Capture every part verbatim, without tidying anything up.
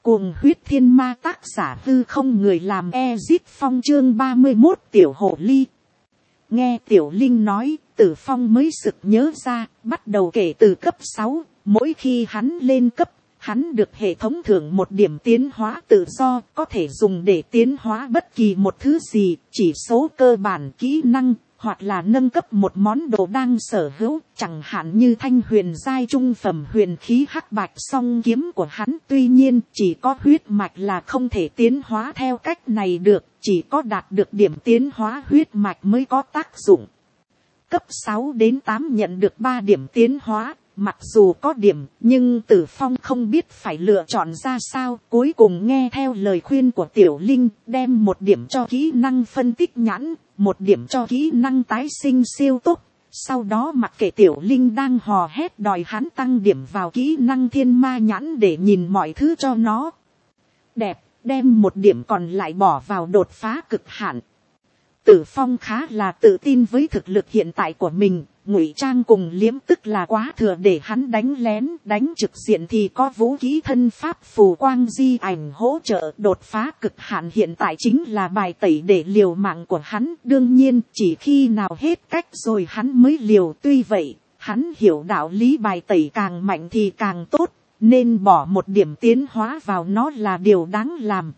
Cuồng huyết thiên ma, tác giả Hư Không, người làm Ezit Phong, chương ba mươi mốt tiểu hồ ly. Nghe Tiểu Linh nói, Tử Phong mới sực nhớ ra, bắt đầu kể từ cấp sáu, mỗi khi hắn lên cấp, hắn được hệ thống thưởng một điểm tiến hóa tự do, có thể dùng để tiến hóa bất kỳ một thứ gì, chỉ số cơ bản, kỹ năng, hoặc là nâng cấp một món đồ đang sở hữu, chẳng hạn như thanh huyền giai trung phẩm huyền khí hắc bạch song kiếm của hắn. Tuy nhiên, chỉ có huyết mạch là không thể tiến hóa theo cách này được, chỉ có đạt được điểm tiến hóa huyết mạch mới có tác dụng. Cấp sáu đến tám nhận được ba điểm tiến hóa, mặc dù có điểm, nhưng Tử Phong không biết phải lựa chọn ra sao. Cuối cùng nghe theo lời khuyên của Tiểu Linh, đem một điểm cho kỹ năng phân tích nhãn, một điểm cho kỹ năng tái sinh siêu tốc. Sau đó mặc kệ Tiểu Linh đang hò hét đòi hắn tăng điểm vào kỹ năng thiên ma nhãn để nhìn mọi thứ cho nó đẹp, đem một điểm còn lại bỏ vào đột phá cực hạn. Tử Phong khá là tự tin với thực lực hiện tại của mình, ngụy trang cùng liếm tức là quá thừa để hắn đánh lén, đánh trực diện thì có vũ khí thân pháp phù quang di ảnh hỗ trợ. Đột phá cực hạn hiện tại chính là bài tẩy để liều mạng của hắn, đương nhiên chỉ khi nào hết cách rồi hắn mới liều. Tuy vậy, hắn hiểu đạo lý bài tẩy càng mạnh thì càng tốt, nên bỏ một điểm tiến hóa vào nó là điều đáng làm.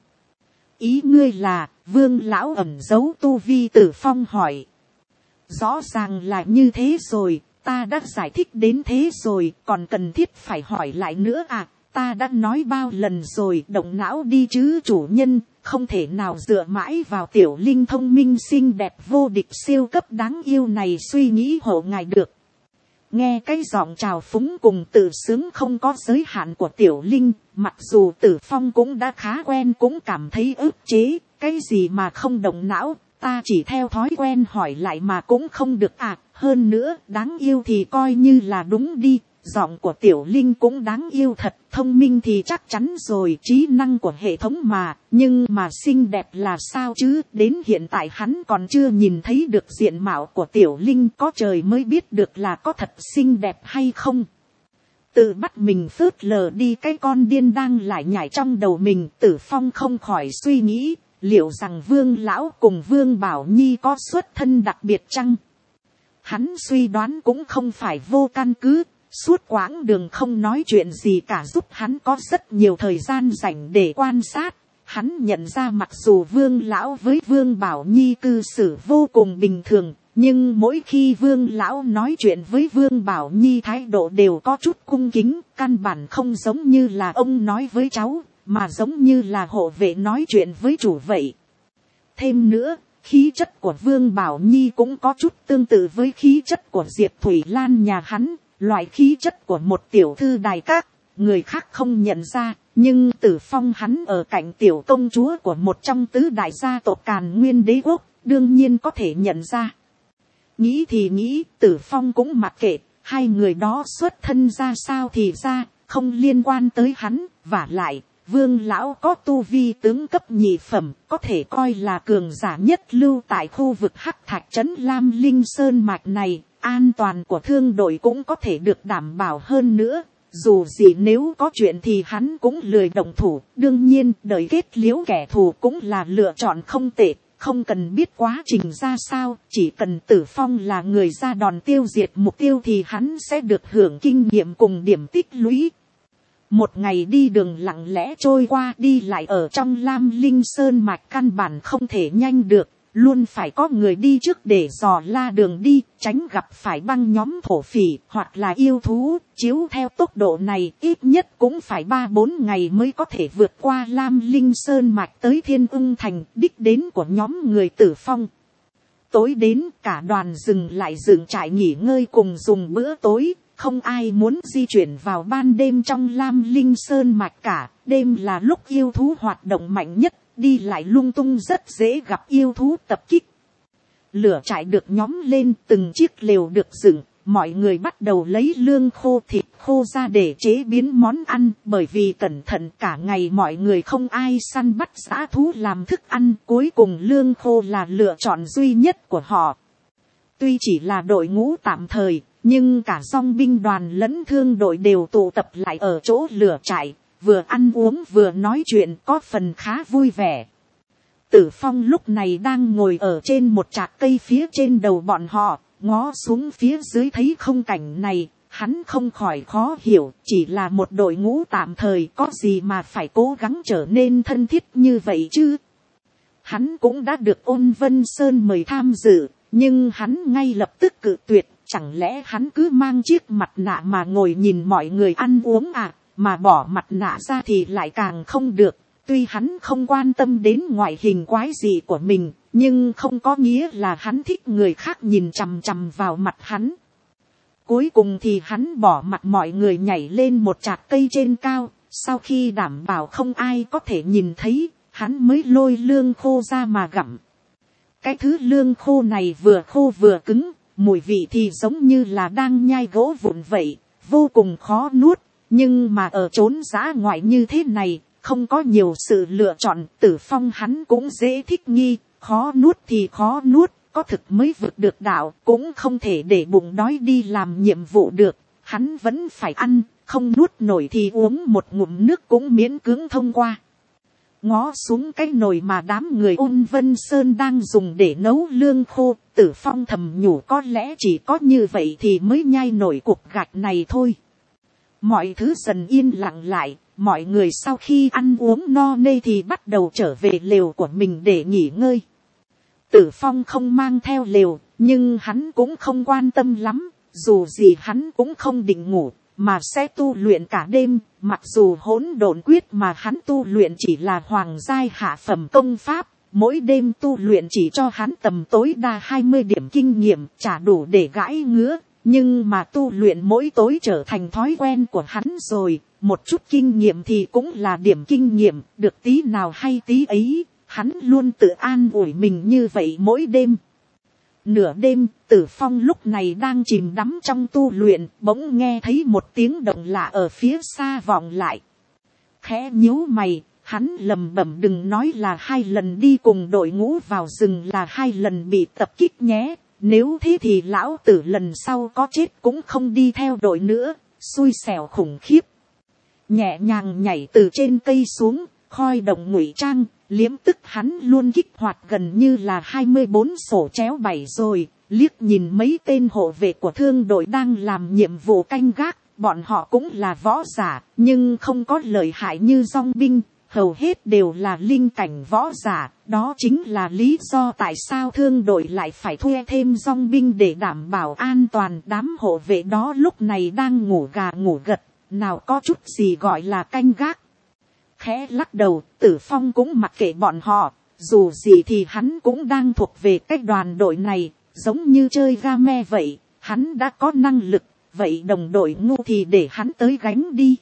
Ý ngươi là, Vương lão ẩn giấu tu vi? Tử Phong hỏi. Rõ ràng là như thế rồi, ta đã giải thích đến thế rồi, còn cần thiết phải hỏi lại nữa à? Ta đã nói bao lần rồi, động não đi chứ chủ nhân, không thể nào dựa mãi vào Tiểu Linh thông minh xinh đẹp vô địch siêu cấp đáng yêu này suy nghĩ hộ ngài được. Nghe cái giọng trào phúng cùng tự sướng không có giới hạn của Tiểu Linh, mặc dù Tử Phong cũng đã khá quen cũng cảm thấy ức chế. Cái gì mà không động não, ta chỉ theo thói quen hỏi lại mà cũng không được à? Hơn nữa, đáng yêu thì coi như là đúng đi. Giọng của Tiểu Linh cũng đáng yêu thật, thông minh thì chắc chắn rồi, trí năng của hệ thống mà, nhưng mà xinh đẹp là sao chứ? Đến hiện tại hắn còn chưa nhìn thấy được diện mạo của Tiểu Linh, có trời mới biết được là có thật xinh đẹp hay không. Tự bắt mình phớt lờ đi cái con điên đang lại nhảy trong đầu mình, Tử Phong không khỏi suy nghĩ, liệu rằng Vương lão cùng Vương Bảo Nhi có xuất thân đặc biệt chăng? Hắn suy đoán cũng không phải vô căn cứ. Suốt quãng đường không nói chuyện gì cả giúp hắn có rất nhiều thời gian rảnh để quan sát. Hắn nhận ra mặc dù Vương lão với Vương Bảo Nhi cư xử vô cùng bình thường, nhưng mỗi khi Vương lão nói chuyện với Vương Bảo Nhi thái độ đều có chút cung kính, căn bản không giống như là ông nói với cháu, mà giống như là hộ vệ nói chuyện với chủ vậy. Thêm nữa, khí chất của Vương Bảo Nhi cũng có chút tương tự với khí chất của Diệp Thủy Lan nhà hắn. Loại khí chất của một tiểu thư đài các, người khác không nhận ra, nhưng Tử Phong hắn ở cạnh tiểu công chúa của một trong tứ đại gia tộc Càn Nguyên đế quốc, đương nhiên có thể nhận ra. Nghĩ thì nghĩ, Tử Phong cũng mặc kệ, hai người đó xuất thân ra sao thì ra, không liên quan tới hắn, vả lại, Vương lão có tu vi tướng cấp nhị phẩm, có thể coi là cường giả nhất lưu tại khu vực Hắc Thạch trấn Lam Linh Sơn mạch này. An toàn của thương đội cũng có thể được đảm bảo hơn nữa. Dù gì nếu có chuyện thì hắn cũng lười động thủ. Đương nhiên đợi kết liễu kẻ thù cũng là lựa chọn không tệ. Không cần biết quá trình ra sao. Chỉ cần Tử Phong là người ra đòn tiêu diệt mục tiêu thì hắn sẽ được hưởng kinh nghiệm cùng điểm tích lũy. Một ngày đi đường lặng lẽ trôi qua, đi lại ở trong Lam Linh Sơn mạch căn bản không thể nhanh được. Luôn phải có người đi trước để dò la đường đi, tránh gặp phải băng nhóm thổ phỉ hoặc là yêu thú. Chiếu theo tốc độ này ít nhất cũng phải ba bốn ngày mới có thể vượt qua Lam Linh Sơn mạch tới Thiên Ưng Thành, đích đến của nhóm người Tử Phong. Tối đến cả đoàn dừng lại dựng trại nghỉ ngơi cùng dùng bữa tối. Không ai muốn di chuyển vào ban đêm trong Lam Linh Sơn mạch cả. Đêm là lúc yêu thú hoạt động mạnh nhất. Đi lại lung tung rất dễ gặp yêu thú tập kích. Lửa trại được nhóm lên, từng chiếc lều được dựng, mọi người bắt đầu lấy lương khô thịt khô ra để chế biến món ăn. Bởi vì cẩn thận cả ngày mọi người không ai săn bắt dã thú làm thức ăn, cuối cùng lương khô là lựa chọn duy nhất của họ. Tuy chỉ là đội ngũ tạm thời, nhưng cả dòng binh đoàn lẫn thương đội đều tụ tập lại ở chỗ lửa trại. vừa ăn uống vừa nói chuyện có phần khá vui vẻ. Tử Phong lúc này đang ngồi ở trên một trạc cây phía trên đầu bọn họ, ngó xuống phía dưới thấy không cảnh này, hắn không khỏi khó hiểu, chỉ là một đội ngũ tạm thời có gì mà phải cố gắng trở nên thân thiết như vậy chứ. Hắn cũng đã được Ôn Vân Sơn mời tham dự, nhưng hắn ngay lập tức cự tuyệt, chẳng lẽ hắn cứ mang chiếc mặt nạ mà ngồi nhìn mọi người ăn uống à, mà bỏ mặt nạ ra thì lại càng không được. Tuy hắn không quan tâm đến ngoại hình quái dị của mình, nhưng không có nghĩa là hắn thích người khác nhìn chằm chằm vào mặt hắn. Cuối cùng thì hắn bỏ mặt mọi người nhảy lên một trạc cây trên cao, sau khi đảm bảo không ai có thể nhìn thấy, hắn mới lôi lương khô ra mà gặm. Cái thứ lương khô này vừa khô vừa cứng, mùi vị thì giống như là đang nhai gỗ vụn vậy, vô cùng khó nuốt, nhưng mà ở chốn dã ngoại như thế này, không có nhiều sự lựa chọn, Tử Phong hắn cũng dễ thích nghi, khó nuốt thì khó nuốt, có thực mới vượt được đạo, cũng không thể để bụng đói đi làm nhiệm vụ được, hắn vẫn phải ăn, không nuốt nổi thì uống một ngụm nước cũng miễn cưỡng thông qua. Ngó xuống cái nồi mà đám người Ôn Vân Sơn đang dùng để nấu lương khô, Tử Phong thầm nhủ có lẽ chỉ có như vậy thì mới nhai nổi cục gạch này thôi. Mọi thứ dần yên lặng lại, mọi người sau khi ăn uống no nê thì bắt đầu trở về lều của mình để nghỉ ngơi. Tử Phong không mang theo lều, nhưng hắn cũng không quan tâm lắm, dù gì hắn cũng không định ngủ, mà sẽ tu luyện cả đêm, mặc dù hỗn độn quyết mà hắn tu luyện chỉ là hoàng giai hạ phẩm công pháp, mỗi đêm tu luyện chỉ cho hắn tầm tối đa hai mươi điểm kinh nghiệm, chả đủ để gãi ngứa, nhưng mà tu luyện mỗi tối trở thành thói quen của hắn rồi, một chút kinh nghiệm thì cũng là điểm kinh nghiệm, được tí nào hay tí ấy, hắn luôn tự an ủi mình như vậy mỗi đêm. Nửa đêm, Tử Phong lúc này đang chìm đắm trong tu luyện, bỗng nghe thấy một tiếng động lạ ở phía xa vọng lại. Khẽ nhíu mày, hắn lầm bẩm đừng nói là hai lần đi cùng đội ngũ vào rừng là hai lần bị tập kích nhé, nếu thế thì lão tử lần sau có chết cũng không đi theo đội nữa, xui xẻo khủng khiếp. Nhẹ nhàng nhảy từ trên cây xuống, khoi động ngụy trang, liếm tức hắn luôn kích hoạt gần như là hai mươi bốn sổ chéo bảy rồi, liếc nhìn mấy tên hộ vệ của thương đội đang làm nhiệm vụ canh gác, bọn họ cũng là võ giả, nhưng không có lợi hại như dong binh, hầu hết đều là linh cảnh võ giả, đó chính là lý do tại sao thương đội lại phải thuê thêm dong binh để đảm bảo an toàn. Đám hộ vệ đó lúc này đang ngủ gà ngủ gật, nào có chút gì gọi là canh gác. Khẽ lắc đầu, Tử Phong cũng mặc kệ bọn họ, dù gì thì hắn cũng đang thuộc về cái đoàn đội này, giống như chơi game vậy, hắn đã có năng lực, vậy đồng đội ngu thì để hắn tới gánh đi.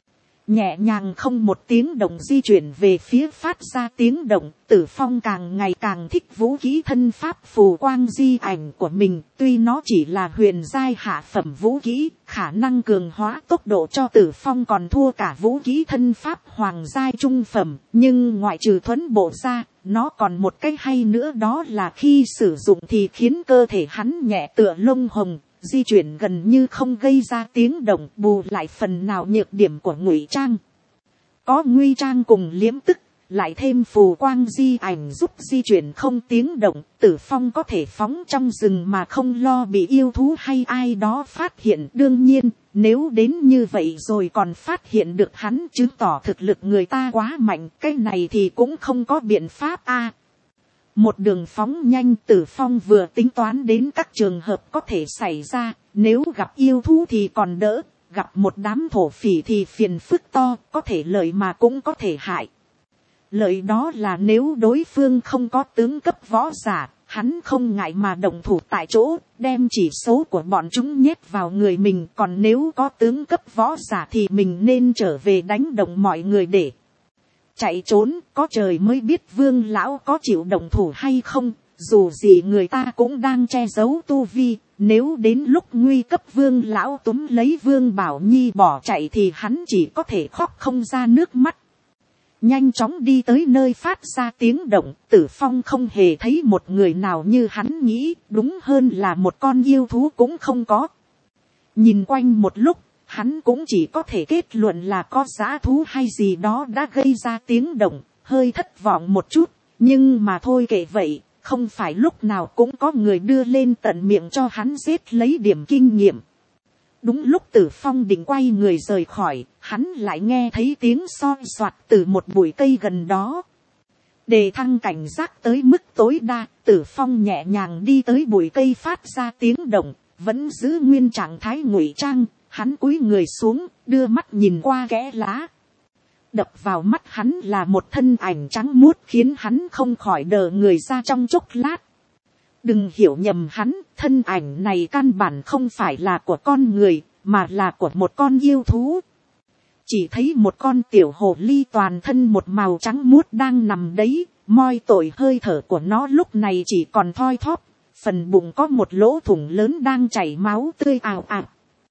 Nhẹ nhàng không một tiếng động di chuyển về phía phát ra tiếng động, Tử Phong càng ngày càng thích vũ khí thân pháp phù quang di ảnh của mình, tuy nó chỉ là huyền giai hạ phẩm vũ khí, khả năng cường hóa tốc độ cho Tử Phong còn thua cả vũ khí thân pháp hoàng giai trung phẩm, nhưng ngoại trừ thuẫn bộ ra, nó còn một cái hay nữa, đó là khi sử dụng thì khiến cơ thể hắn nhẹ tựa lông hồng, di chuyển gần như không gây ra tiếng động, bù lại phần nào nhược điểm của ngụy trang. Có nguy trang cùng liếm tức, lại thêm phù quang di ảnh giúp di chuyển không tiếng động, Tử Phong có thể phóng trong rừng mà không lo bị yêu thú hay ai đó phát hiện. Đương nhiên, nếu đến như vậy rồi còn phát hiện được hắn, chứng tỏ thực lực người ta quá mạnh, cái này thì cũng không có biện pháp a. Một đường phóng nhanh, Tử Phong vừa tính toán đến các trường hợp có thể xảy ra, nếu gặp yêu thú thì còn đỡ, gặp một đám thổ phỉ thì phiền phức to, có thể lợi mà cũng có thể hại. Lợi đó là nếu đối phương không có tướng cấp võ giả, hắn không ngại mà động thủ tại chỗ, đem chỉ số của bọn chúng nhét vào người mình, còn nếu có tướng cấp võ giả thì mình nên trở về đánh động mọi người để chạy trốn. Có trời mới biết Vương lão có chịu động thủ hay không, dù gì người ta cũng đang che giấu tu vi, nếu đến lúc nguy cấp Vương lão túm lấy Vương Bảo Nhi bỏ chạy thì hắn chỉ có thể khóc không ra nước mắt. Nhanh chóng đi tới nơi phát ra tiếng động, Tử Phong không hề thấy một người nào như hắn nghĩ, đúng hơn là một con yêu thú cũng không có. Nhìn quanh một lúc, hắn cũng chỉ có thể kết luận là có dã thú hay gì đó đã gây ra tiếng động, hơi thất vọng một chút, nhưng mà thôi kệ vậy, không phải lúc nào cũng có người đưa lên tận miệng cho hắn giết lấy điểm kinh nghiệm. Đúng lúc Tử Phong định quay người rời khỏi, hắn lại nghe thấy tiếng soi soạt từ một bụi cây gần đó. Đề thăng cảnh giác tới mức tối đa, Tử Phong nhẹ nhàng đi tới bụi cây phát ra tiếng động, vẫn giữ nguyên trạng thái ngụy trang. Hắn cúi người xuống, đưa mắt nhìn qua kẽ lá. Đập vào mắt hắn là một thân ảnh trắng muốt khiến hắn không khỏi đờ người ra trong chốc lát. Đừng hiểu nhầm hắn, thân ảnh này căn bản không phải là của con người, mà là của một con yêu thú. Chỉ thấy một con tiểu hồ ly toàn thân một màu trắng muốt đang nằm đấy, moi tội hơi thở của nó lúc này chỉ còn thoi thóp, phần bụng có một lỗ thủng lớn đang chảy máu tươi ào ạt.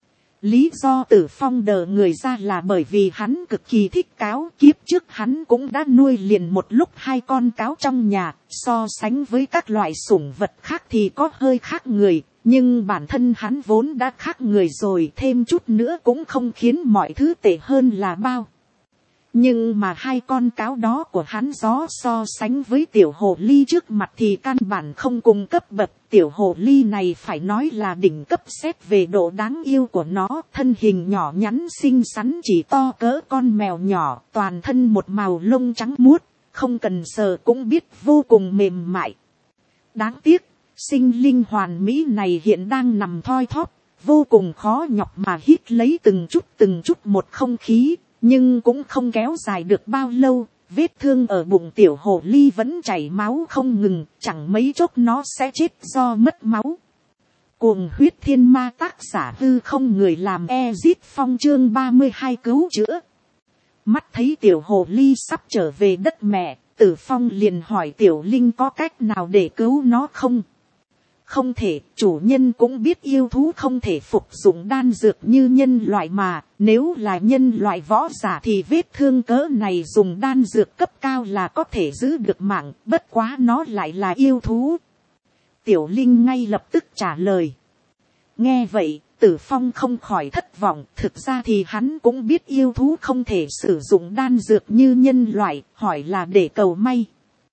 Lý do Tử Phong đờ người ra là bởi vì hắn cực kỳ thích cáo, kiếp trước hắn cũng đã nuôi liền một lúc hai con cáo trong nhà, so sánh với các loại sủng vật khác thì có hơi khác người, nhưng bản thân hắn vốn đã khác người rồi, thêm chút nữa cũng không khiến mọi thứ tệ hơn là bao. Nhưng mà hai con cáo đó của hắn gió so sánh với tiểu hồ ly trước mặt thì căn bản không cùng cấp bậc. Tiểu hồ ly này phải nói là đỉnh cấp xét về độ đáng yêu của nó. Thân hình nhỏ nhắn xinh xắn chỉ to cỡ con mèo nhỏ, toàn thân một màu lông trắng muốt, không cần sờ cũng biết vô cùng mềm mại. Đáng tiếc, sinh linh hoàn mỹ này hiện đang nằm thoi thóp, vô cùng khó nhọc mà hít lấy từng chút từng chút một không khí. Nhưng cũng không kéo dài được bao lâu, vết thương ở bụng tiểu hồ ly vẫn chảy máu không ngừng, chẳng mấy chốc nó sẽ chết do mất máu. Cuồng huyết thiên ma, tác giả Hư Không Người làm Ezit Phong, chương ba mươi hai cứu chữa. Mắt thấy tiểu hồ ly sắp trở về đất mẹ, Tử Phong liền hỏi tiểu linh có cách nào để cứu nó không? Không thể, chủ nhân cũng biết yêu thú không thể phục dụng đan dược như nhân loại mà, nếu là nhân loại võ giả thì vết thương cỡ này dùng đan dược cấp cao là có thể giữ được mạng, bất quá nó lại là yêu thú. Tiểu Linh ngay lập tức trả lời. Nghe vậy, Tử Phong không khỏi thất vọng, thực ra thì hắn cũng biết yêu thú không thể sử dụng đan dược như nhân loại, hỏi là để cầu may.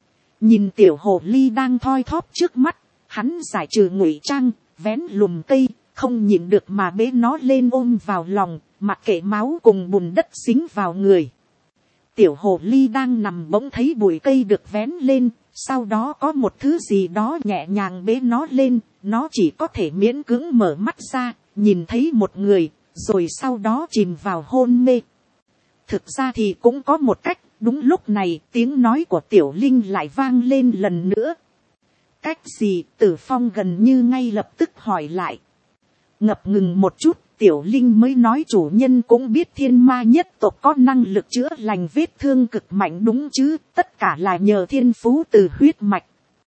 Nhìn tiểu hồ ly đang thoi thóp trước mắt, hắn giải trừ ngụy trang, vén lùm cây, không nhịn được mà bế nó lên ôm vào lòng, mặc kệ máu cùng bùn đất dính vào người. Tiểu hồ ly đang nằm bỗng thấy bụi cây được vén lên, sau đó có một thứ gì đó nhẹ nhàng bế nó lên, nó chỉ có thể miễn cưỡng mở mắt ra, nhìn thấy một người, rồi sau đó chìm vào hôn mê. Thực ra thì cũng có một cách, đúng lúc này tiếng nói của tiểu linh lại vang lên lần nữa. Cách gì? Tử Phong gần như ngay lập tức hỏi lại. Ngập ngừng một chút, tiểu linh mới nói chủ nhân cũng biết thiên ma nhất tộc có năng lực chữa lành vết thương cực mạnh đúng chứ, tất cả là nhờ thiên phú từ huyết mạch.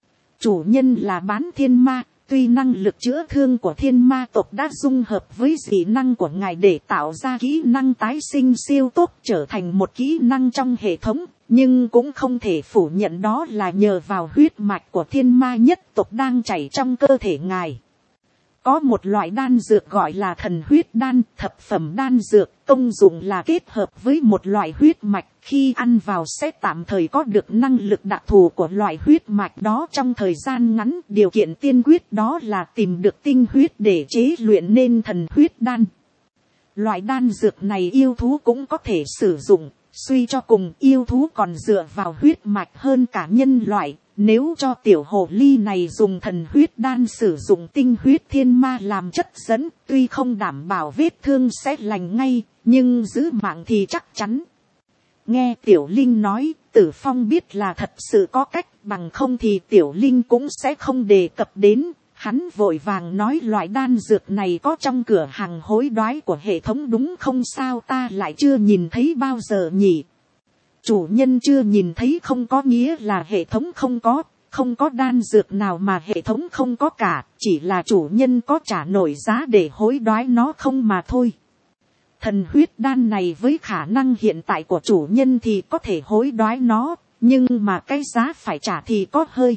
Chủ nhân là bán thiên ma, tuy năng lực chữa thương của thiên ma tộc đã dung hợp với dị năng của ngài để tạo ra kỹ năng tái sinh siêu tốt trở thành một kỹ năng trong hệ thống, nhưng cũng không thể phủ nhận đó là nhờ vào huyết mạch của thiên ma nhất tộc đang chảy trong cơ thể ngài. Có một loại đan dược gọi là thần huyết đan, thập phẩm đan dược, công dụng là kết hợp với một loại huyết mạch, khi ăn vào sẽ tạm thời có được năng lực đặc thù của loại huyết mạch đó trong thời gian ngắn. Điều kiện tiên quyết đó là tìm được tinh huyết để chế luyện nên thần huyết đan. Loại đan dược này yêu thú cũng có thể sử dụng, suy cho cùng yêu thú còn dựa vào huyết mạch hơn cả nhân loại. Nếu cho tiểu hồ ly này dùng thần huyết đan sử dụng tinh huyết thiên ma làm chất dẫn, tuy không đảm bảo vết thương sẽ lành ngay, nhưng giữ mạng thì chắc chắn. Nghe tiểu linh nói, Tử Phong biết là thật sự có cách, bằng không thì tiểu linh cũng sẽ không đề cập đến. Hắn vội vàng nói loại đan dược này có trong cửa hàng hối đoái của hệ thống đúng không, sao ta lại chưa nhìn thấy bao giờ nhỉ? Chủ nhân chưa nhìn thấy không có nghĩa là hệ thống không có, không có đan dược nào mà hệ thống không có cả, chỉ là chủ nhân có trả nổi giá để hối đoái nó không mà thôi. Thần huyết đan này với khả năng hiện tại của chủ nhân thì có thể hối đoái nó, nhưng mà cái giá phải trả thì có hơi.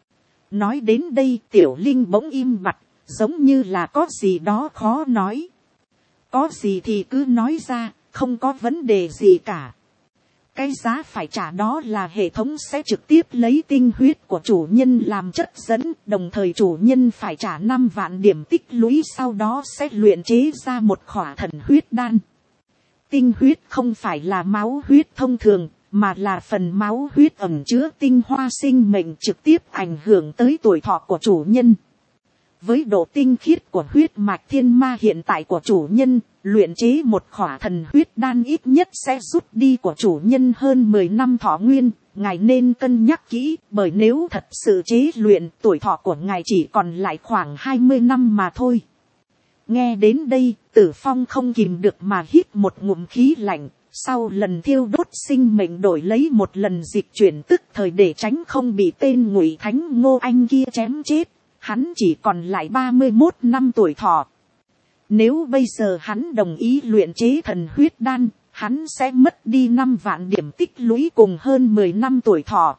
Nói đến đây tiểu linh bỗng im bặt, giống như là có gì đó khó nói. Có gì thì cứ nói ra, không có vấn đề gì cả. Cái giá phải trả đó là hệ thống sẽ trực tiếp lấy tinh huyết của chủ nhân làm chất dẫn, đồng thời chủ nhân phải trả năm vạn điểm tích lũy, sau đó sẽ luyện chế ra một khỏa thần huyết đan. Tinh huyết không phải là máu huyết thông thường, mà là phần máu huyết ẩn chứa tinh hoa sinh mệnh, trực tiếp ảnh hưởng tới tuổi thọ của chủ nhân. Với độ tinh khiết của huyết mạch thiên ma hiện tại của chủ nhân, luyện chế một khỏa thần huyết đan ít nhất sẽ rút đi của chủ nhân hơn mười năm thọ nguyên. Ngài nên cân nhắc kỹ, bởi nếu thật sự chế luyện, tuổi thọ của ngài chỉ còn lại khoảng hai mươi năm mà thôi. Nghe đến đây, Tử Phong không kìm được mà hít một ngụm khí lạnh. Sau lần thiêu đốt sinh mệnh đổi lấy một lần dịch chuyển tức thời để tránh không bị tên Ngụy Thánh Ngô Anh kia chém chết, hắn chỉ còn lại ba mươi mốt năm tuổi thọ. Nếu bây giờ hắn đồng ý luyện chế thần huyết đan, hắn sẽ mất đi năm vạn điểm tích lũy cùng hơn mười năm tuổi thọ.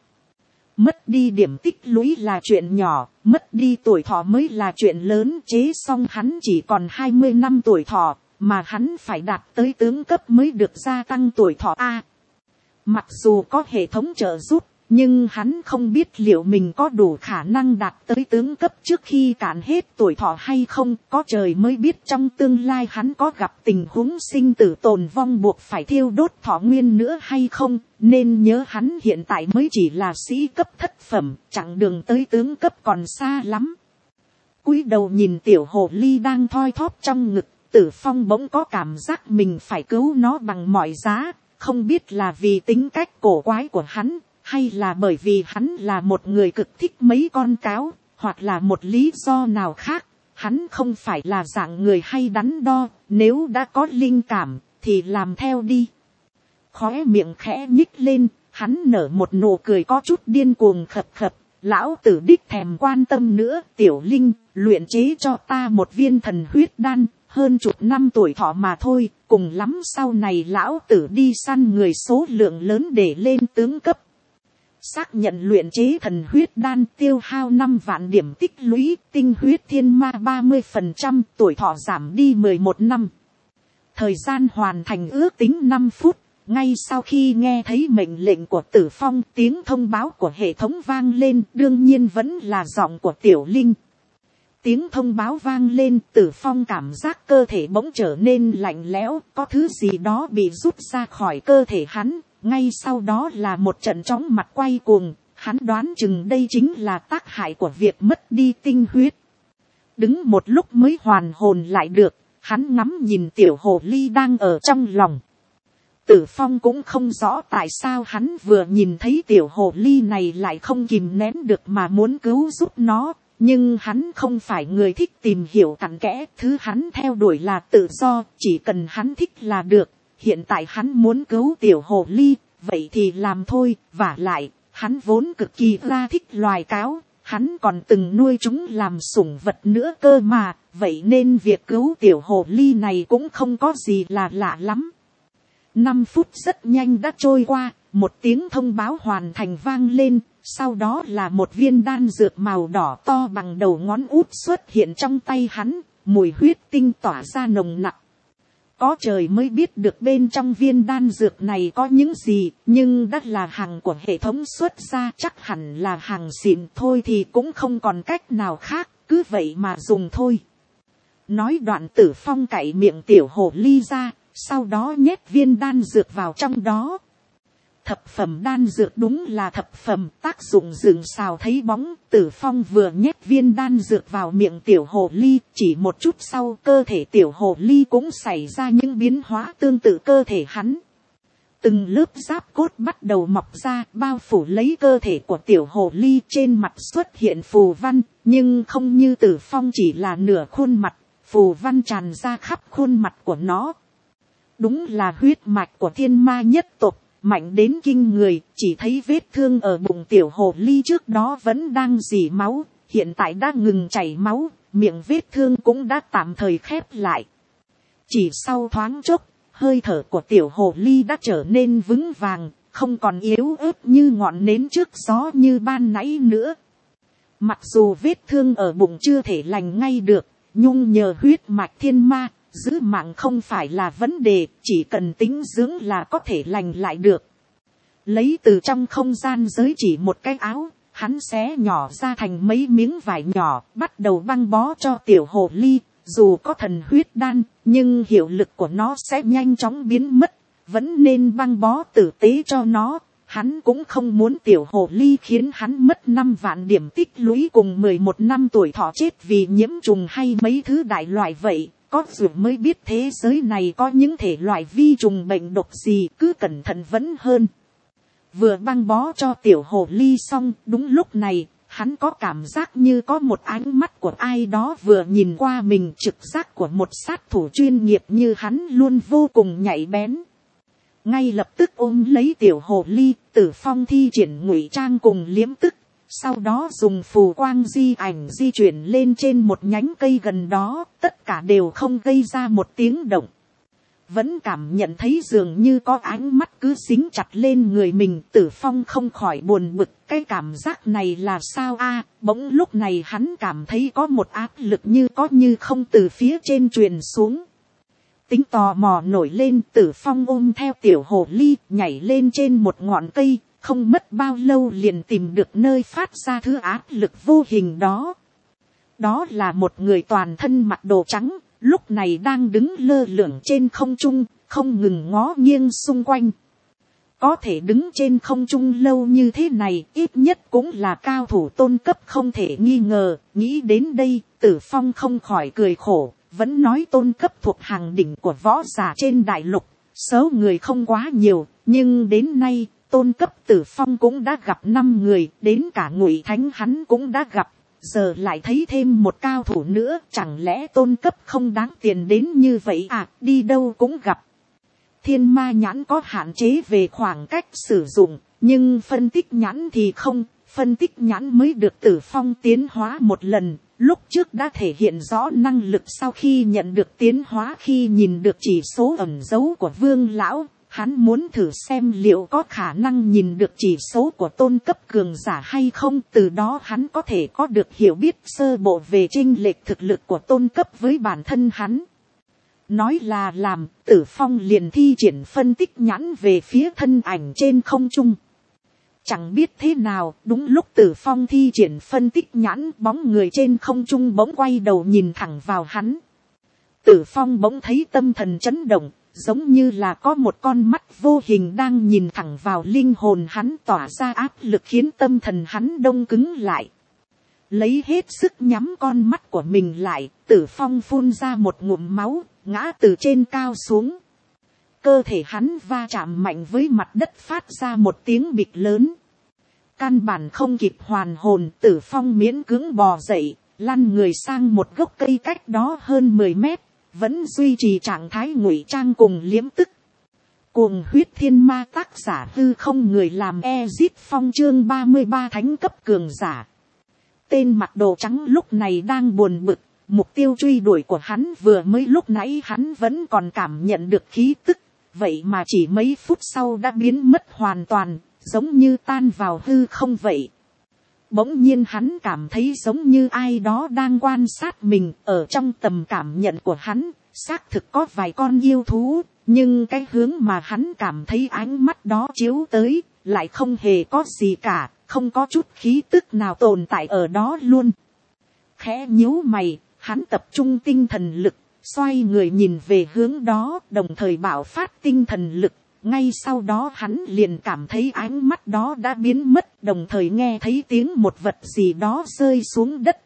Mất đi điểm tích lũy là chuyện nhỏ, mất đi tuổi thọ mới là chuyện lớn. Chế xong hắn chỉ còn hai mươi năm tuổi thọ, mà hắn phải đạt tới tướng cấp mới được gia tăng tuổi thọ A. Mặc dù có hệ thống trợ giúp, nhưng hắn không biết liệu mình có đủ khả năng đạt tới tướng cấp trước khi cạn hết tuổi thọ hay không. Có trời mới biết trong tương lai hắn có gặp tình huống sinh tử tồn vong buộc phải thiêu đốt thọ nguyên nữa hay không. Nên nhớ hắn hiện tại mới chỉ là sĩ cấp thất phẩm, chặng đường tới tướng cấp còn xa lắm. Cúi đầu nhìn tiểu hồ ly đang thoi thóp trong ngực, Tử Phong bỗng có cảm giác mình phải cứu nó bằng mọi giá. Không biết là vì tính cách cổ quái của hắn, hay là bởi vì hắn là một người cực thích mấy con cáo, hoặc là một lý do nào khác. Hắn không phải là dạng người hay đắn đo, nếu đã có linh cảm thì làm theo đi. Khóe miệng khẽ nhích lên, hắn nở một nụ cười có chút điên cuồng khập khập. Lão tử đích thèm quan tâm nữa. Tiểu Linh, luyện chế cho ta một viên thần huyết đan, hơn chục năm tuổi thọ mà thôi, cùng lắm sau này lão tử đi săn người số lượng lớn để lên tướng cấp. Xác nhận luyện chế thần huyết đan tiêu hao năm vạn điểm tích lũy, tinh huyết thiên ma ba mươi phần trăm, tuổi thọ giảm đi mười một năm. Thời gian hoàn thành ước tính năm phút. Ngay sau khi nghe thấy mệnh lệnh của Tử Phong, tiếng thông báo của hệ thống vang lên, đương nhiên vẫn là giọng của Tiểu Linh. Tiếng thông báo vang lên, Tử Phong cảm giác cơ thể bỗng trở nên lạnh lẽo, có thứ gì đó bị rút ra khỏi cơ thể hắn. Ngay sau đó là một trận chóng mặt quay cuồng, hắn đoán chừng đây chính là tác hại của việc mất đi tinh huyết. Đứng một lúc mới hoàn hồn lại được, hắn ngắm nhìn tiểu hồ ly đang ở trong lòng. Tử Phong cũng không rõ tại sao hắn vừa nhìn thấy tiểu hồ ly này lại không kìm nén được mà muốn cứu giúp nó. Nhưng hắn không phải người thích tìm hiểu cặn kẽ, thứ hắn theo đuổi là tự do, chỉ cần hắn thích là được. Hiện tại hắn muốn cứu tiểu hồ ly, vậy thì làm thôi. Vả lại, hắn vốn cực kỳ ra thích loài cáo, hắn còn từng nuôi chúng làm sủng vật nữa cơ mà, vậy nên việc cứu tiểu hồ ly này cũng không có gì là lạ lắm. Năm phút rất nhanh đã trôi qua, một tiếng thông báo hoàn thành vang lên, sau đó là một viên đan dược màu đỏ to bằng đầu ngón út xuất hiện trong tay hắn, mùi huyết tinh tỏa ra nồng nặc. Có trời mới biết được bên trong viên đan dược này có những gì, nhưng đã là hàng của hệ thống xuất ra, chắc hẳn là hàng xịn thôi thì cũng không còn cách nào khác, cứ vậy mà dùng thôi. Nói đoạn Tử Phong cạy miệng tiểu hồ ly ra, sau đó nhét viên đan dược vào trong đó. Thập phẩm đan dược đúng là thập phẩm, tác dụng rừng xào thấy bóng. Tử Phong vừa nhét viên đan dược vào miệng tiểu hồ ly, chỉ một chút sau cơ thể tiểu hồ ly cũng xảy ra những biến hóa tương tự cơ thể hắn. Từng lớp giáp cốt bắt đầu mọc ra, bao phủ lấy cơ thể của tiểu hồ ly, trên mặt xuất hiện phù văn, nhưng không như Tử Phong chỉ là nửa khuôn mặt, phù văn tràn ra khắp khuôn mặt của nó. Đúng là huyết mạch của thiên ma nhất tộc, mạnh đến kinh người. Chỉ thấy vết thương ở bụng tiểu hồ ly trước đó vẫn đang rỉ máu, hiện tại đã ngừng chảy máu, miệng vết thương cũng đã tạm thời khép lại. Chỉ sau thoáng chốc, hơi thở của tiểu hồ ly đã trở nên vững vàng, không còn yếu ớt như ngọn nến trước gió như ban nãy nữa. Mặc dù vết thương ở bụng chưa thể lành ngay được, nhung nhờ huyết mạch thiên ma, giữ mạng không phải là vấn đề, chỉ cần tính dưỡng là có thể lành lại được. Lấy từ trong không gian giới chỉ một cái áo, hắn xé nhỏ ra thành mấy miếng vải nhỏ, bắt đầu băng bó cho tiểu hồ ly. Dù có thần huyết đan, nhưng hiệu lực của nó sẽ nhanh chóng biến mất, vẫn nên băng bó tử tế cho nó. Hắn cũng không muốn tiểu hồ ly khiến hắn mất năm vạn điểm tích lũy cùng mười một năm tuổi thọ chết vì nhiễm trùng hay mấy thứ đại loại vậy. Có dù mới biết thế giới này có những thể loại vi trùng bệnh độc gì, cứ cẩn thận vẫn hơn. Vừa băng bó cho tiểu hồ ly xong, đúng lúc này, hắn có cảm giác như có một ánh mắt của ai đó vừa nhìn qua mình. Trực giác của một sát thủ chuyên nghiệp như hắn luôn vô cùng nhạy bén. Ngay lập tức ôm lấy tiểu hồ ly, Tử Phong thi triển ngụy trang cùng liếm tức. Sau đó dùng phù quang di ảnh di chuyển lên trên một nhánh cây gần đó, tất cả đều không gây ra một tiếng động. Vẫn cảm nhận thấy dường như có ánh mắt cứ dính chặt lên người mình. Tử Phong không khỏi buồn bực, cái cảm giác này là sao a? Bỗng lúc này hắn cảm thấy có một áp lực như có như không từ phía trên truyền xuống. Tính tò mò nổi lên, Tử Phong ôm theo tiểu hồ ly nhảy lên trên một ngọn cây, không mất bao lâu liền tìm được nơi phát ra thứ áp lực vô hình đó. Đó là một người toàn thân mặc đồ trắng, lúc này đang đứng lơ lửng trên không trung, không ngừng ngó nghiêng xung quanh. Có thể đứng trên không trung lâu như thế này, ít nhất cũng là cao thủ tôn cấp không thể nghi ngờ. Nghĩ đến đây, Tử Phong không khỏi cười khổ, vẫn nói tôn cấp thuộc hàng đỉnh của võ giả trên đại lục, số người không quá nhiều, nhưng đến nay, tôn cấp Tử Phong cũng đã gặp năm người, đến cả Ngụy Thánh hắn cũng đã gặp. Giờ lại thấy thêm một cao thủ nữa, chẳng lẽ tôn cấp không đáng tiền đến như vậy à, đi đâu cũng gặp. Thiên ma nhãn có hạn chế về khoảng cách sử dụng, nhưng phân tích nhãn thì không, phân tích nhãn mới được Tử Phong tiến hóa một lần, lúc trước đã thể hiện rõ năng lực sau khi nhận được tiến hóa khi nhìn được chỉ số ẩn dấu của Vương Lão. Hắn muốn thử xem liệu có khả năng nhìn được chỉ số của tôn cấp cường giả hay không. Từ đó hắn có thể có được hiểu biết sơ bộ về chênh lệch thực lực của tôn cấp với bản thân hắn. Nói là làm, Tử Phong liền thi triển phân tích nhãn về phía thân ảnh trên không trung. Chẳng biết thế nào, đúng lúc Tử Phong thi triển phân tích nhãn, bóng người trên không trung bỗng quay đầu nhìn thẳng vào hắn. Tử Phong bỗng thấy tâm thần chấn động. Giống như là có một con mắt vô hình đang nhìn thẳng vào linh hồn hắn, tỏa ra áp lực khiến tâm thần hắn đông cứng lại. Lấy hết sức nhắm con mắt của mình lại, Tử Phong phun ra một ngụm máu, ngã từ trên cao xuống. Cơ thể hắn va chạm mạnh với mặt đất, phát ra một tiếng bịch lớn. Căn bản không kịp hoàn hồn, Tử Phong miễn cưỡng bò dậy, lăn người sang một gốc cây cách đó hơn mười mét. Vẫn duy trì trạng thái ngụy trang cùng liếm tức. Cuồng huyết thiên ma, tác giả hư không, người làm Ezit Phong, chương ba mươi ba thánh cấp cường giả. Tên mặc đồ trắng lúc này đang buồn bực, mục tiêu truy đuổi của hắn vừa mới lúc nãy hắn vẫn còn cảm nhận được khí tức, vậy mà chỉ mấy phút sau đã biến mất hoàn toàn, giống như tan vào hư không vậy. Bỗng nhiên hắn cảm thấy giống như ai đó đang quan sát mình. Ở trong tầm cảm nhận của hắn, xác thực có vài con yêu thú, nhưng cái hướng mà hắn cảm thấy ánh mắt đó chiếu tới, lại không hề có gì cả, không có chút khí tức nào tồn tại ở đó luôn. Khẽ nhíu mày, hắn tập trung tinh thần lực, xoay người nhìn về hướng đó, đồng thời bạo phát tinh thần lực. Ngay sau đó hắn liền cảm thấy ánh mắt đó đã biến mất, đồng thời nghe thấy tiếng một vật gì đó rơi xuống đất.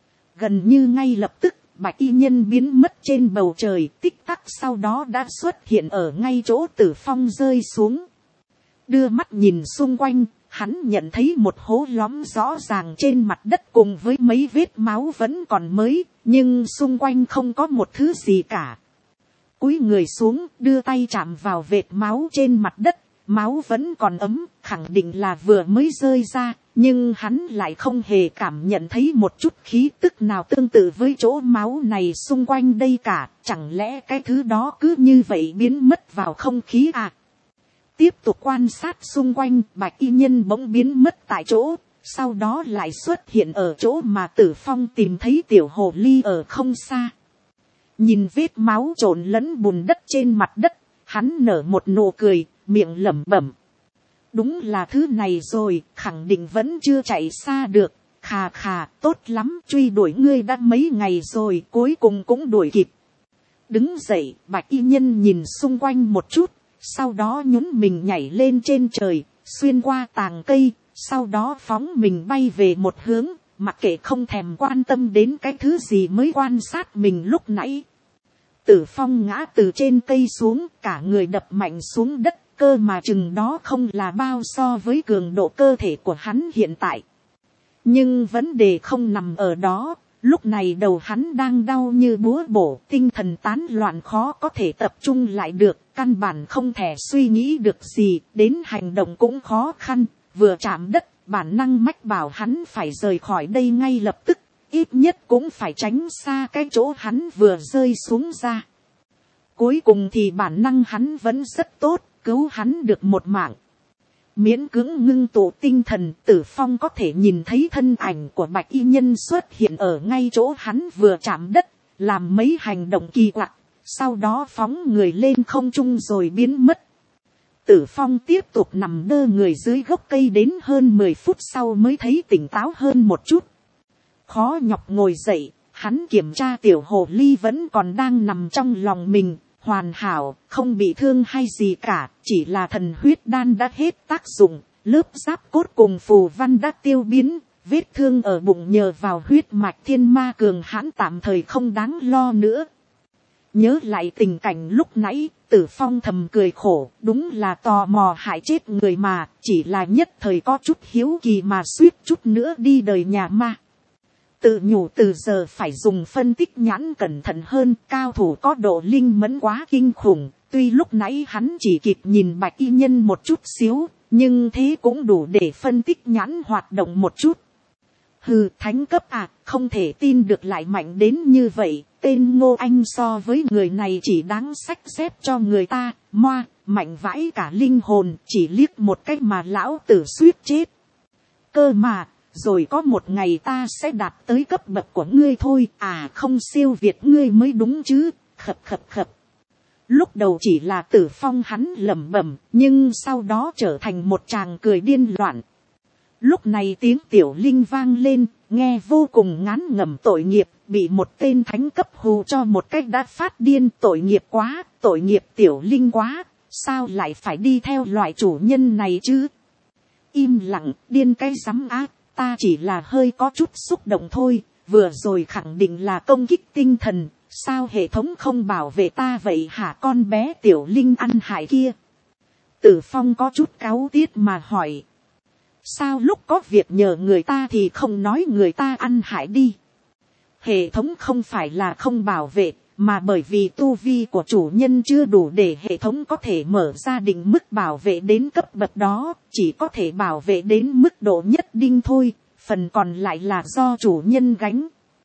Gần như ngay lập tức, bạch y nhân biến mất trên bầu trời, tích tắc sau đó đã xuất hiện ở ngay chỗ Tử Phong rơi xuống. Đưa mắt nhìn xung quanh, hắn nhận thấy một hố lõm rõ ràng trên mặt đất cùng với mấy vết máu vẫn còn mới, nhưng xung quanh không có một thứ gì cả. Cúi người xuống, đưa tay chạm vào vệt máu trên mặt đất, máu vẫn còn ấm, khẳng định là vừa mới rơi ra, nhưng hắn lại không hề cảm nhận thấy một chút khí tức nào tương tự với chỗ máu này xung quanh đây cả, chẳng lẽ cái thứ đó cứ như vậy biến mất vào không khí à? Tiếp tục quan sát xung quanh, bạch y nhân bỗng biến mất tại chỗ, sau đó lại xuất hiện ở chỗ mà Tử Phong tìm thấy tiểu hồ ly ở không xa. nhìn vết máu trộn lẫn bùn đất trên mặt đất, hắn nở một nụ cười, miệng lẩm bẩm. Đúng là thứ này rồi, khẳng định vẫn chưa chạy xa được. Khà khà, tốt lắm, truy đuổi ngươi đã mấy ngày rồi, cuối cùng cũng đuổi kịp. Đứng dậy, bạch y nhân nhìn xung quanh một chút, sau đó nhún mình nhảy lên trên trời, xuyên qua tàng cây, sau đó phóng mình bay về một hướng, mặc kệ không thèm quan tâm đến cái thứ gì mới quan sát mình lúc nãy. Tử Phong ngã từ trên cây xuống, cả người đập mạnh xuống đất, cơ mà chừng đó không là bao so với cường độ cơ thể của hắn hiện tại. Nhưng vấn đề không nằm ở đó, lúc này đầu hắn đang đau như búa bổ, tinh thần tán loạn khó có thể tập trung lại được, căn bản không thể suy nghĩ được gì, đến hành động cũng khó khăn, vừa chạm đất, bản năng mách bảo hắn phải rời khỏi đây ngay lập tức, ít nhất cũng phải tránh xa cái chỗ hắn vừa rơi xuống ra. Cuối cùng thì bản năng hắn vẫn rất tốt, cứu hắn được một mạng. Miễn cưỡng ngưng tụ tinh thần, Tử Phong có thể nhìn thấy thân ảnh của bạch y nhân xuất hiện ở ngay chỗ hắn vừa chạm đất, làm mấy hành động kỳ quặc, sau đó phóng người lên không trung rồi biến mất. Tử Phong tiếp tục nằm đơ người dưới gốc cây đến hơn mười phút sau mới thấy tỉnh táo hơn một chút. Khó nhọc ngồi dậy, hắn kiểm tra tiểu hồ ly vẫn còn đang nằm trong lòng mình, hoàn hảo, không bị thương hay gì cả, chỉ là thần huyết đan đã hết tác dụng, lớp giáp cốt cùng phù văn đã tiêu biến, vết thương ở bụng nhờ vào huyết mạch thiên ma cường hãn tạm thời không đáng lo nữa. Nhớ lại tình cảnh lúc nãy, Tử Phong thầm cười khổ, đúng là tò mò hại chết người mà, chỉ là nhất thời có chút hiếu kỳ mà suýt chút nữa đi đời nhà ma. Tự nhủ từ giờ phải dùng phân tích nhãn cẩn thận hơn, cao thủ có độ linh mẫn quá kinh khủng, tuy lúc nãy hắn chỉ kịp nhìn bạch y nhân một chút xíu, nhưng thế cũng đủ để phân tích nhãn hoạt động một chút. Hừ, thánh cấp à, không thể tin được lại mạnh đến như vậy, tên Ngô Anh so với người này chỉ đáng xách xếp cho người ta, moa, mạnh vãi cả linh hồn, chỉ liếc một cách mà lão tử suýt chết. Cơ mà, rồi có một ngày ta sẽ đạt tới cấp bậc của ngươi thôi, à không siêu việt ngươi mới đúng chứ, khập khập khập. Lúc đầu chỉ là Tử Phong hắn lẩm bẩm, nhưng sau đó trở thành một tràng cười điên loạn. Lúc này tiếng tiểu linh vang lên, nghe vô cùng ngán ngẩm, tội nghiệp, bị một tên thánh cấp hù cho một cách đã phát điên, tội nghiệp quá, tội nghiệp tiểu linh quá, sao lại phải đi theo loại chủ nhân này chứ? Im lặng, điên cái rắm ác, ta chỉ là hơi có chút xúc động thôi, vừa rồi khẳng định là công kích tinh thần, sao hệ thống không bảo vệ ta vậy hả con bé tiểu linh ăn hại kia? Tử Phong có chút cáu tiết mà hỏi. Sao lúc có việc nhờ người ta thì không nói người ta ăn hại đi? Hệ thống không phải là không bảo vệ, mà bởi vì tu vi của chủ nhân chưa đủ để hệ thống có thể mở ra định mức bảo vệ đến cấp bậc đó, chỉ có thể bảo vệ đến mức độ nhất định thôi, phần còn lại là do chủ nhân gánh.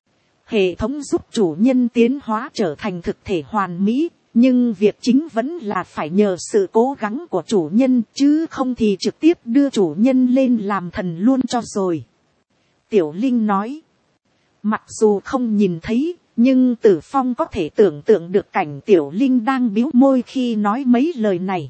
Hệ thống giúp chủ nhân tiến hóa trở thành thực thể hoàn mỹ, nhưng việc chính vẫn là phải nhờ sự cố gắng của chủ nhân, chứ không thì trực tiếp đưa chủ nhân lên làm thần luôn cho rồi. Tiểu Linh nói, mặc dù không nhìn thấy, nhưng Tử Phong có thể tưởng tượng được cảnh Tiểu Linh đang biếu môi khi nói mấy lời này.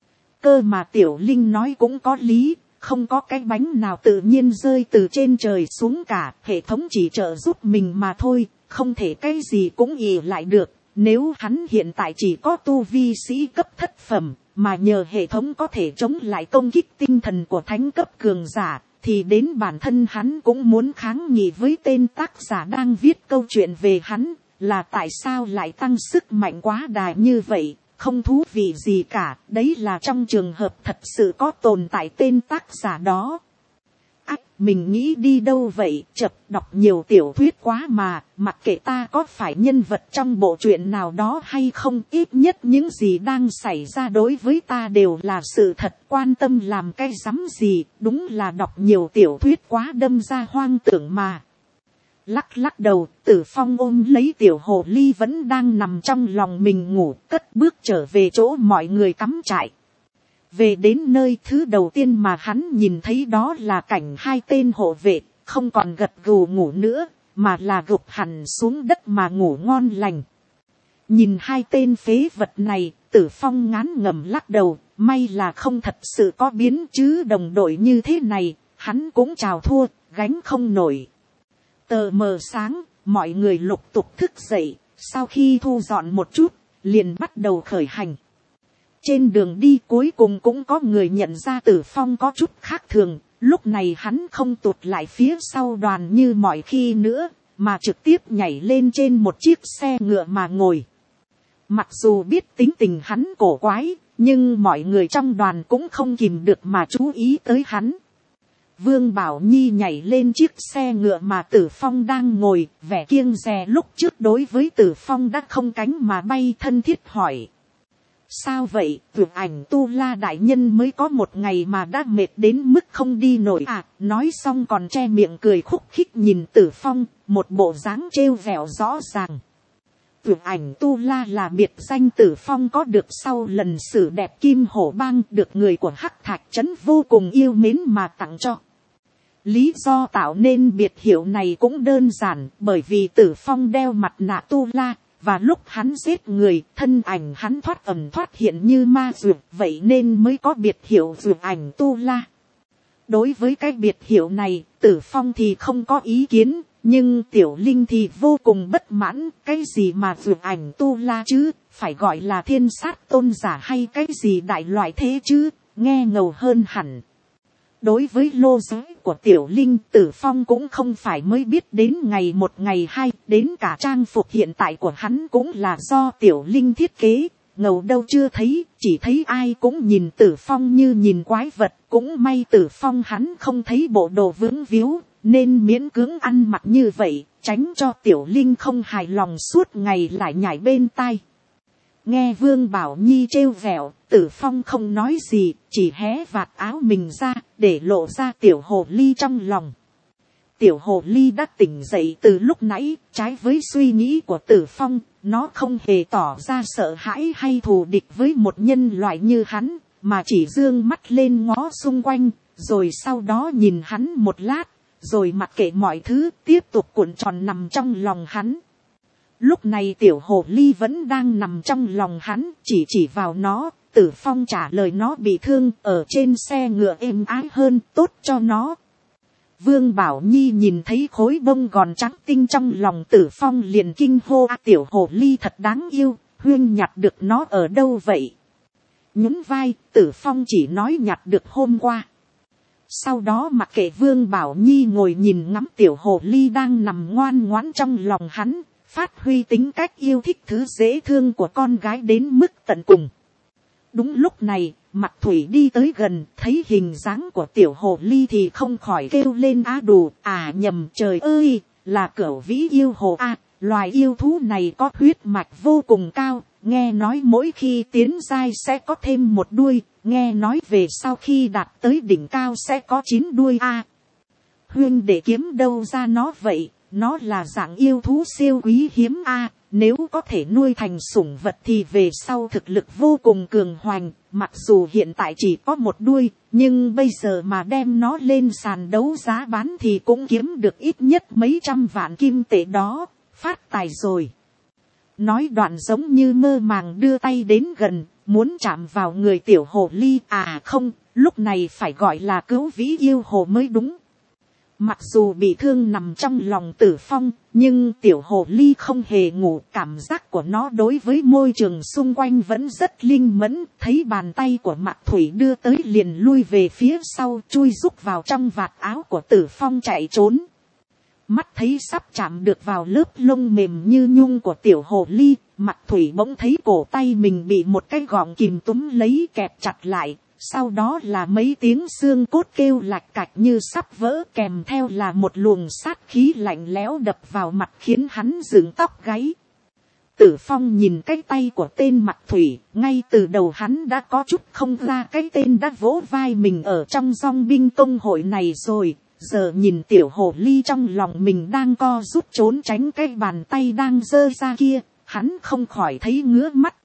Cơ mà Tiểu Linh nói cũng có lý, không có cái bánh nào tự nhiên rơi từ trên trời xuống cả, hệ thống chỉ trợ giúp mình mà thôi, không thể cái gì cũng ỷ lại được. Nếu hắn hiện tại chỉ có tu vi sĩ cấp thất phẩm, mà nhờ hệ thống có thể chống lại công kích tinh thần của thánh cấp cường giả, thì đến bản thân hắn cũng muốn kháng nghị với tên tác giả đang viết câu chuyện về hắn, là tại sao lại tăng sức mạnh quá đà như vậy, không thú vị gì cả, đấy là trong trường hợp thật sự có tồn tại tên tác giả đó. Ách, mình nghĩ đi đâu vậy, chập đọc nhiều tiểu thuyết quá mà, mặc kệ ta có phải nhân vật trong bộ truyện nào đó hay không, ít nhất những gì đang xảy ra đối với ta đều là sự thật, quan tâm làm cái rắm gì, đúng là đọc nhiều tiểu thuyết quá đâm ra hoang tưởng mà. Lắc lắc đầu, Tử Phong ôm lấy tiểu hồ ly vẫn đang nằm trong lòng mình ngủ, cất bước trở về chỗ mọi người cắm trại. Về đến nơi, thứ đầu tiên mà hắn nhìn thấy đó là cảnh hai tên hộ vệ, không còn gật gù ngủ nữa, mà là gục hẳn xuống đất mà ngủ ngon lành. Nhìn hai tên phế vật này, Tử Phong ngán ngẩm lắc đầu, may là không thật sự có biến chứ đồng đội như thế này, hắn cũng chào thua, gánh không nổi. Tờ mờ sáng, mọi người lục tục thức dậy, sau khi thu dọn một chút, liền bắt đầu khởi hành. Trên đường đi cuối cùng cũng có người nhận ra Tử Phong có chút khác thường, lúc này hắn không tụt lại phía sau đoàn như mọi khi nữa, mà trực tiếp nhảy lên trên một chiếc xe ngựa mà ngồi. Mặc dù biết tính tình hắn cổ quái, nhưng mọi người trong đoàn cũng không kìm được mà chú ý tới hắn. Vương Bảo Nhi nhảy lên chiếc xe ngựa mà Tử Phong đang ngồi, vẻ kiêng dè lúc trước đối với Tử Phong đã không cánh mà bay, thân thiết hỏi. Sao vậy, Vượt Ảnh Tu La đại nhân mới có một ngày mà đã mệt đến mức không đi nổi à, nói xong còn che miệng cười khúc khích nhìn Tử Phong, một bộ dáng trêu vẹo rõ ràng. Vượt Ảnh Tu La là biệt danh Tử Phong có được sau lần xử đẹp Kim Hổ Bang, được người của Hắc Thạch Trấn vô cùng yêu mến mà tặng cho. Lý do tạo nên biệt hiệu này cũng đơn giản, bởi vì Tử Phong đeo mặt nạ Tu La, và lúc hắn giết người, thân ảnh hắn thoát ẩn thoát hiện như ma dược, vậy nên mới có biệt hiệu Vượt Ảnh Tu La. Đối với cái biệt hiệu này, Tử Phong thì không có ý kiến, nhưng Tiểu Linh thì vô cùng bất mãn, cái gì mà Vượt Ảnh Tu La chứ, phải gọi là thiên sát tôn giả hay cái gì đại loại thế chứ, nghe ngầu hơn hẳn. Đối với lô giới của Tiểu Linh, Tử Phong cũng không phải mới biết đến ngày một ngày hai, đến cả trang phục hiện tại của hắn cũng là do Tiểu Linh thiết kế, ngầu đâu chưa thấy, chỉ thấy ai cũng nhìn Tử Phong như nhìn quái vật, cũng may Tử Phong hắn không thấy bộ đồ vướng víu, nên miễn cưỡng ăn mặc như vậy, tránh cho Tiểu Linh không hài lòng suốt ngày lại nhảy bên tai. Nghe Vương Bảo Nhi trêu vẹo, Tử Phong không nói gì, chỉ hé vạt áo mình ra, để lộ ra tiểu hồ ly trong lòng. Tiểu hồ ly đã tỉnh dậy từ lúc nãy, trái với suy nghĩ của Tử Phong, nó không hề tỏ ra sợ hãi hay thù địch với một nhân loại như hắn, mà chỉ dương mắt lên ngó xung quanh, rồi sau đó nhìn hắn một lát, rồi mặc kệ mọi thứ, tiếp tục cuộn tròn nằm trong lòng hắn. Lúc này tiểu hồ ly vẫn đang nằm trong lòng hắn, chỉ chỉ vào nó, Tử Phong trả lời nó bị thương, ở trên xe ngựa êm ái hơn, tốt cho nó. Vương Bảo Nhi nhìn thấy khối bông gòn trắng tinh trong lòng Tử Phong liền kinh hô, à, tiểu hồ ly thật đáng yêu, Huyên nhặt được nó ở đâu vậy? Nhún vai, Tử Phong chỉ nói nhặt được hôm qua. Sau đó mặc kệ Vương Bảo Nhi ngồi nhìn ngắm tiểu hồ ly đang nằm ngoan ngoãn trong lòng hắn, phát huy tính cách yêu thích thứ dễ thương của con gái đến mức tận cùng. Đúng lúc này, Mạc Thủy đi tới gần, thấy hình dáng của tiểu hồ ly thì không khỏi kêu lên á đù, à nhầm, trời ơi, là Cửu Vĩ yêu hồ a, à, loài yêu thú này có huyết mạch vô cùng cao, nghe nói mỗi khi tiến giai sẽ có thêm một đuôi, nghe nói về sau khi đạt tới đỉnh cao sẽ có chín đuôi a. À, Huyên để kiếm đâu ra nó vậy? Nó là dạng yêu thú siêu quý hiếm a, à, nếu có thể nuôi thành sủng vật thì về sau thực lực vô cùng cường hoành, mặc dù hiện tại chỉ có một đuôi, nhưng bây giờ mà đem nó lên sàn đấu giá bán thì cũng kiếm được ít nhất mấy trăm vạn kim tệ đó, phát tài rồi. Nói đoạn giống như mơ màng đưa tay đến gần, muốn chạm vào người tiểu hồ ly, à không, lúc này phải gọi là Cửu Vĩ yêu hồ mới đúng. Mặc dù bị thương nằm trong lòng Tử Phong, nhưng tiểu hồ ly không hề ngủ, cảm giác của nó đối với môi trường xung quanh vẫn rất linh mẫn, thấy bàn tay của Mạc Thủy đưa tới liền lui về phía sau, chui rúc vào trong vạt áo của Tử Phong chạy trốn. Mắt thấy sắp chạm được vào lớp lông mềm như nhung của tiểu hồ ly, Mạc Thủy bỗng thấy cổ tay mình bị một cái gọng kìm túm lấy kẹp chặt lại. Sau đó là mấy tiếng xương cốt kêu lạch cạch như sắp vỡ, kèm theo là một luồng sát khí lạnh lẽo đập vào mặt khiến hắn dựng tóc gáy. Tử Phong nhìn cái tay của tên Mạc Thủy, ngay từ đầu hắn đã có chút không ra cái tên đã vỗ vai mình ở trong dòng binh công hội này rồi. Giờ nhìn tiểu hồ ly trong lòng mình đang co rút trốn tránh cái bàn tay đang giơ ra kia, hắn không khỏi thấy ngứa mắt.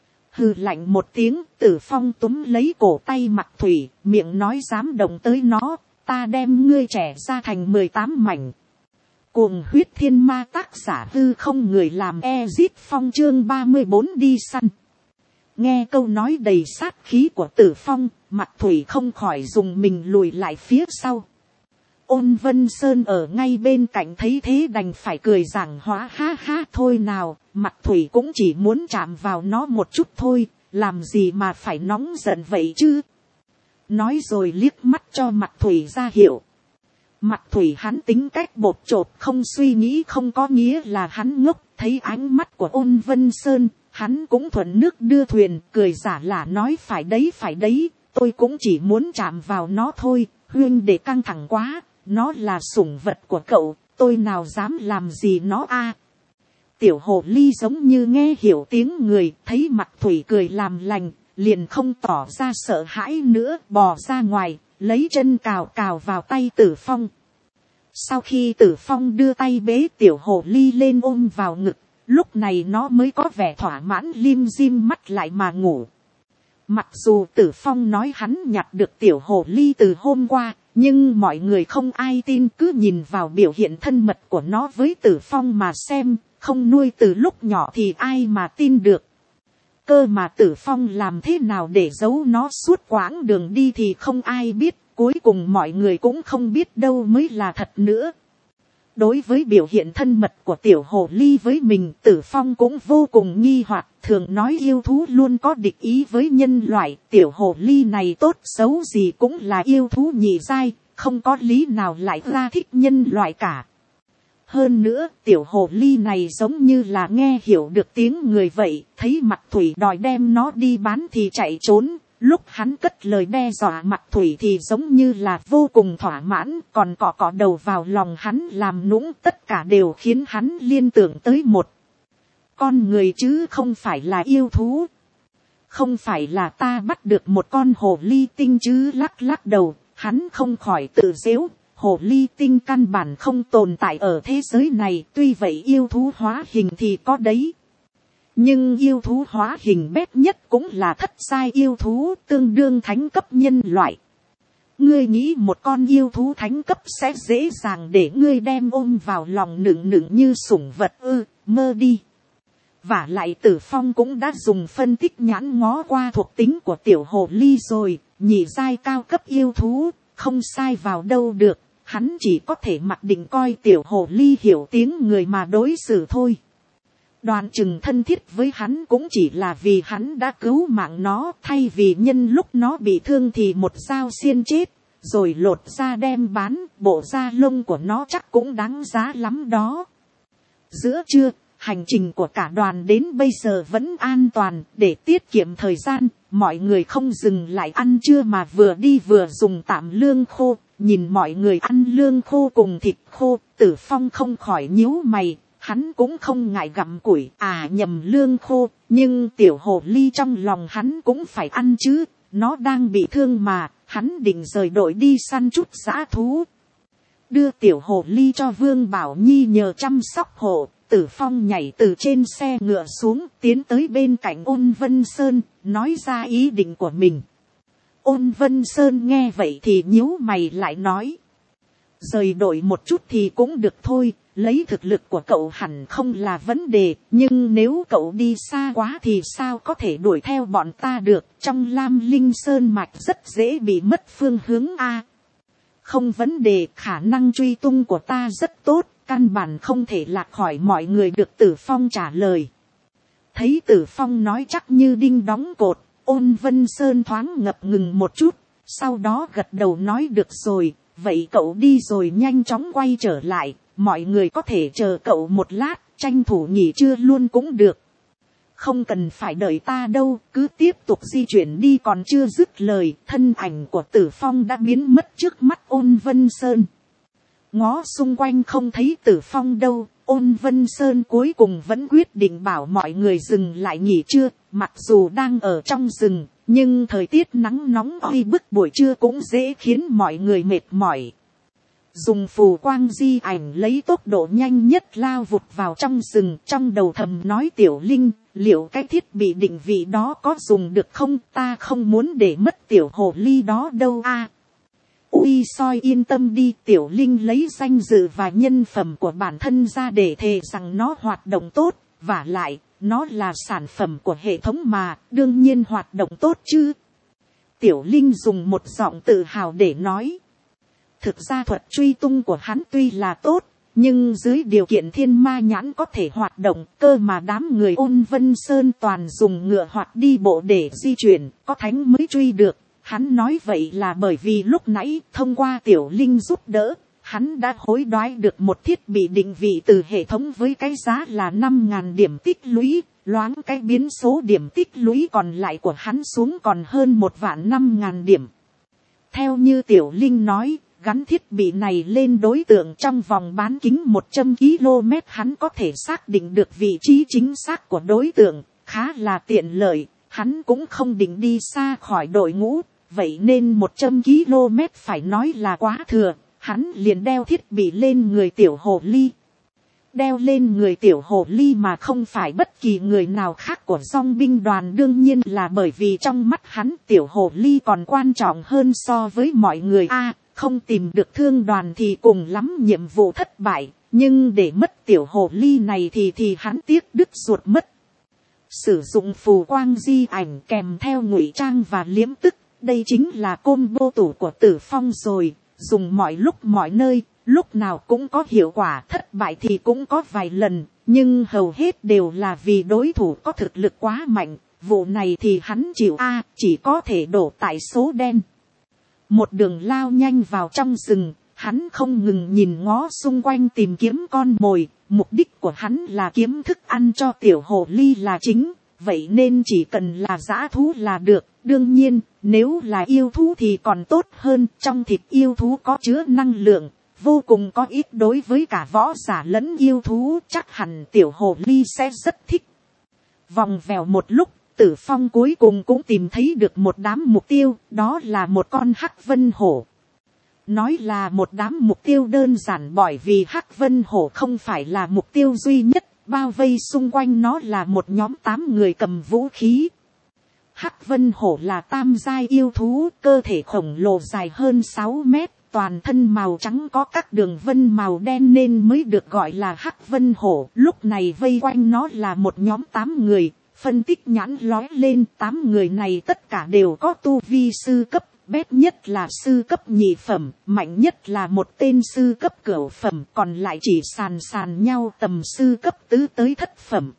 Hừ lạnh một tiếng, Tử Phong túm lấy cổ tay Mạc Thủy, miệng nói dám động tới nó, ta đem ngươi trẻ ra thành mười tám mảnh. Cuồng huyết thiên ma, tác giả Hư Không, người làm Ezit Phong, chương ba mươi bốn đi săn. Nghe câu nói đầy sát khí của Tử Phong, Mạc Thủy không khỏi dùng mình lùi lại phía sau. Ôn Vân Sơn ở ngay bên cạnh thấy thế đành phải cười giảng hóa, ha ha, thôi nào, Mạc Thủy cũng chỉ muốn chạm vào nó một chút thôi, làm gì mà phải nóng giận vậy chứ. Nói rồi liếc mắt cho Mạc Thủy ra hiệu. Mạc Thủy hắn tính cách bột chộp, không suy nghĩ không có nghĩa là hắn ngốc. Thấy ánh mắt của Ôn Vân Sơn, hắn cũng thuận nước đưa thuyền, cười giả lả nói phải đấy phải đấy, tôi cũng chỉ muốn chạm vào nó thôi, huyên để căng thẳng quá, nó là sủng vật của cậu, tôi nào dám làm gì nó a. Tiểu hồ ly giống như nghe hiểu tiếng người, thấy Mạc Thủy cười làm lành, liền không tỏ ra sợ hãi nữa, bò ra ngoài, lấy chân cào cào vào tay Tử Phong. Sau khi Tử Phong đưa tay bế tiểu hồ ly lên ôm vào ngực, lúc này nó mới có vẻ thỏa mãn, lim dim mắt lại mà ngủ. Mặc dù Tử Phong nói hắn nhặt được tiểu hồ ly từ hôm qua, nhưng mọi người không ai tin, cứ nhìn vào biểu hiện thân mật của nó với Tử Phong mà xem, không nuôi từ lúc nhỏ thì ai mà tin được. Cơ mà Tử Phong làm thế nào để giấu nó suốt quãng đường đi thì không ai biết, cuối cùng mọi người cũng không biết đâu mới là thật nữa. Đối với biểu hiện thân mật của tiểu hồ ly với mình, Tử Phong cũng vô cùng nghi hoặc, thường nói yêu thú luôn có địch ý với nhân loại, tiểu hồ ly này tốt xấu gì cũng là yêu thú nhị giai, không có lý nào lại ra thích nhân loại cả. Hơn nữa, tiểu hồ ly này giống như là nghe hiểu được tiếng người vậy, thấy Mạc Thủy đòi đem nó đi bán thì chạy trốn. Lúc hắn cất lời đe dọa Mạc Thủy thì giống như là vô cùng thỏa mãn, còn cọ cọ đầu vào lòng hắn làm nũng, tất cả đều khiến hắn liên tưởng tới một con người chứ không phải là yêu thú. Không phải là ta bắt được một con hồ ly tinh chứ, lắc lắc đầu, hắn không khỏi tự giễu. Hồ ly tinh căn bản không tồn tại ở thế giới này, tuy vậy yêu thú hóa hình thì có đấy. Nhưng yêu thú hóa hình bét nhất cũng là thất giai yêu thú, tương đương thánh cấp nhân loại. Ngươi nghĩ một con yêu thú thánh cấp sẽ dễ dàng để ngươi đem ôm vào lòng nựng nựng như sủng vật ư, mơ đi. Vả lại Tử Phong cũng đã dùng phân tích nhãn ngó qua thuộc tính của tiểu hồ ly rồi, nhị giai cao cấp yêu thú, không sai vào đâu được, hắn chỉ có thể mặc định coi tiểu hồ ly hiểu tiếng người mà đối xử thôi. Đoàn chừng thân thiết với hắn cũng chỉ là vì hắn đã cứu mạng nó, thay vì nhân lúc nó bị thương thì một dao xiên chết, rồi lột da đem bán, bộ da lông của nó chắc cũng đáng giá lắm đó. Giữa trưa, hành trình của cả đoàn đến bây giờ vẫn an toàn, để tiết kiệm thời gian, mọi người không dừng lại ăn trưa mà vừa đi vừa dùng tạm lương khô, nhìn mọi người ăn lương khô cùng thịt khô, Tử Phong không khỏi nhíu mày. Hắn cũng không ngại gặm củi, à nhầm lương khô, nhưng tiểu hồ ly trong lòng hắn cũng phải ăn chứ, nó đang bị thương mà, hắn định rời đội đi săn chút dã thú. Đưa tiểu hồ ly cho Vương Bảo Nhi nhờ chăm sóc hộ, Tử Phong nhảy từ trên xe ngựa xuống, tiến tới bên cạnh Ôn Vân Sơn, nói ra ý định của mình. Ôn Vân Sơn nghe vậy thì nhíu mày lại nói, rời đội một chút thì cũng được thôi. Lấy thực lực của cậu hẳn không là vấn đề, nhưng nếu cậu đi xa quá thì sao có thể đuổi theo bọn ta được, trong Lam Linh Sơn mạch rất dễ bị mất phương hướng a. Không vấn đề, khả năng truy tung của ta rất tốt, căn bản không thể lạc khỏi mọi người, được Tử Phong trả lời. Thấy Tử Phong nói chắc như đinh đóng cột, Ôn Vân Sơn thoáng ngập ngừng một chút, sau đó gật đầu nói được rồi, vậy cậu đi rồi nhanh chóng quay trở lại. Mọi người có thể chờ cậu một lát, tranh thủ nghỉ trưa luôn cũng được. Không cần phải đợi ta đâu, cứ tiếp tục di chuyển đi. Còn chưa dứt lời, thân ảnh của Tử Phong đã biến mất trước mắt Ôn Vân Sơn. Ngó xung quanh không thấy Tử Phong đâu, Ôn Vân Sơn cuối cùng vẫn quyết định bảo mọi người dừng lại nghỉ trưa. Mặc dù đang ở trong rừng, nhưng thời tiết nắng nóng oi bức buổi trưa cũng dễ khiến mọi người mệt mỏi. Dùng phù quang di ảnh lấy tốc độ nhanh nhất lao vụt vào trong rừng, trong đầu thầm nói Tiểu Linh, liệu cái thiết bị định vị đó có dùng được không, ta không muốn để mất tiểu hồ ly đó đâu a. Ui soi yên tâm đi, Tiểu Linh lấy danh dự và nhân phẩm của bản thân ra để thề rằng nó hoạt động tốt, vả lại, nó là sản phẩm của hệ thống mà, đương nhiên hoạt động tốt chứ. Tiểu Linh dùng một giọng tự hào để nói. Thực ra thuật truy tung của hắn tuy là tốt, nhưng dưới điều kiện thiên ma nhãn có thể hoạt động, cơ mà đám người Ôn Vân Sơn toàn dùng ngựa hoặc đi bộ để di chuyển, có thánh mới truy được. Hắn nói vậy là bởi vì lúc nãy thông qua Tiểu Linh giúp đỡ, hắn đã hối đoái được một thiết bị định vị từ hệ thống với cái giá là năm ngàn điểm tích lũy, loáng cái biến số điểm tích lũy còn lại của hắn xuống còn hơn một vạn năm ngàn điểm. Theo như Tiểu Linh nói, gắn thiết bị này lên đối tượng trong vòng bán kính một trăm ki lô mét hắn có thể xác định được vị trí chính xác của đối tượng, khá là tiện lợi, hắn cũng không định đi xa khỏi đội ngũ, vậy nên một trăm ki lô mét phải nói là quá thừa, hắn liền đeo thiết bị lên người Tiểu Hồ Ly. Đeo lên người Tiểu Hồ Ly mà không phải bất kỳ người nào khác của dòng binh đoàn đương nhiên là bởi vì trong mắt hắn Tiểu Hồ Ly còn quan trọng hơn so với mọi người. A, không tìm được thương đoàn thì cùng lắm nhiệm vụ thất bại, nhưng để mất Tiểu Hồ Ly này thì thì hắn tiếc đứt ruột mất. Sử dụng phù quang di ảnh kèm theo ngụy trang và liếm tức, đây chính là combo tủ của Tử Phong rồi, dùng mọi lúc mọi nơi, lúc nào cũng có hiệu quả, thất bại thì cũng có vài lần, nhưng hầu hết đều là vì đối thủ có thực lực quá mạnh, vụ này thì hắn chịu a, chỉ có thể đổ tại số đen. Một đường lao nhanh vào trong rừng, hắn không ngừng nhìn ngó xung quanh tìm kiếm con mồi, mục đích của hắn là kiếm thức ăn cho Tiểu Hồ Ly là chính, vậy nên chỉ cần là dã thú là được. Đương nhiên, nếu là yêu thú thì còn tốt hơn, trong thịt yêu thú có chứa năng lượng, vô cùng có ích đối với cả võ giả lẫn yêu thú, chắc hẳn Tiểu Hồ Ly sẽ rất thích. Vòng vèo một lúc, Tử Phong cuối cùng cũng tìm thấy được một đám mục tiêu, đó là một con hắc vân hổ. Nói là một đám mục tiêu đơn giản bởi vì hắc vân hổ không phải là mục tiêu duy nhất, bao vây xung quanh nó là một nhóm tám người cầm vũ khí. Hắc vân hổ là tam giai yêu thú, cơ thể khổng lồ dài hơn sáu mét, toàn thân màu trắng có các đường vân màu đen nên mới được gọi là hắc vân hổ. Lúc này vây quanh nó là một nhóm tám người, phân tích nhãn lói lên, tám người này tất cả đều có tu vi sư cấp, bét nhất là sư cấp nhị phẩm, mạnh nhất là một tên sư cấp cửu phẩm, còn lại chỉ sàn sàn nhau tầm sư cấp tứ tới thất phẩm.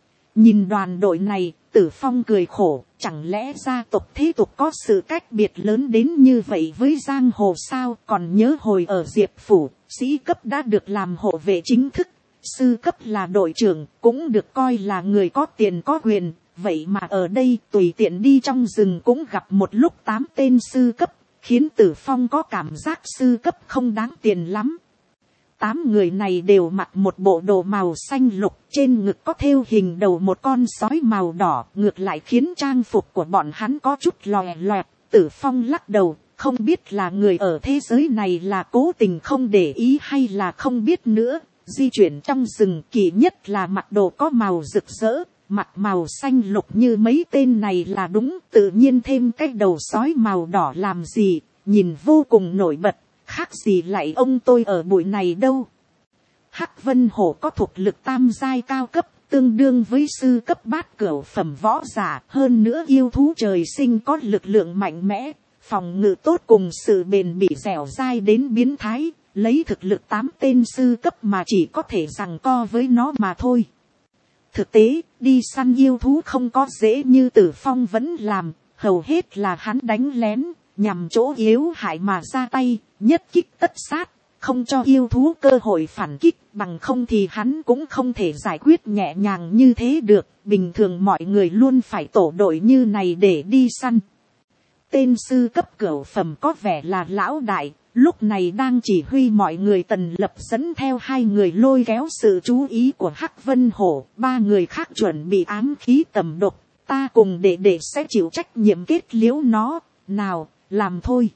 Nhìn đoàn đội này, Tử Phong cười khổ, chẳng lẽ gia tộc thế tục có sự cách biệt lớn đến như vậy với giang hồ sao? Còn nhớ hồi ở Diệp Phủ, sĩ cấp đã được làm hộ vệ chính thức, sư cấp là đội trưởng, cũng được coi là người có tiền có quyền. Vậy mà ở đây tùy tiện đi trong rừng cũng gặp một lúc tám tên sư cấp, khiến Tử Phong có cảm giác sư cấp không đáng tiền lắm. Tám người này đều mặc một bộ đồ màu xanh lục, trên ngực có thêu hình đầu một con sói màu đỏ, ngược lại khiến trang phục của bọn hắn có chút lòe loẹt. Tử Phong lắc đầu, không biết là người ở thế giới này là cố tình không để ý hay là không biết nữa. Di chuyển trong rừng kỳ nhất là mặc đồ có màu rực rỡ, mặc màu xanh lục như mấy tên này là đúng, tự nhiên thêm cái đầu sói màu đỏ làm gì, nhìn vô cùng nổi bật. Khác gì lại ông tôi ở bụi này đâu. Hắc vân hổ có thuộc lực tam giai cao cấp, tương đương với sư cấp bát cửu phẩm võ giả. Hơn nữa yêu thú trời sinh có lực lượng mạnh mẽ, phòng ngự tốt cùng sự bền bỉ dẻo dai đến biến thái. Lấy thực lực tám tên sư cấp mà chỉ có thể giằng co với nó mà thôi. Thực tế, đi săn yêu thú không có dễ như Tử Phong vẫn làm, hầu hết là hắn đánh lén, nhằm chỗ yếu hại mà ra tay, nhất kích tất sát, không cho yêu thú cơ hội phản kích, bằng không thì hắn cũng không thể giải quyết nhẹ nhàng như thế được. Bình thường mọi người luôn phải tổ đội như này để đi săn. Tên sư cấp cửu phẩm có vẻ là lão đại, lúc này đang chỉ huy mọi người Tần Lập dẫn theo hai người lôi kéo sự chú ý của Hắc Vân Hổ, ba người khác chuẩn bị ám khí tầm độc, ta cùng đệ đệ sẽ chịu trách nhiệm kết liễu nó, nào, làm thôi.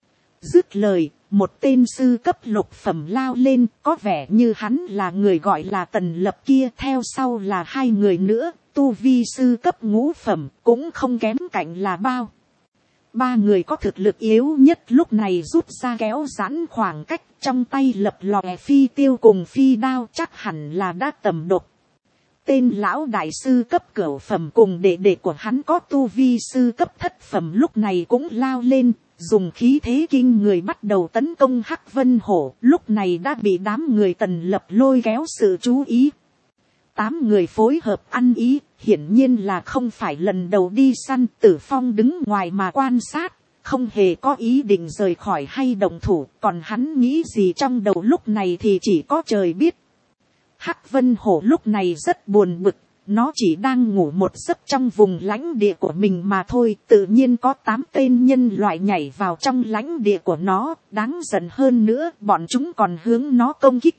Dứt lời, một tên sư cấp lục phẩm lao lên, có vẻ như hắn là người gọi là Tần Lập kia, theo sau là hai người nữa, tu vi sư cấp ngũ phẩm, cũng không kém cạnh là bao. Ba người có thực lực yếu nhất lúc này rút ra kéo giãn khoảng cách, trong tay lập lòe phi tiêu cùng phi đao, chắc hẳn là đã tầm độc. Tên lão đại sư cấp cửu phẩm cùng đệ đệ của hắn có tu vi sư cấp thất phẩm lúc này cũng lao lên, dùng khí thế kinh người bắt đầu tấn công Hắc Vân Hổ, lúc này đã bị đám người Tần Lập lôi kéo sự chú ý. Tám người phối hợp ăn ý, hiển nhiên là không phải lần đầu đi săn. Tử Phong đứng ngoài mà quan sát, không hề có ý định rời khỏi hay động thủ, còn hắn nghĩ gì trong đầu lúc này thì chỉ có trời biết. Hắc Vân Hổ lúc này rất buồn bực, nó chỉ đang ngủ một giấc trong vùng lãnh địa của mình mà thôi, tự nhiên có tám tên nhân loại nhảy vào trong lãnh địa của nó, đáng giận hơn nữa, bọn chúng còn hướng nó công kích.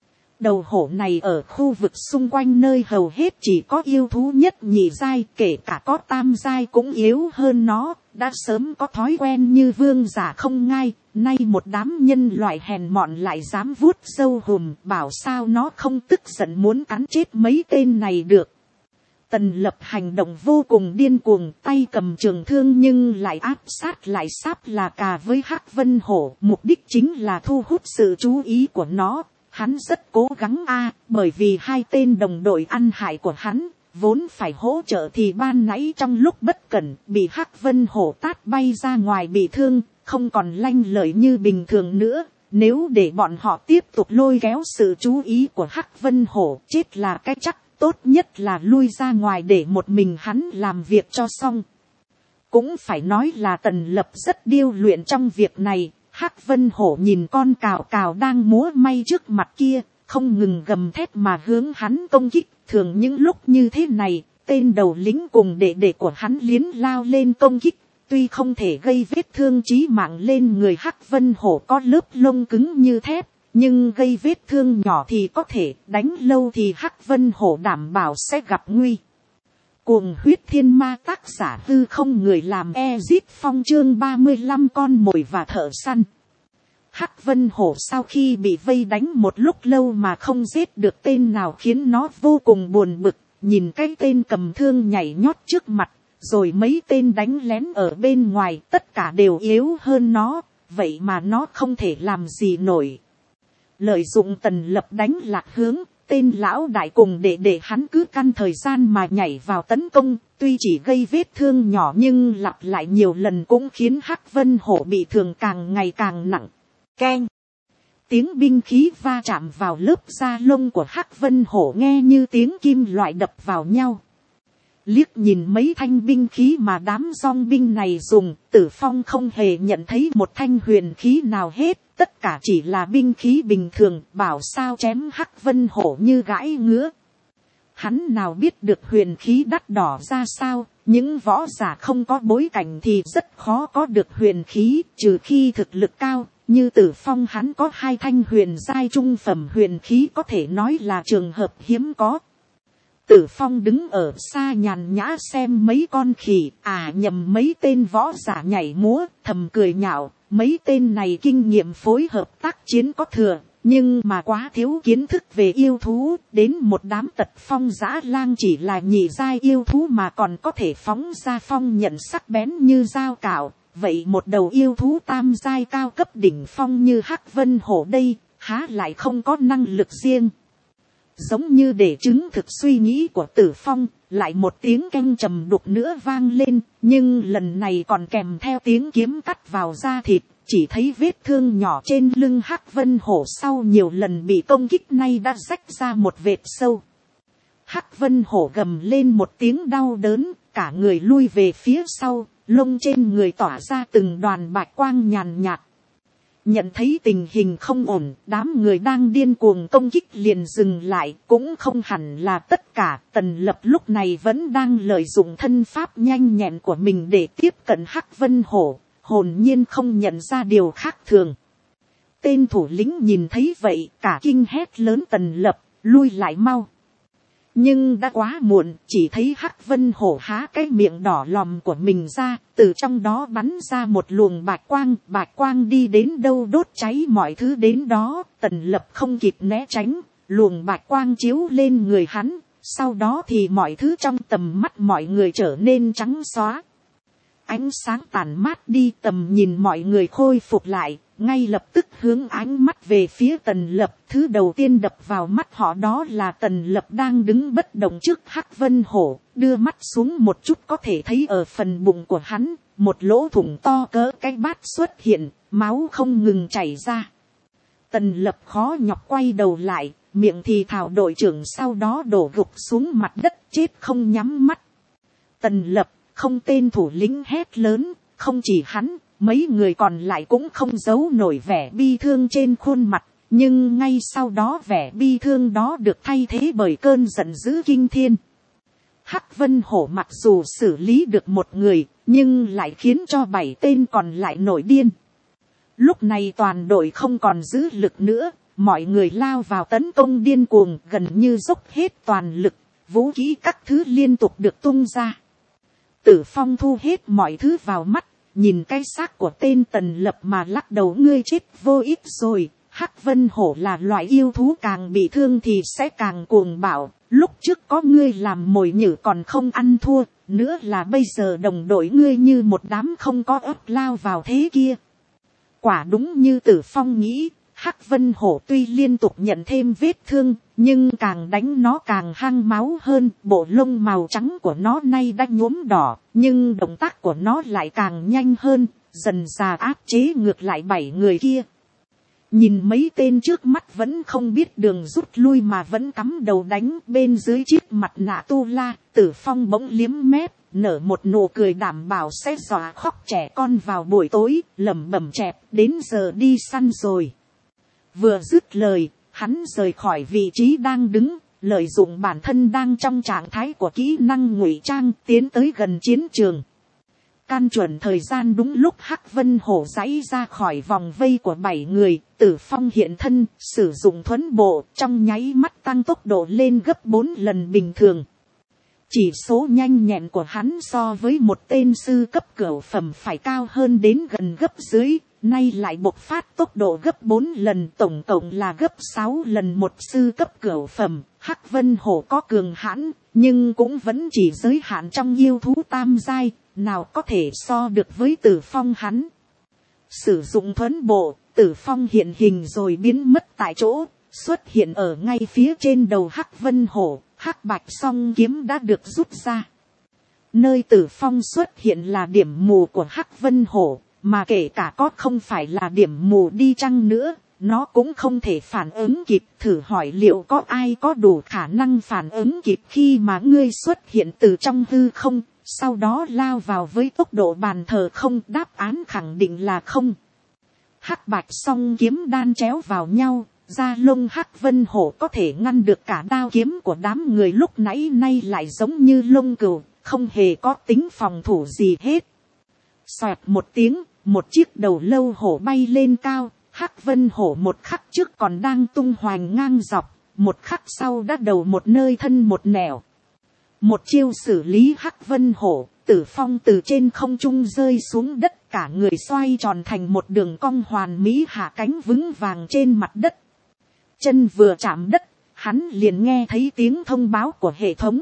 Đầu hổ này ở khu vực xung quanh nơi hầu hết chỉ có yêu thú nhất nhị giai, kể cả có tam giai cũng yếu hơn nó, đã sớm có thói quen như vương giả không ngai, nay một đám nhân loại hèn mọn lại dám vuốt râu hùm, bảo sao nó không tức giận muốn cắn chết mấy tên này được. Tần Lập hành động vô cùng điên cuồng, tay cầm trường thương nhưng lại áp sát lại sáp là cà với Hắc Vân Hổ, mục đích chính là thu hút sự chú ý của nó. Hắn rất cố gắng a, bởi vì hai tên đồng đội ăn hại của hắn, vốn phải hỗ trợ thì ban nãy trong lúc bất cẩn, bị Hắc Vân Hổ tát bay ra ngoài bị thương, không còn lanh lợi như bình thường nữa. Nếu để bọn họ tiếp tục lôi kéo sự chú ý của Hắc Vân Hổ, chết là cái chắc, tốt nhất là lui ra ngoài để một mình hắn làm việc cho xong. Cũng phải nói là Tần Lập rất điêu luyện trong việc này. Hắc Vân Hổ nhìn con cào cào đang múa may trước mặt kia, không ngừng gầm thét mà hướng hắn công kích. Thường những lúc như thế này, tên đầu lính cùng đệ đệ của hắn liến lao lên công kích. Tuy không thể gây vết thương chí mạng lên người Hắc Vân Hổ có lớp lông cứng như thép, nhưng gây vết thương nhỏ thì có thể, đánh lâu thì Hắc Vân Hổ đảm bảo sẽ gặp nguy. Cuồng huyết thiên ma, tác giả Hư Không, người làm Ezit Phong, chương ba mươi lăm con mồi và thợ săn. Hắc Vân Hổ sau khi bị vây đánh một lúc lâu mà không giết được tên nào khiến nó vô cùng buồn bực, nhìn cái tên cầm thương nhảy nhót trước mặt, rồi mấy tên đánh lén ở bên ngoài tất cả đều yếu hơn nó, vậy mà nó không thể làm gì nổi. Lợi dụng Tần Lập đánh lạc hướng, tên lão đại cùng đệ đệ hắn cứ căn thời gian mà nhảy vào tấn công, tuy chỉ gây vết thương nhỏ nhưng lặp lại nhiều lần cũng khiến Hắc Vân Hổ bị thương càng ngày càng nặng. Keng! Tiếng binh khí va chạm vào lớp da lông của Hắc Vân Hổ nghe như tiếng kim loại đập vào nhau. Liếc nhìn mấy thanh binh khí mà đám dong binh này dùng, Tử Phong không hề nhận thấy một thanh huyền khí nào hết, tất cả chỉ là binh khí bình thường, bảo sao chém Hắc Vân Hổ như gãi ngứa. Hắn nào biết được huyền khí đắt đỏ ra sao, những võ giả không có bối cảnh thì rất khó có được huyền khí, trừ khi thực lực cao, như Tử Phong hắn có hai thanh huyền giai trung phẩm huyền khí có thể nói là trường hợp hiếm có. Tử Phong đứng ở xa nhàn nhã xem mấy con khỉ, à nhầm mấy tên võ giả nhảy múa, thầm cười nhạo, mấy tên này kinh nghiệm phối hợp tác chiến có thừa, nhưng mà quá thiếu kiến thức về yêu thú, đến một đám tật phong dã lang chỉ là nhị giai yêu thú mà còn có thể phóng ra phong nhận sắc bén như dao cạo, vậy một đầu yêu thú tam giai cao cấp đỉnh phong như Hắc Vân Hổ đây, há lại không có năng lực riêng. Giống như để chứng thực suy nghĩ của Tử Phong, lại một tiếng keng trầm đục nữa vang lên, nhưng lần này còn kèm theo tiếng kiếm cắt vào da thịt, chỉ thấy vết thương nhỏ trên lưng Hắc Vân Hổ sau nhiều lần bị công kích nay đã rách ra một vệt sâu. Hắc Vân Hổ gầm lên một tiếng đau đớn, cả người lui về phía sau, lông trên người tỏa ra từng đoàn bạch quang nhàn nhạt. Nhận thấy tình hình không ổn, đám người đang điên cuồng công kích liền dừng lại, cũng không hẳn là tất cả. Tần Lập lúc này vẫn đang lợi dụng thân pháp nhanh nhẹn của mình để tiếp cận Hắc Vân Hổ, hồn nhiên không nhận ra điều khác thường. Tên thủ lĩnh nhìn thấy vậy, cả kinh hét lớn Tần Lập, lui lại mau. Nhưng đã quá muộn, chỉ thấy Hắc Vân Hổ há cái miệng đỏ lòm của mình ra, từ trong đó bắn ra một luồng bạch quang, bạch quang đi đến đâu đốt cháy mọi thứ đến đó. Tần Lập không kịp né tránh, luồng bạch quang chiếu lên người hắn, sau đó thì mọi thứ trong tầm mắt mọi người trở nên trắng xóa. ánh sáng tàn mát đi, tầm nhìn mọi người khôi phục lại, ngay lập tức hướng ánh mắt về phía Tần Lập. Thứ đầu tiên đập vào mắt họ đó là Tần Lập đang đứng bất động trước Hắc Vân Hổ, đưa mắt xuống một chút có thể thấy ở phần bụng của hắn, một lỗ thủng to cỡ cái bát xuất hiện, máu không ngừng chảy ra. Tần Lập khó nhọc quay đầu lại, miệng thì thào đội trưởng, sau đó đổ gục xuống mặt đất chết không nhắm mắt. Tần Lập, không tên thủ lĩnh hét lớn, không chỉ hắn, mấy người còn lại cũng không giấu nổi vẻ bi thương trên khuôn mặt, nhưng ngay sau đó vẻ bi thương đó được thay thế bởi cơn giận dữ kinh thiên. Hắc Vân Hổ mặc dù xử lý được một người, nhưng lại khiến cho bảy tên còn lại nổi điên. Lúc này toàn đội không còn giữ lực nữa, mọi người lao vào tấn công điên cuồng, gần như dốc hết toàn lực, vũ khí các thứ liên tục được tung ra. Tử Phong thu hết mọi thứ vào mắt, nhìn cái xác của tên Tần Lập mà lắc đầu, ngươi chết vô ích rồi. Hắc Vân Hổ là loại yêu thú càng bị thương thì sẽ càng cuồng bạo, lúc trước có ngươi làm mồi nhử còn không ăn thua, nữa là bây giờ đồng đội ngươi như một đám không có ấp lao vào thế kia. Quả đúng như Tử Phong nghĩ, Hắc Vân Hổ tuy liên tục nhận thêm vết thương, nhưng càng đánh nó càng hăng máu hơn, bộ lông màu trắng của nó nay đã nhuốm đỏ, nhưng động tác của nó lại càng nhanh hơn, dần dà áp chế ngược lại bảy người kia. Nhìn mấy tên trước mắt vẫn không biết đường rút lui mà vẫn cắm đầu đánh bên dưới chiếc mặt nạ tu la, Tử Phong bỗng liếm mép, nở một nụ cười đảm bảo sẽ dọa khóc trẻ con vào buổi tối, lẩm bẩm chẹp, đến giờ đi săn rồi. Vừa dứt lời, hắn rời khỏi vị trí đang đứng, lợi dụng bản thân đang trong trạng thái của kỹ năng ngụy trang tiến tới gần chiến trường. Can chuẩn thời gian đúng lúc Hắc Vân Hổ giãy ra khỏi vòng vây của bảy người, Tử Phong hiện thân, sử dụng thuấn bộ, trong nháy mắt tăng tốc độ lên gấp bốn lần bình thường. Chỉ số nhanh nhẹn của hắn so với một tên sư cấp cửu phẩm phải cao hơn đến gần gấp dưới, nay lại bộc phát tốc độ gấp bốn lần, tổng cộng là gấp sáu lần một sư cấp cửu phẩm. Hắc Vân Hổ có cường hãn, nhưng cũng vẫn chỉ giới hạn trong yêu thú tam giai, nào có thể so được với Tử Phong hắn. Sử dụng thuấn bộ, Tử Phong hiện hình rồi biến mất tại chỗ, xuất hiện ở ngay phía trên đầu Hắc Vân Hổ. Hắc bạch song kiếm đã được rút ra. Nơi Tử Phong xuất hiện là điểm mù của Hắc Vân Hổ, mà kể cả có không phải là điểm mù đi chăng nữa, nó cũng không thể phản ứng kịp. Thử hỏi liệu có ai có đủ khả năng phản ứng kịp khi mà ngươi xuất hiện từ trong hư không, sau đó lao vào với tốc độ bàn thờ không? Đáp án khẳng định là không. Hắc bạch song kiếm đan chéo vào nhau, da lông Hắc Vân Hổ có thể ngăn được cả đao kiếm của đám người lúc nãy, nay lại giống như lông cừu, không hề có tính phòng thủ gì hết. Xoẹt một tiếng, một chiếc đầu lâu hổ bay lên cao. Hắc Vân Hổ một khắc trước còn đang tung hoành ngang dọc, một khắc sau đã đầu một nơi thân một nẻo. Một chiêu xử lý Hắc Vân Hổ, Tử Phong từ trên không trung rơi xuống đất, cả người xoay tròn thành một đường cong hoàn mỹ, hạ cánh vững vàng trên mặt đất. Chân vừa chạm đất, hắn liền nghe thấy tiếng thông báo của hệ thống.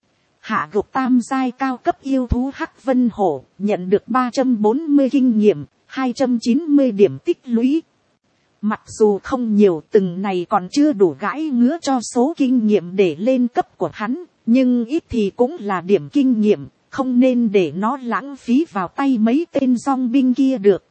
Hạ gục tam giai cao cấp yêu thú Hắc Vân Hổ, nhận được ba trăm bốn mươi kinh nghiệm, hai trăm chín mươi điểm tích lũy. Mặc dù không nhiều, từng này còn chưa đủ gãi ngứa cho số kinh nghiệm để lên cấp của hắn, nhưng ít thì cũng là điểm kinh nghiệm, không nên để nó lãng phí vào tay mấy tên dong binh kia được.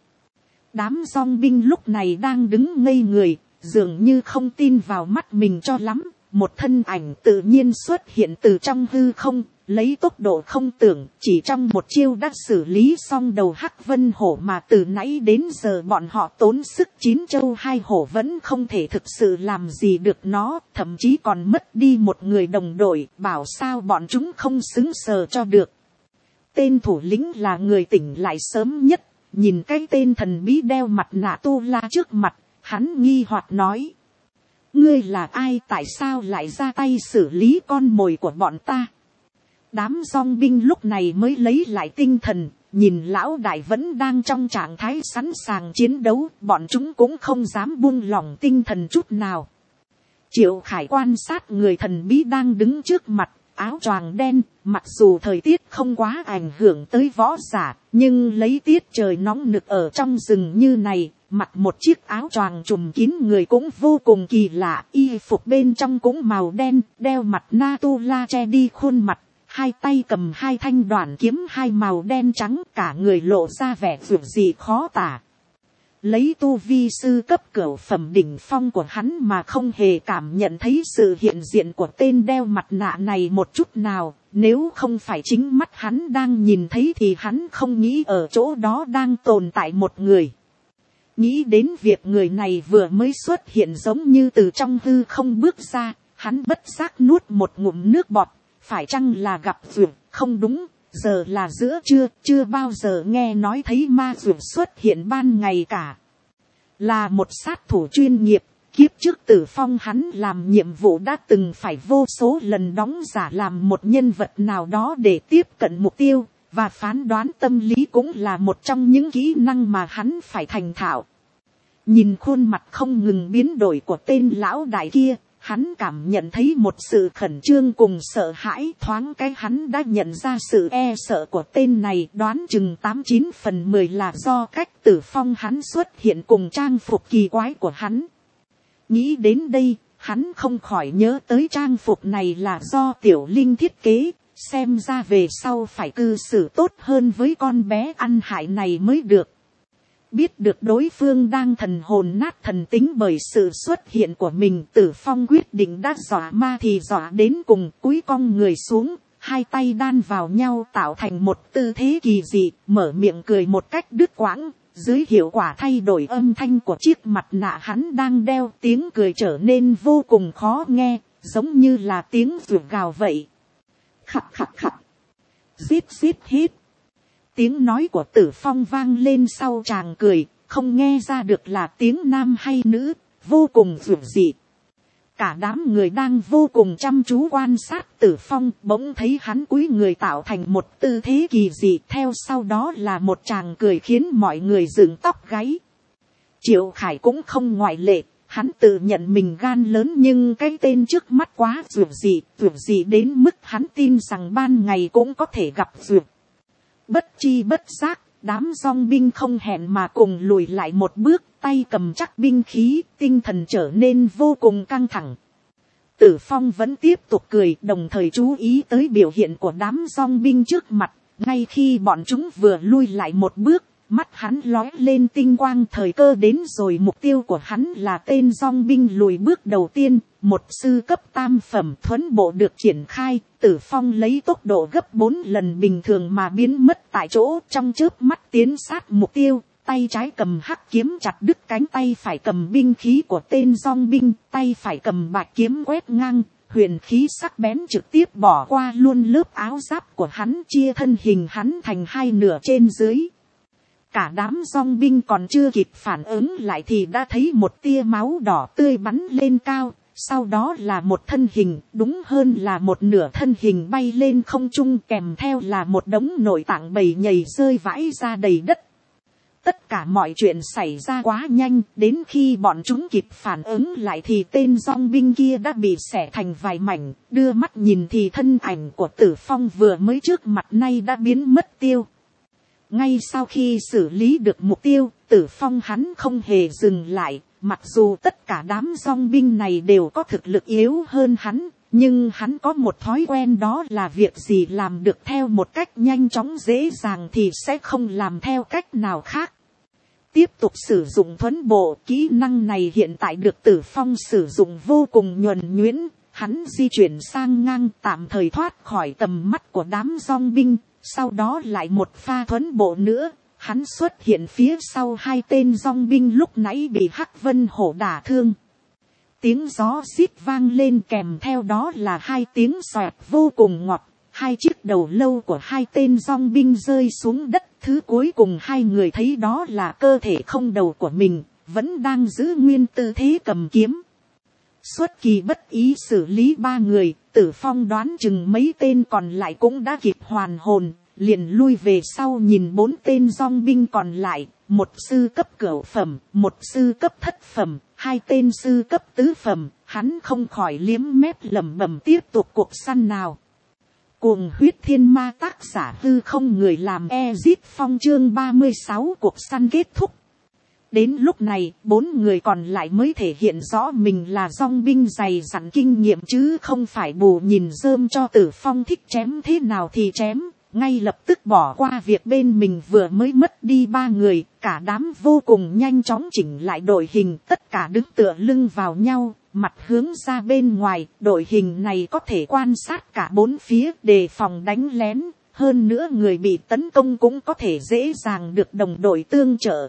Đám dong binh lúc này đang đứng ngây người, dường như không tin vào mắt mình cho lắm. Một thân ảnh tự nhiên xuất hiện từ trong hư không, lấy tốc độ không tưởng, chỉ trong một chiêu đã xử lý xong đầu Hắc Vân Hổ, mà từ nãy đến giờ bọn họ tốn sức chín châu hai hổ vẫn không thể thực sự làm gì được nó, thậm chí còn mất đi một người đồng đội, bảo sao bọn chúng không xứng sờ cho được. Tên thủ lĩnh là người tỉnh lại sớm nhất, nhìn cái tên thần bí đeo mặt nạ tu la trước mặt, hắn nghi hoặc nói: ngươi là ai, tại sao lại ra tay xử lý con mồi của bọn ta? Đám dong binh lúc này mới lấy lại tinh thần, nhìn lão đại vẫn đang trong trạng thái sẵn sàng chiến đấu, bọn chúng cũng không dám buông lỏng tinh thần chút nào. Triệu Khải quan sát người thần bí đang đứng trước mặt, áo choàng đen, mặc dù thời tiết không quá ảnh hưởng tới võ giả, nhưng lấy tiết trời nóng nực ở trong rừng như này, mặc một chiếc áo choàng trùm kín người cũng vô cùng kỳ lạ. Y phục bên trong cũng màu đen, đeo mặt na tu la che đi khuôn mặt, hai tay cầm hai thanh đoản kiếm hai màu đen trắng, cả người lộ ra vẻ vượt dị khó tả. Lấy tu vi sư cấp cửu phẩm đỉnh phong của hắn mà không hề cảm nhận thấy sự hiện diện của tên đeo mặt nạ này một chút nào. Nếu không phải chính mắt hắn đang nhìn thấy thì hắn không nghĩ ở chỗ đó đang tồn tại một người. Nghĩ đến việc người này vừa mới xuất hiện giống như từ trong hư không bước ra, hắn bất giác nuốt một ngụm nước bọt. Phải chăng là gặp duyệt? Không đúng, giờ là giữa trưa, chưa bao giờ nghe nói thấy ma duyệt xuất hiện ban ngày cả. Là một sát thủ chuyên nghiệp, kiếp trước Tử Phong hắn làm nhiệm vụ đã từng phải vô số lần đóng giả làm một nhân vật nào đó để tiếp cận mục tiêu, và phán đoán tâm lý cũng là một trong những kỹ năng mà hắn phải thành thạo. Nhìn khuôn mặt không ngừng biến đổi của tên lão đại kia, hắn cảm nhận thấy một sự khẩn trương cùng sợ hãi. Thoáng cái hắn đã nhận ra sự e sợ của tên này, đoán chừng tám chín phần mười là do cách Tử Phong hắn xuất hiện cùng trang phục kỳ quái của hắn. Nghĩ đến đây, hắn không khỏi nhớ tới trang phục này là do Tiểu Linh thiết kế, xem ra về sau phải cư xử tốt hơn với con bé ăn hại này mới được. Biết được đối phương đang thần hồn nát thần tính bởi sự xuất hiện của mình, Tử Phong quyết định đã dọa ma thì dọa đến cùng, cúi cong người xuống, hai tay đan vào nhau tạo thành một tư thế kỳ dị, mở miệng cười một cách đứt quãng. Dưới hiệu quả thay đổi âm thanh của chiếc mặt nạ hắn đang đeo, tiếng cười trở nên vô cùng khó nghe, giống như là tiếng ruột gào vậy. Khặt khặt khặt, zip zip hít. Tiếng nói của Tử Phong vang lên sau chàng cười, không nghe ra được là tiếng nam hay nữ, vô cùng dịu dị. Cả đám người đang vô cùng chăm chú quan sát Tử Phong, bỗng thấy hắn cúi người tạo thành một tư thế kỳ dị, theo sau đó là một chàng cười khiến mọi người dựng tóc gáy. Triệu Khải cũng không ngoại lệ, hắn tự nhận mình gan lớn nhưng cái tên trước mắt quá dịu dị, dịu dị đến mức hắn tin rằng ban ngày cũng có thể gặp dịu. Bất chi bất giác, đám dong binh không hẹn mà cùng lùi lại một bước, tay cầm chắc binh khí, tinh thần trở nên vô cùng căng thẳng. Tử Phong vẫn tiếp tục cười, đồng thời chú ý tới biểu hiện của đám dong binh trước mặt. Ngay khi bọn chúng vừa lui lại một bước, mắt hắn lóe lên tinh quang, thời cơ đến rồi. Mục tiêu của hắn là tên dong binh lùi bước đầu tiên, một sư cấp tam phẩm thuẫn bộ được triển khai. Tử Phong lấy tốc độ gấp bốn lần bình thường mà biến mất tại chỗ, trong chớp mắt tiến sát mục tiêu. Tay trái cầm hắc kiếm chặt đứt cánh tay phải cầm binh khí của tên dong binh, tay phải cầm bạch kiếm quét ngang, huyền khí sắc bén trực tiếp bỏ qua luôn lớp áo giáp của hắn, chia thân hình hắn thành hai nửa trên dưới. Cả đám dong binh còn chưa kịp phản ứng lại thì đã thấy một tia máu đỏ tươi bắn lên cao, sau đó là một thân hình, đúng hơn là một nửa thân hình bay lên không trung, kèm theo là một đống nội tạng bầy nhầy rơi vãi ra đầy đất. Tất cả mọi chuyện xảy ra quá nhanh, đến khi bọn chúng kịp phản ứng lại thì tên dong binh kia đã bị xẻ thành vài mảnh, đưa mắt nhìn thì thân ảnh của Tử Phong vừa mới trước mặt nay đã biến mất tiêu. Ngay sau khi xử lý được mục tiêu, Tử Phong hắn không hề dừng lại, mặc dù tất cả đám dong binh này đều có thực lực yếu hơn hắn, nhưng hắn có một thói quen, đó là việc gì làm được theo một cách nhanh chóng dễ dàng thì sẽ không làm theo cách nào khác. Tiếp tục sử dụng thuẫn bộ, kỹ năng này hiện tại được Tử Phong sử dụng vô cùng nhuần nhuyễn. Hắn di chuyển sang ngang, tạm thời thoát khỏi tầm mắt của đám dong binh, sau đó lại một pha thuẫn bộ nữa. Hắn xuất hiện phía sau hai tên dong binh lúc nãy bị Hắc Vân Hổ đả thương. Tiếng gió xít vang lên, kèm theo đó là hai tiếng xoẹt vô cùng ngọt. Hai chiếc đầu lâu của hai tên dong binh rơi xuống đất. Thứ cuối cùng hai người thấy đó là cơ thể không đầu của mình, vẫn đang giữ nguyên tư thế cầm kiếm. Xuất kỳ bất ý xử lý ba người, Tử Phong đoán chừng mấy tên còn lại cũng đã kịp hoàn hồn, liền lui về sau nhìn bốn tên dong binh còn lại, một sư cấp cửu phẩm, một sư cấp thất phẩm, hai tên sư cấp tứ phẩm. Hắn không khỏi liếm mép lẩm bẩm tiếp tục cuộc săn nào. Cuồng huyết thiên ma, tác giả Hư Không Người làm, Ezip Phong chương ba mươi sáu, cuộc săn kết thúc. Đến lúc này, bốn người còn lại mới thể hiện rõ mình là dong binh dày dặn kinh nghiệm chứ không phải bù nhìn rơm cho Tử Phong thích chém thế nào thì chém. Ngay lập tức bỏ qua việc bên mình vừa mới mất đi ba người, cả đám vô cùng nhanh chóng chỉnh lại đội hình, tất cả đứng tựa lưng vào nhau, mặt hướng ra bên ngoài. Đội hình này có thể quan sát cả bốn phía, đề phòng đánh lén, hơn nữa người bị tấn công cũng có thể dễ dàng được đồng đội tương trợ.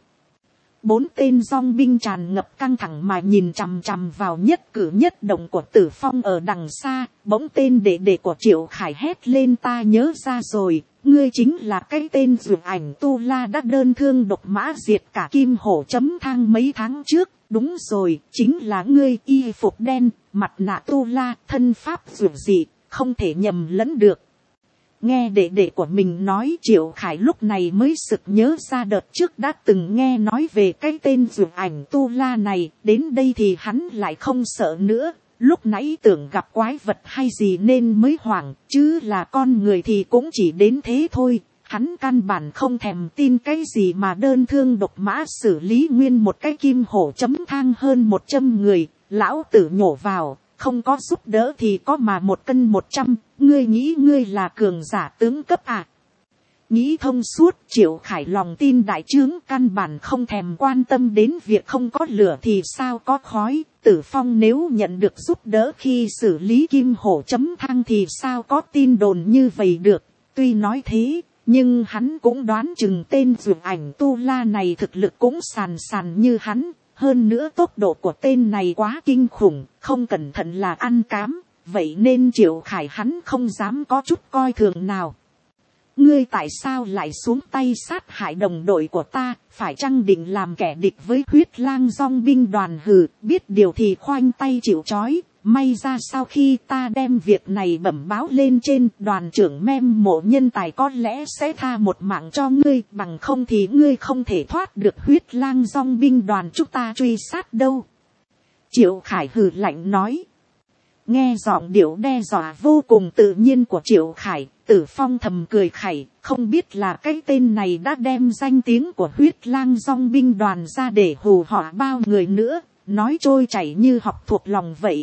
Bốn tên dong binh tràn ngập căng thẳng mà nhìn chằm chằm vào nhất cử nhất động của Tử Phong ở đằng xa. Bỗng tên đệ đệ của Triệu Khải hét lên, ta nhớ ra rồi, ngươi chính là cái tên Dược Ảnh Tu La đã đơn thương độc mã diệt cả Kim Hổ chấm thang mấy tháng trước. Đúng rồi, chính là ngươi, y phục đen, mặt nạ Tu La, thân pháp dược dị, không thể nhầm lẫn được. Nghe đệ đệ của mình nói, Triệu Khải lúc này mới sực nhớ ra đợt trước đã từng nghe nói về cái tên Dược Ảnh Tu La này. Đến đây thì hắn lại không sợ nữa. Lúc nãy tưởng gặp quái vật hay gì nên mới hoảng, chứ là con người thì cũng chỉ đến thế thôi. Hắn căn bản không thèm tin cái gì mà đơn thương độc mã xử lý nguyên một cái Kim Hổ chấm thang hơn một trăm người. Lão tử nhổ vào, không có giúp đỡ thì có mà một cân một trăm, ngươi nghĩ ngươi là cường giả tướng cấp à? Nghĩ thông suốt, Triệu Khải lòng tin đại trướng, căn bản không thèm quan tâm đến việc không có lửa thì sao có khói. Tử Phong nếu nhận được giúp đỡ khi xử lý Kim Hổ chấm thang thì sao có tin đồn như vậy được. Tuy nói thế, nhưng hắn cũng đoán chừng tên Dược Ảnh Tu La này thực lực cũng sàn sàn như hắn. Hơn nữa tốc độ của tên này quá kinh khủng, không cẩn thận là ăn cám. Vậy nên Triệu Khải hắn không dám có chút coi thường nào. Ngươi tại sao lại xuống tay sát hại đồng đội của ta, phải chăng định làm kẻ địch với Huyết Lang dong binh đoàn? Hừ, biết điều thì khoanh tay chịu trói. May ra sau khi ta đem việc này bẩm báo lên trên, đoàn trưởng Mem Mộ nhân tài có lẽ sẽ tha một mạng cho ngươi, bằng không thì ngươi không thể thoát được Huyết Lang dong binh đoàn chúng ta truy sát đâu. Triệu Khải hừ lạnh nói. Nghe giọng điệu đe dọa vô cùng tự nhiên của Triệu Khải, Tử Phong thầm cười khẩy, không biết là cái tên này đã đem danh tiếng của Huyết Lang dong binh đoàn ra để hù họ bao người nữa, nói trôi chảy như học thuộc lòng vậy.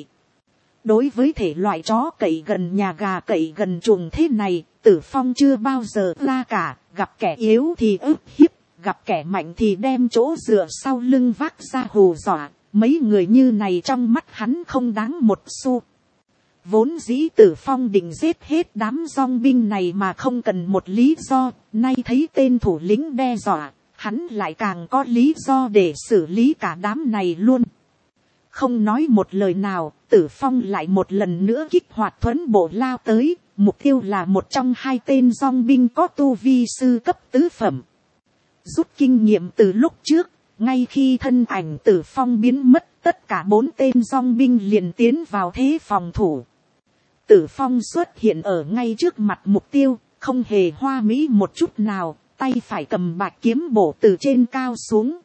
Đối với thể loại chó cậy gần nhà gà cậy gần chuồng thế này, Tử Phong chưa bao giờ ra cả, gặp kẻ yếu thì ức hiếp, gặp kẻ mạnh thì đem chỗ dựa sau lưng vác ra hù dọa. Mấy người như này trong mắt hắn không đáng một xu. Vốn dĩ Tử Phong định giết hết đám dong binh này mà không cần một lý do, nay thấy tên thủ lĩnh đe dọa, hắn lại càng có lý do để xử lý cả đám này luôn. Không nói một lời nào, Tử Phong lại một lần nữa kích hoạt thuẫn bộ lao tới, mục tiêu là một trong hai tên dong binh có tu vi sư cấp tứ phẩm. Rút kinh nghiệm từ lúc trước, ngay khi thân ảnh Tử Phong biến mất, tất cả bốn tên dong binh liền tiến vào thế phòng thủ. Tử Phong xuất hiện ở ngay trước mặt mục tiêu, không hề hoa mỹ một chút nào, tay phải cầm bạch kiếm bổ từ trên cao xuống.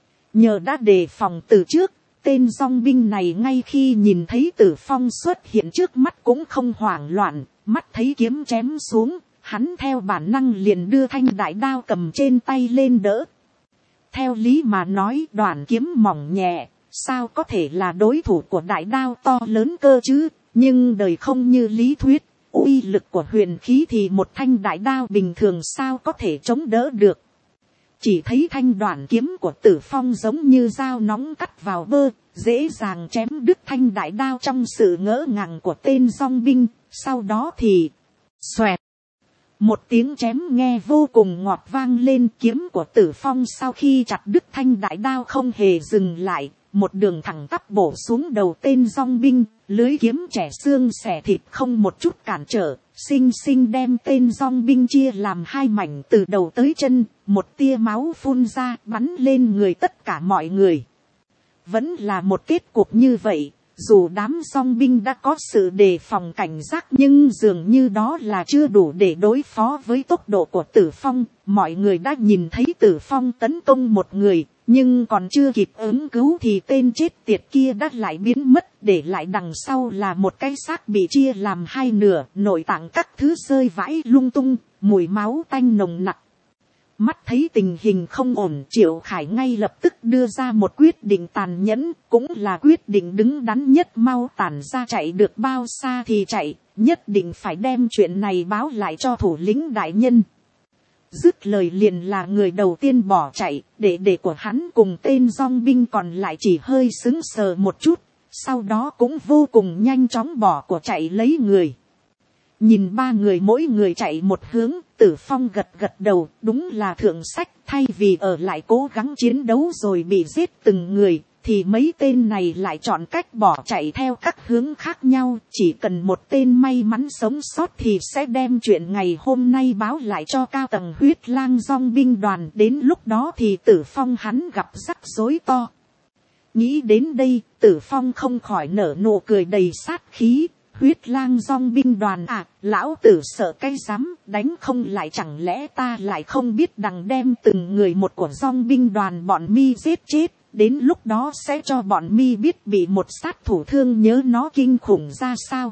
Nhờ đã đề phòng từ trước, tên dong binh này ngay khi nhìn thấy Tử Phong xuất hiện trước mắt cũng không hoảng loạn, mắt thấy kiếm chém xuống, hắn theo bản năng liền đưa thanh đại đao cầm trên tay lên đỡ. Theo lý mà nói, đoạn kiếm mỏng nhẹ, sao có thể là đối thủ của đại đao to lớn cơ chứ? Nhưng đời không như lý thuyết, uy lực của huyền khí thì một thanh đại đao bình thường sao có thể chống đỡ được. Chỉ thấy thanh đoạn kiếm của Tử Phong giống như dao nóng cắt vào bơ, dễ dàng chém đứt thanh đại đao trong sự ngỡ ngàng của tên dong binh. Sau đó thì xoẹt, một tiếng chém nghe vô cùng ngọt vang lên. Kiếm của Tử Phong sau khi chặt đứt thanh đại đao không hề dừng lại, một đường thẳng tắp bổ xuống đầu tên dong binh, lưới kiếm chẻ xương xẻ thịt không một chút cản trở, xinh xinh đem tên dong binh chia làm hai mảnh từ đầu tới chân, một tia máu phun ra bắn lên người tất cả mọi người. Vẫn là một kết cục như vậy, dù đám dong binh đã có sự đề phòng cảnh giác nhưng dường như đó là chưa đủ để đối phó với tốc độ của Tử Phong. Mọi người đã nhìn thấy Tử Phong tấn công một người, nhưng còn chưa kịp ứng cứu thì tên chết tiệt kia đã lại biến mất để lại đằng sau là một cái xác bị chia làm hai nửa, nội tạng các thứ rơi vãi lung tung, mùi máu tanh nồng nặc. Mắt thấy tình hình không ổn, Triệu Khải ngay lập tức đưa ra một quyết định tàn nhẫn, cũng là quyết định đứng đắn nhất, mau tản ra chạy được bao xa thì chạy, nhất định phải đem chuyện này báo lại cho thủ lĩnh đại nhân. Dứt lời liền là người đầu tiên bỏ chạy, để để của hắn cùng tên dong binh còn lại chỉ hơi sững sờ một chút, sau đó cũng vô cùng nhanh chóng bỏ của chạy lấy người. Nhìn ba người mỗi người chạy một hướng, Tử Phong gật gật đầu, đúng là thượng sách, thay vì ở lại cố gắng chiến đấu rồi bị giết từng người, thì mấy tên này lại chọn cách bỏ chạy theo các hướng khác nhau, chỉ cần một tên may mắn sống sót thì sẽ đem chuyện ngày hôm nay báo lại cho cao tầng Huyết Lang Dong binh đoàn, đến lúc đó thì Tử Phong hắn gặp rắc rối to. Nghĩ đến đây, Tử Phong không khỏi nở nụ cười đầy sát khí. Huyết Lang Dong binh đoàn à, lão tử sợ cái rắm, đánh không lại chẳng lẽ ta lại không biết đằng đem từng người một của Dong binh đoàn bọn mi giết chết, đến lúc đó sẽ cho bọn mi biết bị một sát thủ thương nhớ nó kinh khủng ra sao.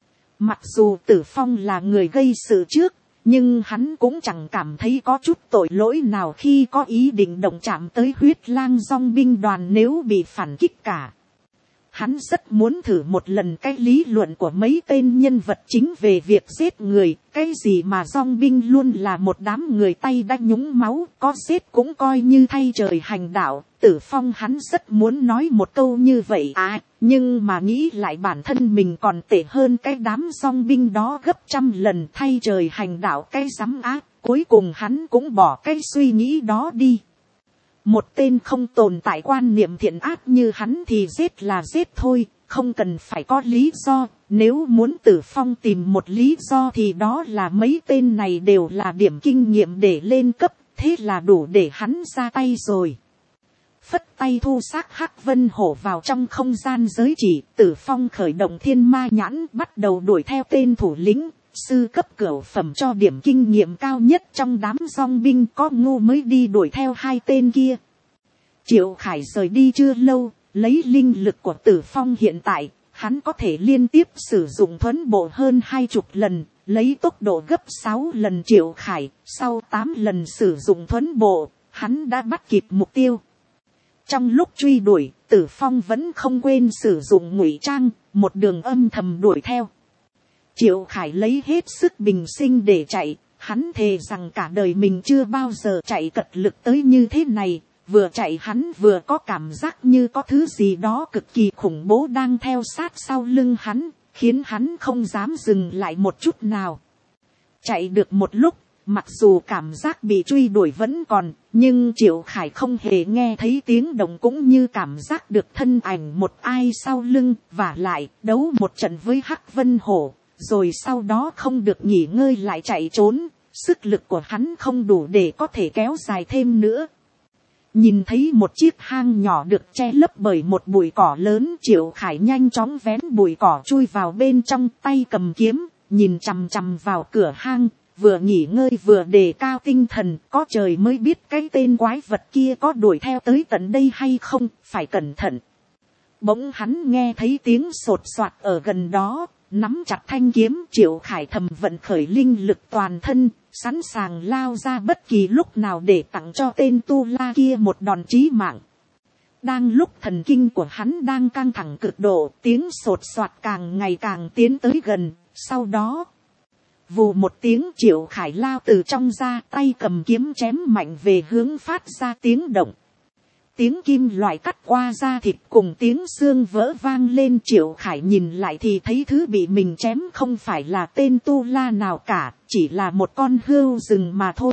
Mặc dù Tử Phong là người gây sự trước, nhưng hắn cũng chẳng cảm thấy có chút tội lỗi nào khi có ý định động chạm tới Huyết Lang Dong binh đoàn nếu bị phản kích cả. Hắn rất muốn thử một lần cái lý luận của mấy tên nhân vật chính về việc giết người, cái gì mà dong binh luôn là một đám người tay đã nhúng máu, có giết cũng coi như thay trời hành đạo. Tử Phong hắn rất muốn nói một câu như vậy à, nhưng mà nghĩ lại bản thân mình còn tệ hơn cái đám dong binh đó gấp trăm lần, thay trời hành đạo cái rắm ác, cuối cùng hắn cũng bỏ cái suy nghĩ đó đi. Một tên không tồn tại quan niệm thiện ác như hắn thì giết là giết thôi, không cần phải có lý do. Nếu muốn Tử Phong tìm một lý do thì đó là mấy tên này đều là điểm kinh nghiệm để lên cấp, thế là đủ để hắn ra tay rồi. Phất tay thu xác Hắc Vân Hổ vào trong không gian giới chỉ, Tử Phong khởi động thiên ma nhãn, bắt đầu đuổi theo tên thủ lĩnh. Sư cấp cửu phẩm cho điểm kinh nghiệm cao nhất trong đám dong binh, có ngu mới đi đuổi theo hai tên kia. Triệu Khải rời đi chưa lâu, lấy linh lực của Tử Phong hiện tại, hắn có thể liên tiếp sử dụng thuấn bộ hơn hai chục lần, lấy tốc độ gấp sáu lần Triệu Khải, sau tám lần sử dụng thuấn bộ, hắn đã bắt kịp mục tiêu. Trong lúc truy đuổi, Tử Phong vẫn không quên sử dụng ngụy trang, một đường âm thầm đuổi theo. Triệu Khải lấy hết sức bình sinh để chạy, hắn thề rằng cả đời mình chưa bao giờ chạy cật lực tới như thế này, vừa chạy hắn vừa có cảm giác như có thứ gì đó cực kỳ khủng bố đang theo sát sau lưng hắn, khiến hắn không dám dừng lại một chút nào. Chạy được một lúc, mặc dù cảm giác bị truy đuổi vẫn còn, nhưng Triệu Khải không hề nghe thấy tiếng động cũng như cảm giác được thân ảnh một ai sau lưng, và lại đấu một trận với Hắc Vân Hổ. Rồi sau đó không được nghỉ ngơi lại chạy trốn, sức lực của hắn không đủ để có thể kéo dài thêm nữa. Nhìn thấy một chiếc hang nhỏ được che lấp bởi một bụi cỏ lớn, Triệu Khải nhanh chóng vén bụi cỏ chui vào bên trong, tay cầm kiếm, nhìn chằm chằm vào cửa hang, vừa nghỉ ngơi vừa đề cao tinh thần, có trời mới biết cái tên quái vật kia có đuổi theo tới tận đây hay không, phải cẩn thận. Bỗng hắn nghe thấy tiếng sột soạt ở gần đó. Nắm chặt thanh kiếm, Triệu Khải thầm vận khởi linh lực toàn thân, sẵn sàng lao ra bất kỳ lúc nào để tặng cho tên tu la kia một đòn chí mạng. Đang lúc thần kinh của hắn đang căng thẳng cực độ, tiếng sột soạt càng ngày càng tiến tới gần, sau đó vù một tiếng, Triệu Khải lao từ trong ra, tay cầm kiếm chém mạnh về hướng phát ra tiếng động. Tiếng kim loại cắt qua da thịt cùng tiếng xương vỡ vang lên. Triệu Khải nhìn lại thì thấy thứ bị mình chém không phải là tên tu la nào cả, chỉ là một con hươu rừng mà thôi.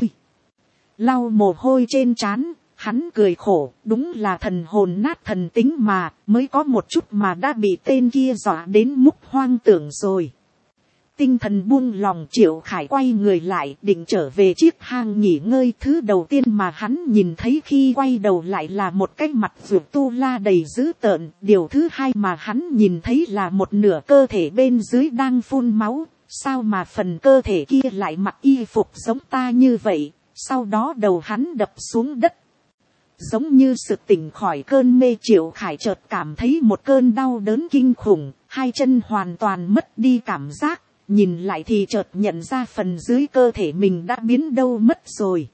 Lau mồ hôi trên trán, hắn cười khổ, đúng là thần hồn nát thần tính mà, mới có một chút mà đã bị tên kia dọa đến múc hoang tưởng rồi. Tinh thần buông lòng, Triệu Khải quay người lại định trở về chiếc hang nghỉ ngơi. Thứ đầu tiên mà hắn nhìn thấy khi quay đầu lại là một cái mặt vượt tu la đầy dữ tợn. Điều thứ hai mà hắn nhìn thấy là một nửa cơ thể bên dưới đang phun máu. Sao mà phần cơ thể kia lại mặc y phục giống ta như vậy? Sau đó đầu hắn đập xuống đất. giống như sự tỉnh khỏi cơn mê. Triệu Khải chợt cảm thấy một cơn đau đớn kinh khủng, hai chân hoàn toàn mất đi cảm giác, nhìn lại thì chợt nhận ra phần dưới cơ thể mình đã biến đâu mất rồi.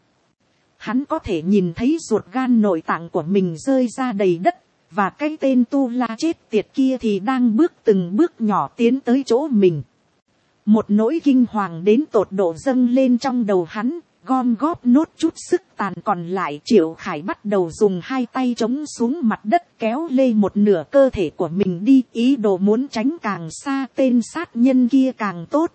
Hắn có thể nhìn thấy ruột gan nội tạng của mình rơi ra đầy đất, và cái tên tu la chết tiệt kia thì đang bước từng bước nhỏ tiến tới chỗ mình. Một nỗi kinh hoàng đến tột độ dâng lên trong đầu hắn, gom góp nốt chút sức tàn còn lại. Triệu Khải bắt đầu dùng hai tay chống xuống mặt đất, kéo lê một nửa cơ thể của mình đi, ý đồ muốn tránh càng xa tên sát nhân kia càng tốt.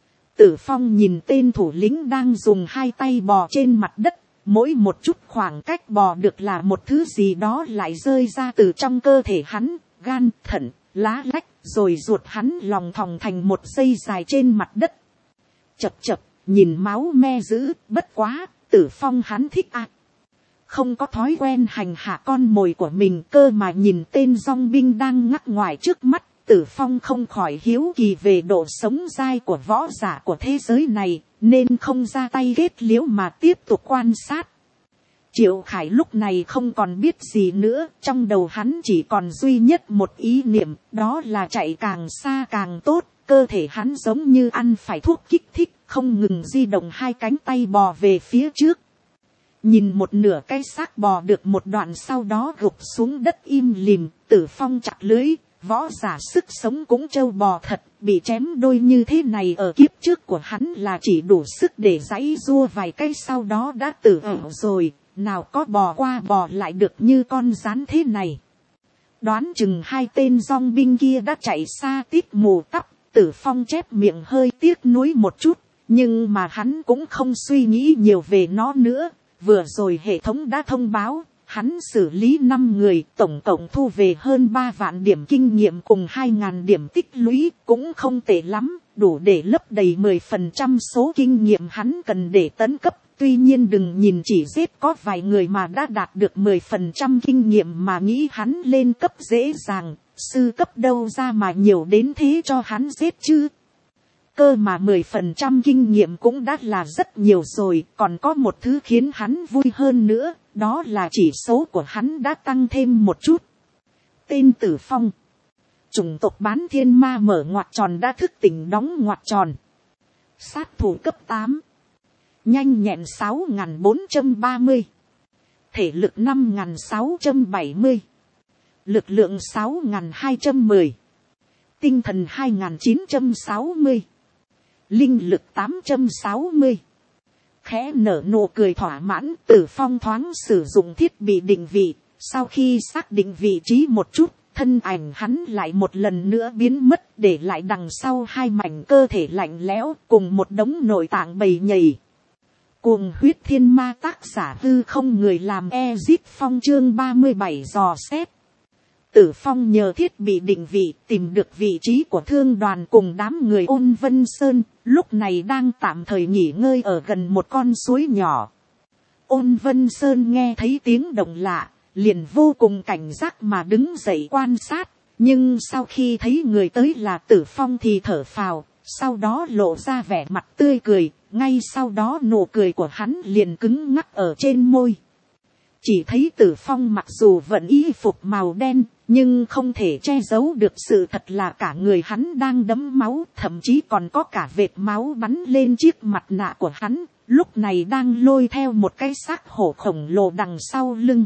Tử Phong nhìn tên thủ lĩnh đang dùng hai tay bò trên mặt đất, mỗi một chút khoảng cách bò được là một thứ gì đó lại rơi ra từ trong cơ thể hắn, gan, thận, lá lách, rồi ruột hắn lòng thòng thành một dây dài trên mặt đất. Chập chập, nhìn máu me dữ, bất quá, Tử Phong hắn thích à. Không có thói quen hành hạ con mồi của mình, cơ mà nhìn tên dong binh đang ngắc ngoài trước mắt, Tử Phong không khỏi hiếu kỳ về độ sống dai của võ giả của thế giới này, nên không ra tay kết liễu mà tiếp tục quan sát. Triệu Khải lúc này không còn biết gì nữa, trong đầu hắn chỉ còn duy nhất một ý niệm, đó là chạy càng xa càng tốt. Cơ thể hắn giống như ăn phải thuốc kích thích, không ngừng di động hai cánh tay bò về phía trước. Nhìn một nửa cái xác bò được một đoạn sau đó gục xuống đất im lìm, Tử Phong chặt lưỡi, võ giả sức sống cũng trâu bò thật, bị chém đôi như thế này ở kiếp trước của hắn là chỉ đủ sức để giãy giụa vài cái sau đó đã tử ẩu rồi, nào có bò qua bò lại được như con rắn thế này. Đoán chừng hai tên dong binh kia đã chạy xa tít mù tắp. Tử Phong chép miệng hơi tiếc nuối một chút, nhưng mà hắn cũng không suy nghĩ nhiều về nó nữa. Vừa rồi hệ thống đã thông báo, hắn xử lý năm người, tổng cộng thu về hơn ba vạn điểm kinh nghiệm cùng hai ngàn điểm tích lũy, cũng không tệ lắm, đủ để lấp đầy mười phần trăm số kinh nghiệm hắn cần để tấn cấp. Tuy nhiên đừng nhìn chỉ giết có vài người mà đã đạt được mười phần trăm kinh nghiệm mà nghĩ hắn lên cấp dễ dàng. Sư cấp đâu ra mà nhiều đến thế cho hắn giết chứ. Cơ mà mười phần trăm kinh nghiệm cũng đã là rất nhiều rồi. Còn có một thứ khiến hắn vui hơn nữa, đó là chỉ số của hắn đã tăng thêm một chút. Tên Tử Phong, chủng tộc bán thiên ma mở ngoặc tròn đã thức tỉnh đóng ngoặc tròn. Sát thủ cấp tám, nhanh nhẹn sáu nghìn bốn trăm ba mươi, thể lực năm nghìn sáu trăm bảy mươi, lực lượng sáu nghìn hai trăm mười, tinh thần hai nghìn chín trăm sáu mươi, linh lực tám trăm sáu mươi. Khẽ nở nụ cười thỏa mãn, Tử Phong thoáng sử dụng thiết bị định vị, sau khi xác định vị trí một chút, thân ảnh hắn lại một lần nữa biến mất, để lại đằng sau hai mảnh cơ thể lạnh lẽo cùng một đống nội tạng bầy nhầy. Cuồng huyết thiên ma, tác giả Hư Không, người làm Ezit Phong, chương ba mươi bảy dò xét. Tử Phong nhờ thiết bị định vị tìm được vị trí của thương đoàn cùng đám người Ôn Vân Sơn, lúc này đang tạm thời nghỉ ngơi ở gần một con suối nhỏ. Ôn Vân Sơn nghe thấy tiếng động lạ, liền vô cùng cảnh giác mà đứng dậy quan sát, nhưng sau khi thấy người tới là Tử Phong thì thở phào, sau đó lộ ra vẻ mặt tươi cười, ngay sau đó nụ cười của hắn liền cứng ngắc ở trên môi. Chỉ thấy Tử Phong mặc dù vẫn y phục màu đen, nhưng không thể che giấu được sự thật là cả người hắn đang đẫm máu, thậm chí còn có cả vệt máu bắn lên chiếc mặt nạ của hắn, lúc này đang lôi theo một cái xác hổ khổng lồ đằng sau lưng.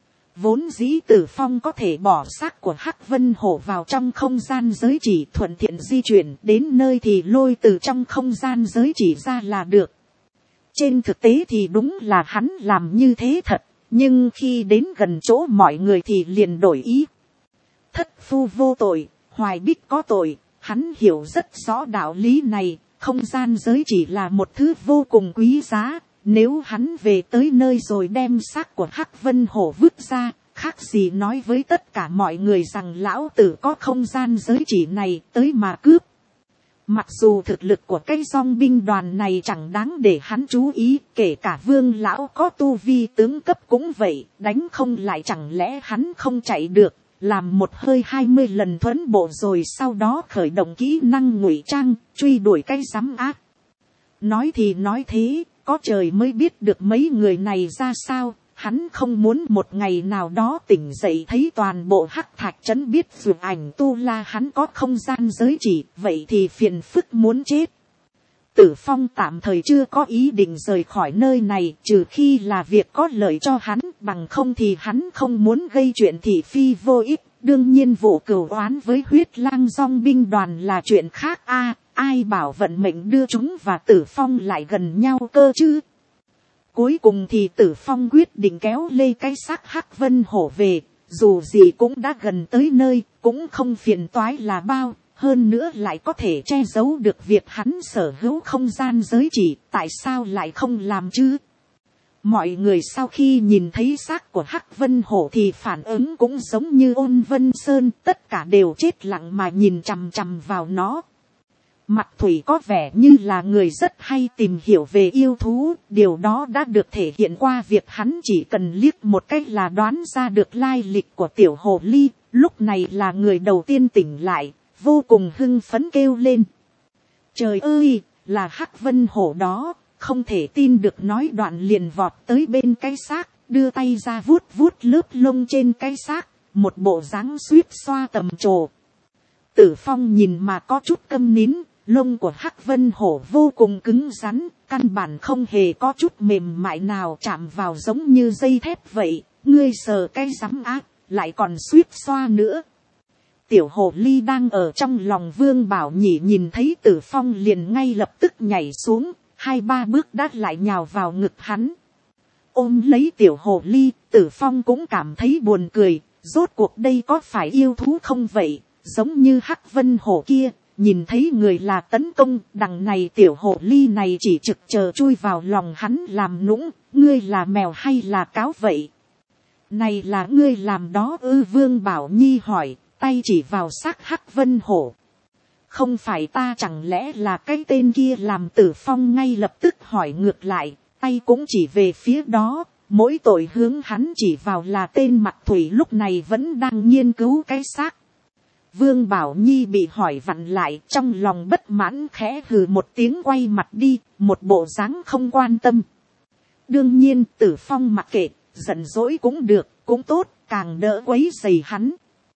Vốn dĩ Tử Phong có thể bỏ xác của Hắc Vân Hổ vào trong không gian giới chỉ, thuận tiện di chuyển đến nơi thì lôi từ trong không gian giới chỉ ra là được. Trên thực tế thì đúng là hắn làm như thế thật, nhưng khi đến gần chỗ mọi người thì liền đổi ý. Thất phu vô tội, hoài bích có tội, hắn hiểu rất rõ đạo lý này, không gian giới chỉ là một thứ vô cùng quý giá. Nếu hắn về tới nơi rồi đem xác của Hắc Vân Hổ vứt ra, khác gì nói với tất cả mọi người rằng lão tử có không gian giới chỉ này tới mà cướp. Mặc dù thực lực của cái dong binh đoàn này chẳng đáng để hắn chú ý, kể cả Vương lão có tu vi tướng cấp cũng vậy, đánh không lại chẳng lẽ hắn không chạy được, làm một hơi hai mươi lần thuẫn bộ rồi sau đó khởi động kỹ năng ngụy trang, truy đuổi cái giám ác. Nói thì nói thế, có trời mới biết được mấy người này ra sao, Hắn không muốn một ngày nào đó tỉnh dậy thấy toàn bộ hắc thạch trấn biết Dược Ảnh Tu La hắn có không gian giới chỉ, vậy thì phiền phức muốn chết. Tử Phong tạm thời chưa có ý định rời khỏi nơi này, trừ khi là việc có lợi cho hắn, bằng không thì hắn không muốn gây chuyện thị phi vô ích. Đương nhiên vụ cửu oán với huyết lang dòng binh đoàn là chuyện khác a, ai bảo vận mệnh đưa chúng và Tử Phong lại gần nhau cơ chứ. Cuối cùng thì Tử Phong quyết định kéo lê cái xác Hắc Vân Hổ về, dù gì cũng đã gần tới nơi, cũng không phiền toái là bao, hơn nữa lại có thể che giấu được việc hắn sở hữu không gian giới chỉ, tại sao lại không làm chứ? Mọi người sau khi nhìn thấy xác của Hắc Vân Hổ thì phản ứng cũng giống như Ôn Vân Sơn, tất cả đều chết lặng mà nhìn chằm chằm vào nó. Mặt Thủy có vẻ như là người rất hay tìm hiểu về yêu thú, điều đó đã được thể hiện qua việc hắn chỉ cần liếc một cách là đoán ra được lai lịch của tiểu hồ ly, lúc này là người đầu tiên tỉnh lại, vô cùng hưng phấn kêu lên. Trời ơi, là Hắc Vân Hổ đó, không thể tin được, nói đoạn liền vọt tới bên cái xác, đưa tay ra vuốt vuốt lớp lông trên cái xác, một bộ dáng suýt xoa tầm trồ. Tử Phong nhìn mà có chút câm nín, lông của Hắc Vân Hổ vô cùng cứng rắn, căn bản không hề có chút mềm mại nào, chạm vào giống như dây thép vậy, ngươi sờ cái rắm ác, lại còn suýt xoa nữa. Tiểu hồ ly đang ở trong lòng Vương Bảo Nhĩ nhìn thấy Tử Phong liền ngay lập tức nhảy xuống, hai ba bước đã lại nhào vào ngực hắn. Ôm lấy tiểu hồ ly, Tử Phong cũng cảm thấy buồn cười, rốt cuộc đây có phải yêu thú không vậy, giống như Hắc Vân Hổ kia, nhìn thấy người là tấn công, đằng này tiểu hồ ly này chỉ trực chờ chui vào lòng hắn làm nũng, ngươi là mèo hay là cáo vậy? Này là ngươi làm đó ư? Vương Bảo Nhi hỏi, tay chỉ vào xác Hắc Vân Hổ. Không phải ta, chẳng lẽ là cái tên kia làm? Tử Phong ngay lập tức hỏi ngược lại, tay cũng chỉ về phía đó, mỗi tội hướng hắn chỉ vào là tên Mặt Thủy lúc này vẫn đang nghiên cứu cái xác. Vương Bảo Nhi bị hỏi vặn lại, trong lòng bất mãn khẽ hừ một tiếng quay mặt đi, một bộ dáng không quan tâm. Đương nhiên Tử Phong mặc kệ, giận dỗi cũng được, cũng tốt, càng đỡ quấy rầy hắn.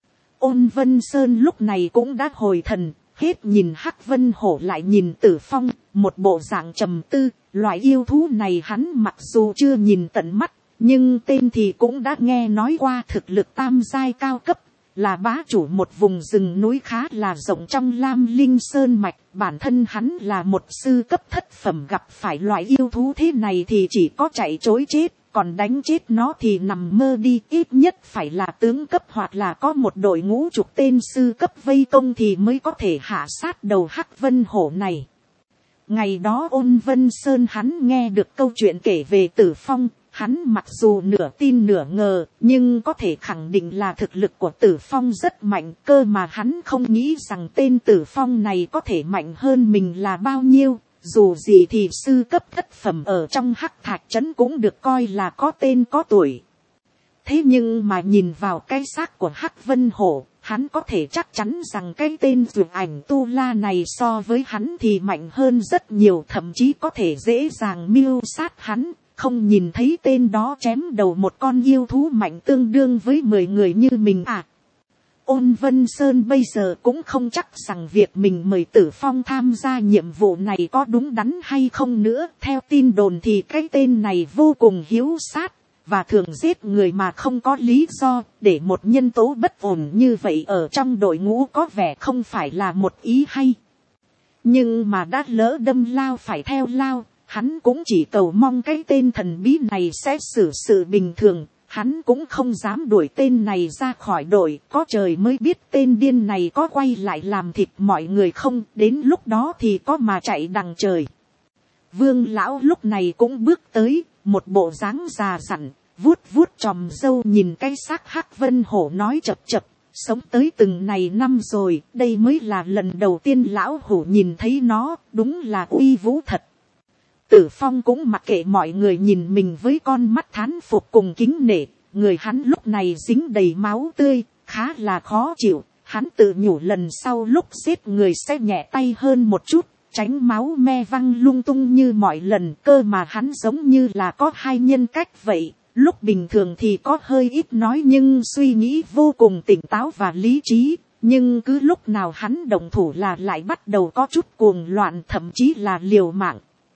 Ôn Vân Sơn lúc này cũng đã hồi thần, hết nhìn Hắc Vân Hổ lại nhìn Tử Phong, một bộ dạng trầm tư, loại yêu thú này hắn mặc dù chưa nhìn tận mắt, nhưng tên thì cũng đã nghe nói qua, thực lực tam giai cao cấp, là bá chủ một vùng rừng núi khá là rộng trong Lam Linh Sơn Mạch, bản thân hắn là một sư cấp thất phẩm, gặp phải loại yêu thú thế này thì chỉ có chạy trối chết, còn đánh chết nó thì nằm mơ đi, ít nhất phải là tướng cấp hoặc là có một đội ngũ chục tên sư cấp vây công thì mới có thể hạ sát đầu Hắc Vân Hổ này. Ngày đó Ôn Vân Sơn hắn nghe được câu chuyện kể về Tử Phong, hắn mặc dù nửa tin nửa ngờ, nhưng có thể khẳng định là thực lực của Tử Phong rất mạnh, cơ mà hắn không nghĩ rằng tên Tử Phong này có thể mạnh hơn mình là bao nhiêu. Dù gì thì sư cấp thất phẩm ở trong Hắc Thạch Trấn cũng được coi là có tên có tuổi. Thế nhưng mà nhìn vào cái xác của Hắc Vân Hổ, hắn có thể chắc chắn rằng cái tên Dược Ảnh Tu La này so với hắn thì mạnh hơn rất nhiều, thậm chí có thể dễ dàng mưu sát hắn. Không nhìn thấy tên đó chém đầu một con yêu thú mạnh tương đương với mười người như mình à? Ôn Vân Sơn bây giờ cũng không chắc rằng việc mình mời Tử Phong tham gia nhiệm vụ này có đúng đắn hay không nữa. Theo tin đồn thì cái tên này vô cùng hiếu sát, và thường giết người mà không có lý do, để một nhân tố bất ổn như vậy ở trong đội ngũ có vẻ không phải là một ý hay. Nhưng mà đã lỡ đâm lao phải theo lao, hắn cũng chỉ cầu mong cái tên thần bí này sẽ xử sự bình thường. Hắn cũng không dám đuổi tên này ra khỏi đội, có trời mới biết tên điên này có quay lại làm thịt mọi người không, đến lúc đó thì có mà chạy đằng trời. Vương lão lúc này cũng bước tới, một bộ dáng già dặn, vuốt vuốt chòm râu nhìn cái xác Hắc Vân Hổ nói chập chập, sống tới từng này năm rồi, đây mới là lần đầu tiên lão hổ nhìn thấy nó, đúng là uy vũ thật. Tử Phong cũng mặc kệ mọi người nhìn mình với con mắt thán phục cùng kính nể, người hắn lúc này dính đầy máu tươi, khá là khó chịu, hắn tự nhủ lần sau lúc giết người sẽ nhẹ tay hơn một chút, tránh máu me văng lung tung như mọi lần, cơ mà hắn giống như là có hai nhân cách vậy, Lúc bình thường thì có hơi ít nói nhưng suy nghĩ vô cùng tỉnh táo và lý trí. Nhưng cứ lúc nào hắn động thủ là lại bắt đầu có chút cuồng loạn, thậm chí là liều mạng.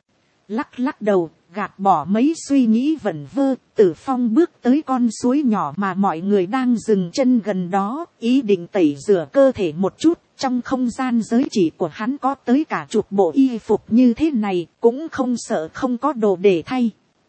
Lắc lắc đầu, gạt bỏ mấy suy nghĩ vẩn vơ, Tử Phong bước tới con suối nhỏ mà mọi người đang dừng chân gần đó, ý định tẩy rửa cơ thể một chút. Trong không gian giới chỉ của hắn có tới cả chục bộ y phục như thế này, cũng không sợ không có đồ để thay.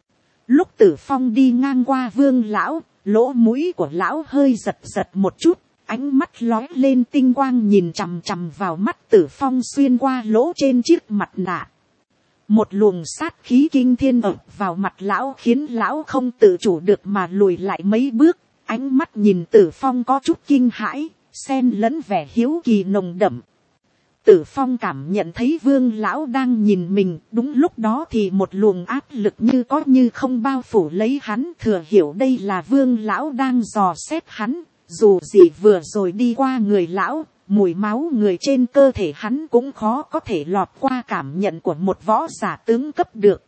Lúc Tử Phong đi ngang qua Vương lão, lỗ mũi của lão hơi giật giật một chút, ánh mắt lóe lên tinh quang nhìn chằm chằm vào mắt Tử Phong xuyên qua lỗ trên chiếc mặt nạ. Một luồng sát khí kinh thiên ập vào mặt lão khiến lão không tự chủ được mà lùi lại mấy bước, ánh mắt nhìn Tử Phong có chút kinh hãi, xen lẫn vẻ hiếu kỳ nồng đậm. Tử Phong cảm nhận thấy Vương lão đang nhìn mình, đúng lúc đó thì một luồng áp lực như có như không bao phủ lấy hắn, thừa hiểu đây là Vương lão đang dò xét hắn. Dù gì vừa rồi đi qua người lão, mùi máu người trên cơ thể hắn cũng khó có thể lọt qua cảm nhận của một võ giả tướng cấp được.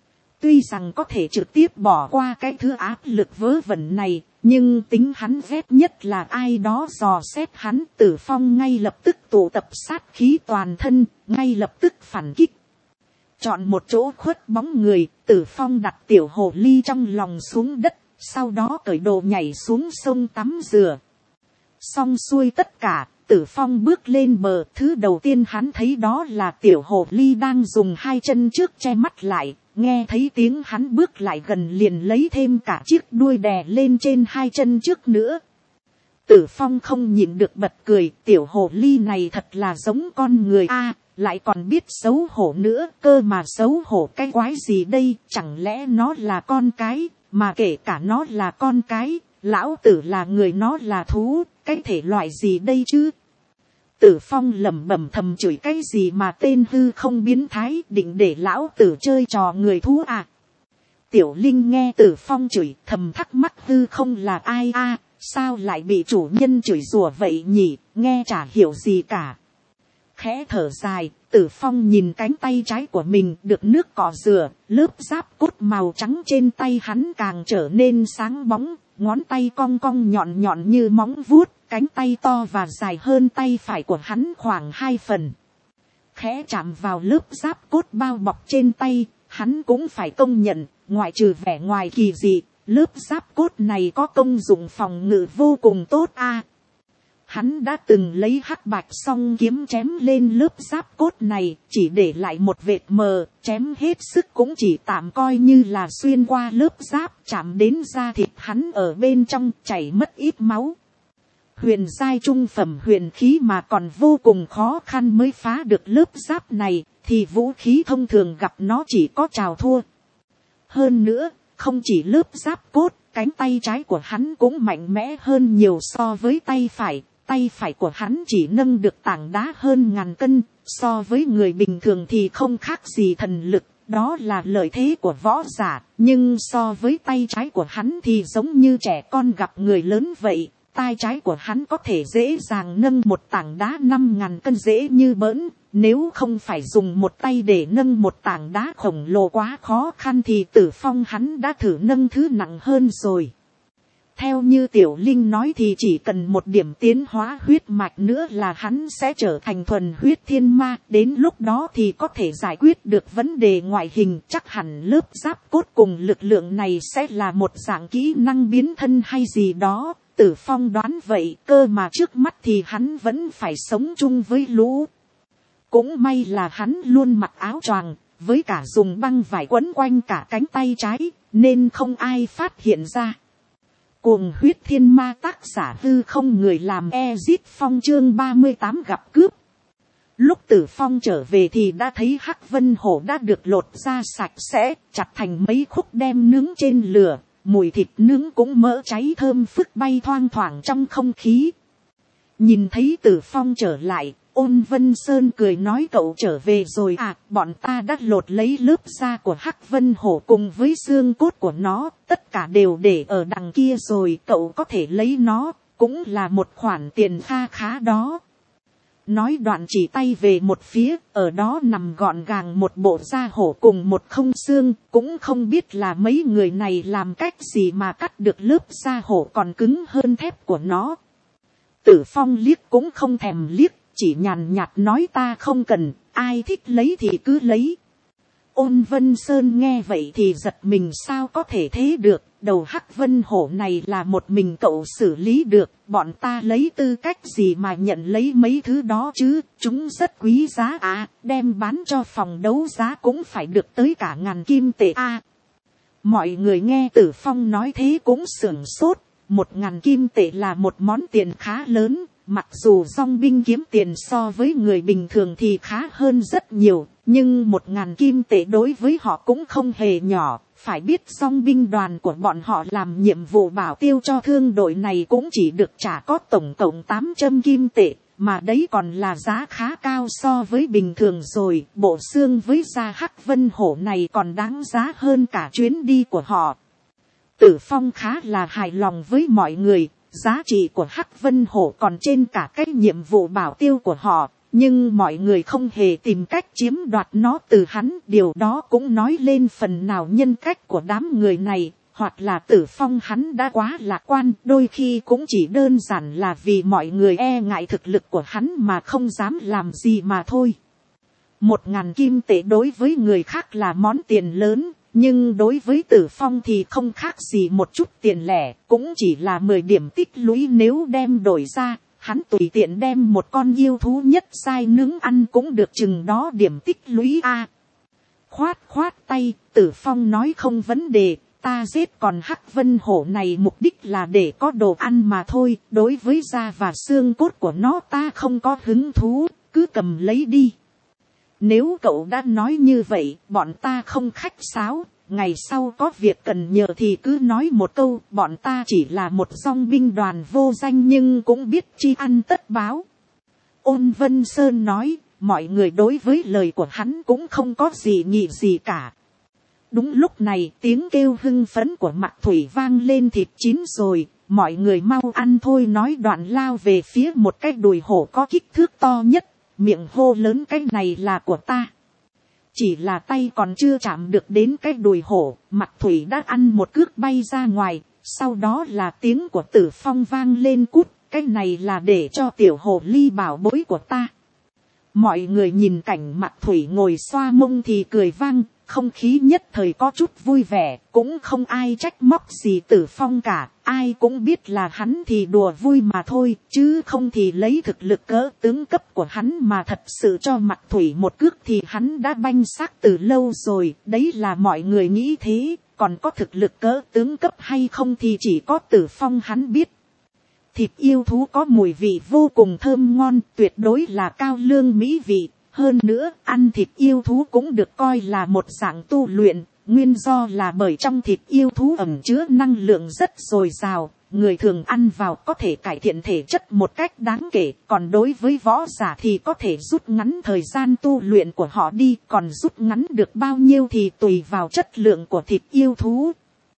Tuy rằng có thể trực tiếp bỏ qua cái thứ áp lực vớ vẩn này, nhưng tính hắn ghét nhất là ai đó dò xét hắn. Tử Phong ngay lập tức tụ tập sát khí toàn thân, ngay lập tức phản kích. Chọn một chỗ khuất bóng người, Tử Phong đặt tiểu hồ ly trong lòng xuống đất, sau đó cởi đồ nhảy xuống sông tắm rửa. Xong xuôi tất cả, Tử Phong bước lên bờ, thứ đầu tiên hắn thấy đó là tiểu hồ ly đang dùng hai chân trước che mắt lại, nghe thấy tiếng hắn bước lại gần liền lấy thêm cả chiếc đuôi đè lên trên hai chân trước nữa. Tử Phong không nhịn được bật cười, tiểu hồ ly này thật là giống con người a, lại còn biết xấu hổ nữa, cơ mà xấu hổ cái quái gì đây, chẳng lẽ nó là con cái, mà kể cả nó là con cái, lão tử là người nó là thú, cái thể loại gì đây chứ. Tử Phong lẩm bẩm thầm chửi cái gì mà tên hư không biến thái, định để lão tử chơi trò người thú à. Tiểu Linh nghe Tử Phong chửi thầm thắc mắc hư không là ai a, sao lại bị chủ nhân chửi rủa vậy nhỉ, nghe chả hiểu gì cả. Khẽ thở dài, Tử Phong nhìn cánh tay trái của mình được nước cọ rửa, lớp giáp cốt màu trắng trên tay hắn càng trở nên sáng bóng, ngón tay cong cong nhọn nhọn như móng vuốt, cánh tay to và dài hơn tay phải của hắn khoảng hai phần. Khẽ chạm vào lớp giáp cốt bao bọc trên tay, hắn cũng phải công nhận, ngoại trừ vẻ ngoài kỳ dị, lớp giáp cốt này có công dụng phòng ngự vô cùng tốt a. Hắn đã từng lấy hắc bạch song kiếm chém lên lớp giáp cốt này, chỉ để lại một vệt mờ, chém hết sức cũng chỉ tạm coi như là xuyên qua lớp giáp, chạm đến da thịt hắn ở bên trong, chảy mất ít máu. Huyền giai trung phẩm huyền khí mà còn vô cùng khó khăn mới phá được lớp giáp này, thì vũ khí thông thường gặp nó chỉ có chào thua. Hơn nữa, không chỉ lớp giáp cốt, cánh tay trái của hắn cũng mạnh mẽ hơn nhiều so với tay phải. Tay phải của hắn chỉ nâng được tảng đá hơn ngàn cân, so với người bình thường thì không khác gì thần lực, đó là lợi thế của võ giả, nhưng so với tay trái của hắn thì giống như trẻ con gặp người lớn vậy. Tay trái của hắn có thể dễ dàng nâng một tảng đá năm ngàn cân dễ như bỡn, nếu không phải dùng một tay để nâng một tảng đá khổng lồ quá khó khăn thì Tử Phong hắn đã thử nâng thứ nặng hơn rồi. Theo như Tiểu Linh nói thì chỉ cần một điểm tiến hóa huyết mạch nữa là hắn sẽ trở thành thuần huyết thiên ma. Đến lúc đó thì có thể giải quyết được vấn đề ngoại hình. Chắc hẳn lớp giáp cốt cùng lực lượng này sẽ là một dạng kỹ năng biến thân hay gì đó. Tử Phong đoán vậy, cơ mà trước mắt thì hắn vẫn phải sống chung với lũ. Cũng may là hắn luôn mặc áo choàng, với cả dùng băng vải quấn quanh cả cánh tay trái, nên không ai phát hiện ra. Cuồng huyết thiên ma, tác giả hư không, người làm Ezit Phong, chương ba mươi tám gặp cướp. Lúc Tử Phong trở về thì đã thấy hắc vân hổ đã được lột ra sạch sẽ, chặt thành mấy khúc đem nướng trên lửa, mùi thịt nướng cũng mỡ cháy thơm phức bay thoang thoảng trong không khí. Nhìn thấy Tử Phong trở lại, Ôn Vân Sơn cười nói, cậu trở về rồi à, bọn ta đã lột lấy lớp da của hắc vân hổ cùng với xương cốt của nó, tất cả đều để ở đằng kia rồi, cậu có thể lấy nó, cũng là một khoản tiền kha khá đó. nói đoạn chỉ tay về một phía, ở đó nằm gọn gàng một bộ da hổ cùng một không xương, cũng không biết là mấy người này làm cách gì mà cắt được lớp da hổ còn cứng hơn thép của nó. Tử Phong liếc cũng không thèm liếc, chỉ nhàn nhạt nói ta không cần, ai thích lấy thì cứ lấy. Ôn Vân Sơn nghe vậy thì giật mình, sao có thể thế được, đầu hắc vân hổ này là một mình cậu xử lý được, bọn ta lấy tư cách gì mà nhận lấy mấy thứ đó chứ, chúng rất quý giá à, đem bán cho phòng đấu giá cũng phải được tới cả ngàn kim tệ à. Mọi người nghe Tử Phong nói thế cũng sửng sốt, một ngàn kim tệ là một món tiền khá lớn, mặc dù dong binh kiếm tiền so với người bình thường thì khá hơn rất nhiều, nhưng một ngàn kim tệ đối với họ cũng không hề nhỏ. Phải biết dong binh đoàn của bọn họ làm nhiệm vụ bảo tiêu cho thương đội này cũng chỉ được trả có tổng cộng tám trăm kim tệ, mà đấy còn là giá khá cao so với bình thường rồi. Bộ xương với da hắc vân hổ này còn đáng giá hơn cả chuyến đi của họ. Tử Phong khá là hài lòng với mọi người, giá trị của hắc vân hổ còn trên cả cái nhiệm vụ bảo tiêu của họ. Nhưng mọi người không hề tìm cách chiếm đoạt nó từ hắn, điều đó cũng nói lên phần nào nhân cách của đám người này, hoặc là Tử Phong hắn đã quá lạc quan, đôi khi cũng chỉ đơn giản là vì mọi người e ngại thực lực của hắn mà không dám làm gì mà thôi. Một ngàn kim tệ đối với người khác là món tiền lớn, nhưng đối với Tử Phong thì không khác gì một chút tiền lẻ, cũng chỉ là mười điểm tích lũy, nếu đem đổi ra. Hắn tùy tiện đem một con yêu thú nhất giai nướng ăn cũng được chừng đó điểm tích lũy a. Khoát khoát tay, Tử Phong nói không vấn đề, ta giết còn hắc vân hổ này mục đích là để có đồ ăn mà thôi, đối với da và xương cốt của nó ta không có hứng thú, cứ cầm lấy đi. Nếu cậu đã nói như vậy, bọn ta không khách sáo. Ngày sau có việc cần nhờ thì cứ nói một câu, bọn ta chỉ là một dong binh đoàn vô danh nhưng cũng biết tri ăn tất báo. Ôn Vân Sơn nói, mọi người đối với lời của hắn cũng không có gì nghị gì cả. Đúng lúc này tiếng kêu hưng phấn của Mạc Thủy vang lên, thịt chín rồi, mọi người mau ăn thôi, nói đoạn lao về phía một cái đùi hổ có kích thước to nhất, miệng hô lớn cái này là của ta. Chỉ là tay còn chưa chạm được đến cái đùi hổ, Mạc Thủy đã ăn một cước bay ra ngoài, sau đó là tiếng của Tử Phong vang lên, cút, cái này là để cho tiểu hồ ly bảo bối của ta. Mọi người nhìn cảnh Mạc Thủy ngồi xoa mông thì cười vang, không khí nhất thời có chút vui vẻ, cũng không ai trách móc gì Tử Phong cả, ai cũng biết là hắn thì đùa vui mà thôi, chứ không thì lấy thực lực cỡ tướng cấp của hắn mà thật sự cho Mạc Thủy một cước thì hắn đã banh xác từ lâu rồi, đấy là mọi người nghĩ thế, còn có thực lực cỡ tướng cấp hay không thì chỉ có Tử Phong hắn biết. Thịt yêu thú có mùi vị vô cùng thơm ngon, tuyệt đối là cao lương mỹ vị. Hơn nữa, ăn thịt yêu thú cũng được coi là một dạng tu luyện, nguyên do là bởi trong thịt yêu thú ẩn chứa năng lượng rất dồi dào, người thường ăn vào có thể cải thiện thể chất một cách đáng kể, còn đối với võ giả thì có thể rút ngắn thời gian tu luyện của họ đi, còn rút ngắn được bao nhiêu thì tùy vào chất lượng của thịt yêu thú.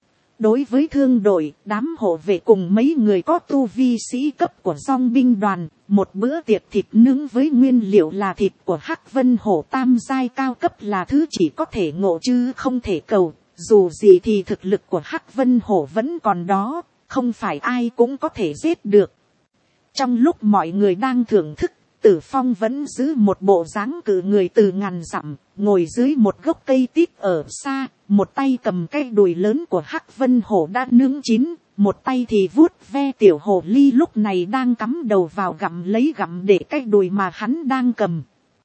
Đối với thương đội, đám hộ vệ cùng mấy người có tu vi sĩ cấp của dong binh đoàn, một bữa tiệc thịt nướng với nguyên liệu là thịt của hắc vân hổ tam giai cao cấp là thứ chỉ có thể ngộ chứ không thể cầu. Dù gì thì thực lực của hắc vân hổ vẫn còn đó, không phải ai cũng có thể giết được. Trong lúc mọi người đang thưởng thức, Tử Phong vẫn giữ một bộ dáng cử người từ ngàn dặm, ngồi dưới một gốc cây tít ở xa, một tay cầm cái đùi lớn của hắc vân hổ đã nướng chín, một tay thì vuốt ve tiểu hồ ly lúc này đang cắm đầu vào gặm lấy gặm để cái đùi mà hắn đang cầm.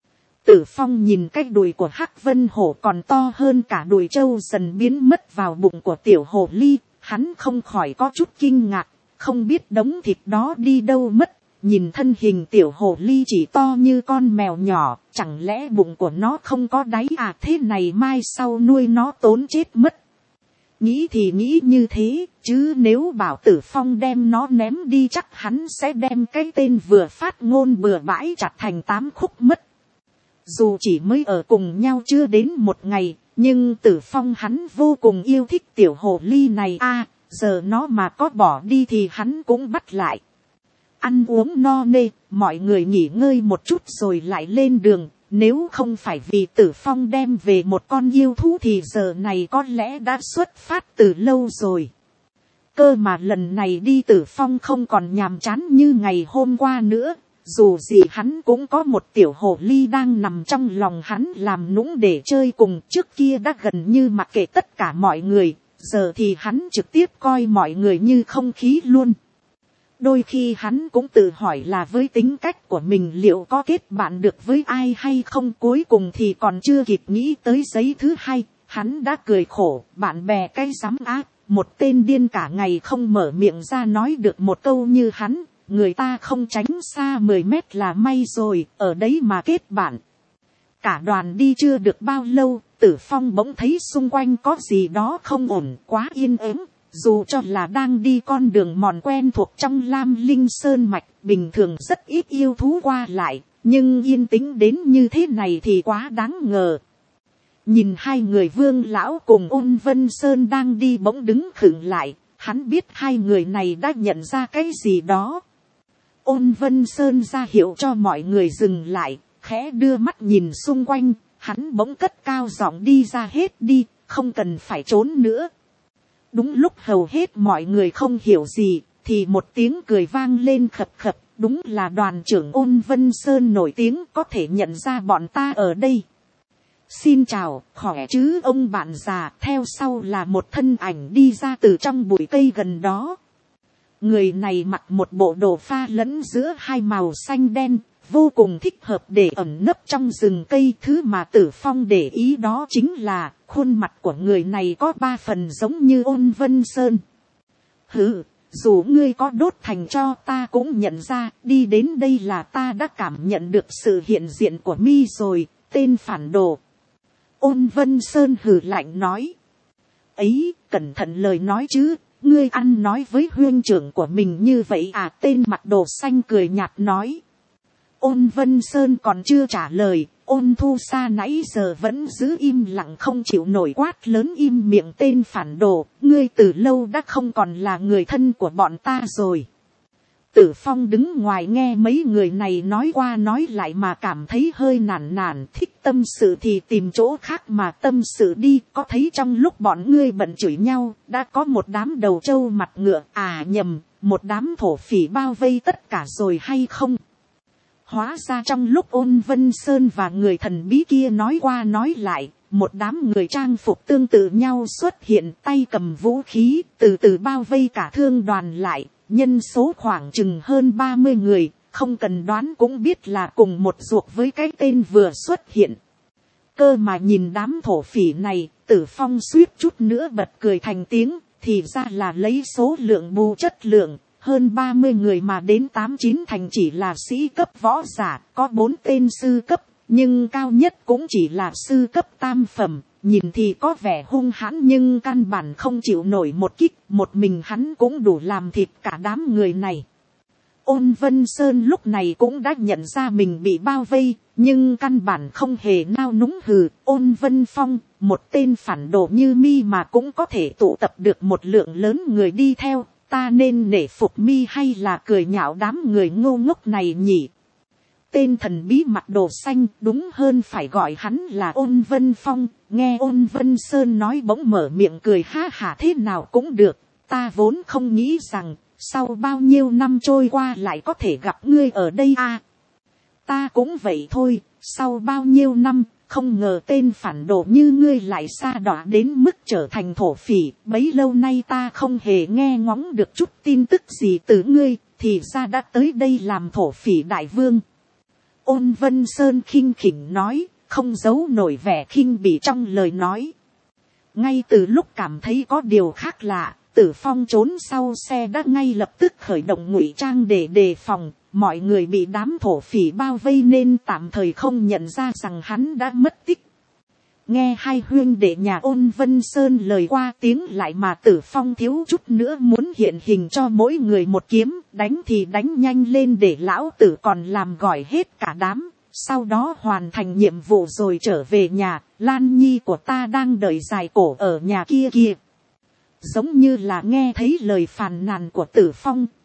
Tử Phong nhìn cái đùi của hắc vân hổ còn to hơn cả đùi trâu dần biến mất vào bụng của tiểu hồ ly, hắn không khỏi có chút kinh ngạc, không biết đống thịt đó đi đâu mất. Nhìn thân hình tiểu hồ ly chỉ to như con mèo nhỏ, chẳng lẽ bụng của nó không có đáy à, thế này mai sau nuôi nó tốn chết mất. Nghĩ thì nghĩ như thế, chứ nếu bảo Tử Phong đem nó ném đi chắc hắn sẽ đem cái tên vừa phát ngôn bừa bãi chặt thành tám khúc mất. Dù chỉ mới ở cùng nhau chưa đến một ngày, nhưng Tử Phong hắn vô cùng yêu thích tiểu hồ ly này a, à, giờ nó mà có bỏ đi thì hắn cũng bắt lại. ăn uống no nê, mọi người nghỉ ngơi một chút rồi lại lên đường. Nếu không phải vì Tử Phong đem về một con yêu thú thì giờ này có lẽ đã xuất phát từ lâu rồi. Cơ mà lần này đi Tử Phong không còn nhàm chán như ngày hôm qua nữa. Dù gì hắn cũng có một tiểu hồ ly đang nằm trong lòng hắn làm nũng để chơi cùng, trước kia đã gần như mặc kệ tất cả mọi người, giờ thì hắn trực tiếp coi mọi người như không khí luôn. Đôi khi hắn cũng tự hỏi là với tính cách của mình liệu có kết bạn được với ai hay không, cuối cùng thì còn chưa kịp nghĩ tới giấy thứ hai, hắn đã cười khổ, bạn bè cái rắm á, một tên điên cả ngày không mở miệng ra nói được một câu như hắn. Người ta không tránh xa mười mét là may rồi, ở đấy mà kết bạn. Cả đoàn đi chưa được bao lâu, Tử Phong bỗng thấy xung quanh có gì đó không ổn, quá yên ắng. Dù cho là đang đi con đường mòn quen thuộc trong Lam Linh Sơn Mạch, bình thường rất ít yêu thú qua lại, nhưng yên tĩnh đến như thế này thì quá đáng ngờ. Nhìn hai người Vương lão cùng Ôn Vân Sơn đang đi bỗng đứng khựng lại, hắn biết hai người này đã nhận ra cái gì đó. Ôn Vân Sơn ra hiệu cho mọi người dừng lại, khẽ đưa mắt nhìn xung quanh, hắn bỗng cất cao giọng đi ra hết đi, không cần phải trốn nữa. Đúng lúc hầu hết mọi người không hiểu gì, thì một tiếng cười vang lên khập khập, đúng là đoàn trưởng Ôn Vân Sơn nổi tiếng, có thể nhận ra bọn ta ở đây. Xin chào, khỏe chứ ông bạn già, theo sau là một thân ảnh đi ra từ trong bụi cây gần đó. Người này mặc một bộ đồ pha lẫn giữa hai màu xanh đen, vô cùng thích hợp để ẩn nấp trong rừng cây. Thứ mà Tử Phong để ý đó chính là khuôn mặt của người này có ba phần giống như Ôn Vân Sơn. Hừ, dù ngươi có đốt thành cho ta cũng nhận ra, đi đến đây là ta đã cảm nhận được sự hiện diện của mi rồi, tên phản đồ. Ôn Vân Sơn hừ lạnh nói. Ấy, cẩn thận lời nói chứ. Ngươi ăn nói với huynh trưởng của mình như vậy à? Tên mặt đồ xanh cười nhạt nói. Ôn Vân Sơn còn chưa trả lời, Ôn Thu Sa nãy giờ vẫn giữ im lặng không chịu nổi quát lớn im miệng tên phản đồ, ngươi từ lâu đã không còn là người thân của bọn ta rồi. Tử Phong đứng ngoài nghe mấy người này nói qua nói lại mà cảm thấy hơi nản nản, thích tâm sự thì tìm chỗ khác mà tâm sự đi, có thấy trong lúc bọn ngươi bận chửi nhau, đã có một đám đầu trâu mặt ngựa, à nhầm, một đám thổ phỉ bao vây tất cả rồi hay không? Hóa ra trong lúc Ôn Vân Sơn và người thần bí kia nói qua nói lại, một đám người trang phục tương tự nhau xuất hiện, tay cầm vũ khí, từ từ bao vây cả thương đoàn lại. Nhân số khoảng chừng hơn ba mươi người, không cần đoán cũng biết là cùng một ruột với cái tên vừa xuất hiện. Cơ mà nhìn đám thổ phỉ này, Tử Phong suýt chút nữa bật cười thành tiếng, thì ra là lấy số lượng bù chất lượng, hơn ba mươi người mà đến tám chín thành chỉ là sĩ cấp võ giả, có bốn tên sư cấp, nhưng cao nhất cũng chỉ là sư cấp tam phẩm. Nhìn thì có vẻ hung hãn nhưng căn bản không chịu nổi một kích, một mình hắn cũng đủ làm thịt cả đám người này. Ôn Vân Sơn lúc này cũng đã nhận ra mình bị bao vây, nhưng căn bản không hề nao núng. Hừ, Ôn Vân Phong, một tên phản đồ như mi mà cũng có thể tụ tập được một lượng lớn người đi theo, ta nên nể phục mi hay là cười nhạo đám người ngô ngốc này nhỉ? Tên thần bí mặc đồ xanh, đúng hơn phải gọi hắn là Ôn Vân Phong, nghe Ôn Vân Sơn nói bỗng mở miệng cười ha hả, thế nào cũng được, ta vốn không nghĩ rằng, sau bao nhiêu năm trôi qua lại có thể gặp ngươi ở đây à. Ta cũng vậy thôi, sau bao nhiêu năm, không ngờ tên phản đồ như ngươi lại xa đọa đến mức trở thành thổ phỉ, bấy lâu nay ta không hề nghe ngóng được chút tin tức gì từ ngươi, thì ra đã tới đây làm thổ phỉ đại vương. Ôn Vân Sơn khinh khỉnh nói, không giấu nổi vẻ khinh bỉ trong lời nói. Ngay từ lúc cảm thấy có điều khác lạ, Tử Phong trốn sau xe đã ngay lập tức khởi động ngụy trang để đề phòng. Mọi người bị đám thổ phỉ bao vây nên tạm thời không nhận ra rằng hắn đã mất tích. Nghe hai huynh đệ nhà Ôn Vân Sơn lời qua tiếng lại mà Tử Phong thiếu chút nữa muốn hiện hình cho mỗi người một kiếm, đánh thì đánh nhanh lên để lão tử còn làm gọi hết cả đám, sau đó hoàn thành nhiệm vụ rồi trở về nhà. Lan Nhi của ta đang đợi dài cổ ở nhà kia kìa. Giống như là nghe thấy lời phàn nàn của Tử Phong,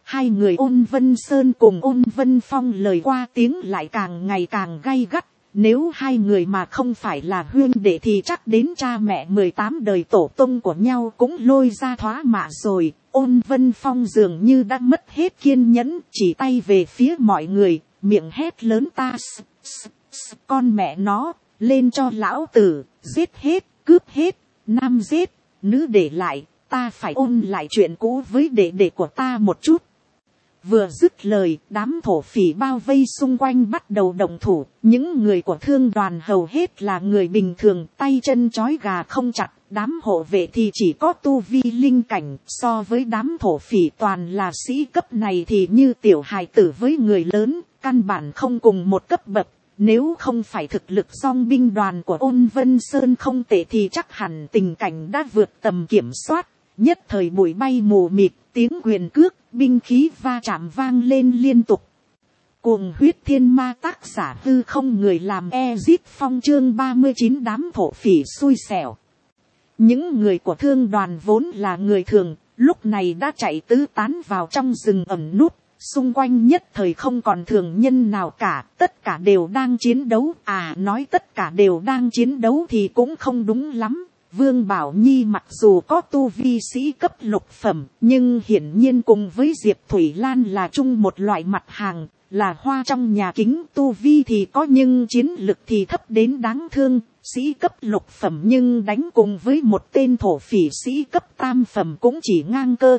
hai người Ôn Vân Sơn cùng Ôn Vân Phong lời qua tiếng lại càng ngày càng gay gắt. Nếu hai người mà không phải là huyên đệ thì chắc đến cha mẹ mười tám đời tổ tông của nhau cũng lôi ra thoá mạ rồi. Ôn Vân Phong dường như đã mất hết kiên nhẫn, chỉ tay về phía mọi người, miệng hét lớn ta s, s, s, con mẹ nó, lên cho lão tử, giết hết, cướp hết, nam giết, nữ để lại, ta phải ôn lại chuyện cũ với đệ đệ của ta một chút. Vừa dứt lời, đám thổ phỉ bao vây xung quanh bắt đầu động thủ. Những người của thương đoàn hầu hết là người bình thường, tay chân trói gà không chặt. Đám hộ vệ thì chỉ có tu vi linh cảnh, so với đám thổ phỉ toàn là sĩ cấp này thì như tiểu hài tử với người lớn, căn bản không cùng một cấp bậc. Nếu không phải thực lực dòng binh đoàn của Ôn Vân Sơn không tệ thì chắc hẳn tình cảnh đã vượt tầm kiểm soát. Nhất thời bụi bay mù mịt, tiếng quyền cước, binh khí va chạm vang lên liên tục. Cuồng huyết thiên ma tác giả hư không người làm Ezit Phong chương ba mươi chín đám thổ phỉ xui xẻo. Những người của thương đoàn vốn là người thường, lúc này đã chạy tứ tán vào trong rừng ẩn núp. Xung quanh nhất thời không còn thường nhân nào cả, tất cả đều đang chiến đấu. À, nói tất cả đều đang chiến đấu thì cũng không đúng lắm. Vương Bảo Nhi mặc dù có tu vi sĩ cấp lục phẩm, nhưng hiển nhiên cùng với Diệp Thủy Lan là chung một loại mặt hàng, là hoa trong nhà kính. Tu vi thì có nhưng chiến lực thì thấp đến đáng thương, sĩ cấp lục phẩm nhưng đánh cùng với một tên thổ phỉ sĩ cấp tam phẩm cũng chỉ ngang cơ.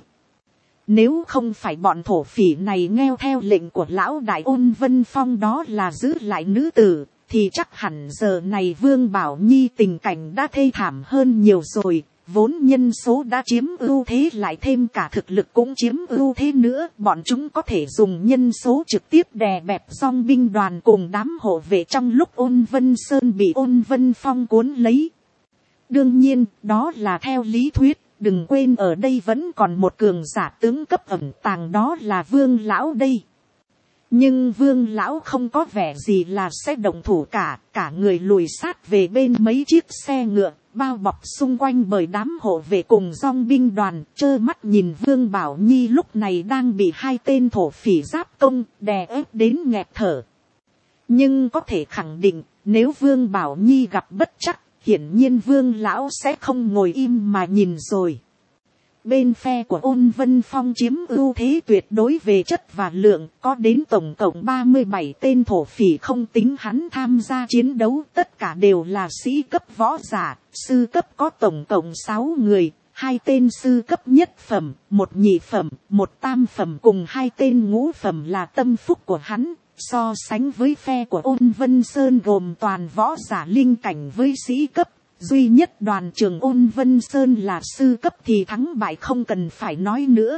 Nếu không phải bọn thổ phỉ này nghe theo lệnh của lão đại Ôn Vân Phong đó là giữ lại nữ tử, thì chắc hẳn giờ này Vương Bảo Nhi tình cảnh đã thê thảm hơn nhiều rồi. Vốn nhân số đã chiếm ưu thế lại thêm cả thực lực cũng chiếm ưu thế nữa. Bọn chúng có thể dùng nhân số trực tiếp đè bẹp dòng binh đoàn cùng đám hộ vệ trong lúc Ôn Vân Sơn bị Ôn Vân Phong cuốn lấy. Đương nhiên, đó là theo lý thuyết. Đừng quên ở đây vẫn còn một cường giả tướng cấp ẩn tàng, đó là Vương Lão đây. Nhưng Vương Lão không có vẻ gì là sẽ động thủ cả, cả người lùi sát về bên mấy chiếc xe ngựa, bao bọc xung quanh bởi đám hộ vệ cùng dòng binh đoàn, trơ mắt nhìn Vương Bảo Nhi lúc này đang bị hai tên thổ phỉ giáp công, đè ép đến nghẹt thở. Nhưng có thể khẳng định, nếu Vương Bảo Nhi gặp bất trắc, hiển nhiên Vương Lão sẽ không ngồi im mà nhìn rồi. Bên phe của Ôn Vân Phong chiếm ưu thế tuyệt đối về chất và lượng, có đến tổng cộng ba mươi bảy tên thổ phỉ không tính hắn tham gia chiến đấu, tất cả đều là sĩ cấp võ giả, sư cấp có tổng cộng sáu người, hai tên sư cấp nhất phẩm, một nhị phẩm, một tam phẩm cùng hai tên ngũ phẩm là tâm phúc của hắn. So sánh với phe của Ôn Vân Sơn gồm toàn võ giả linh cảnh với sĩ cấp, duy nhất đoàn trưởng Ôn Vân Sơn là sư cấp thì thắng bại không cần phải nói nữa.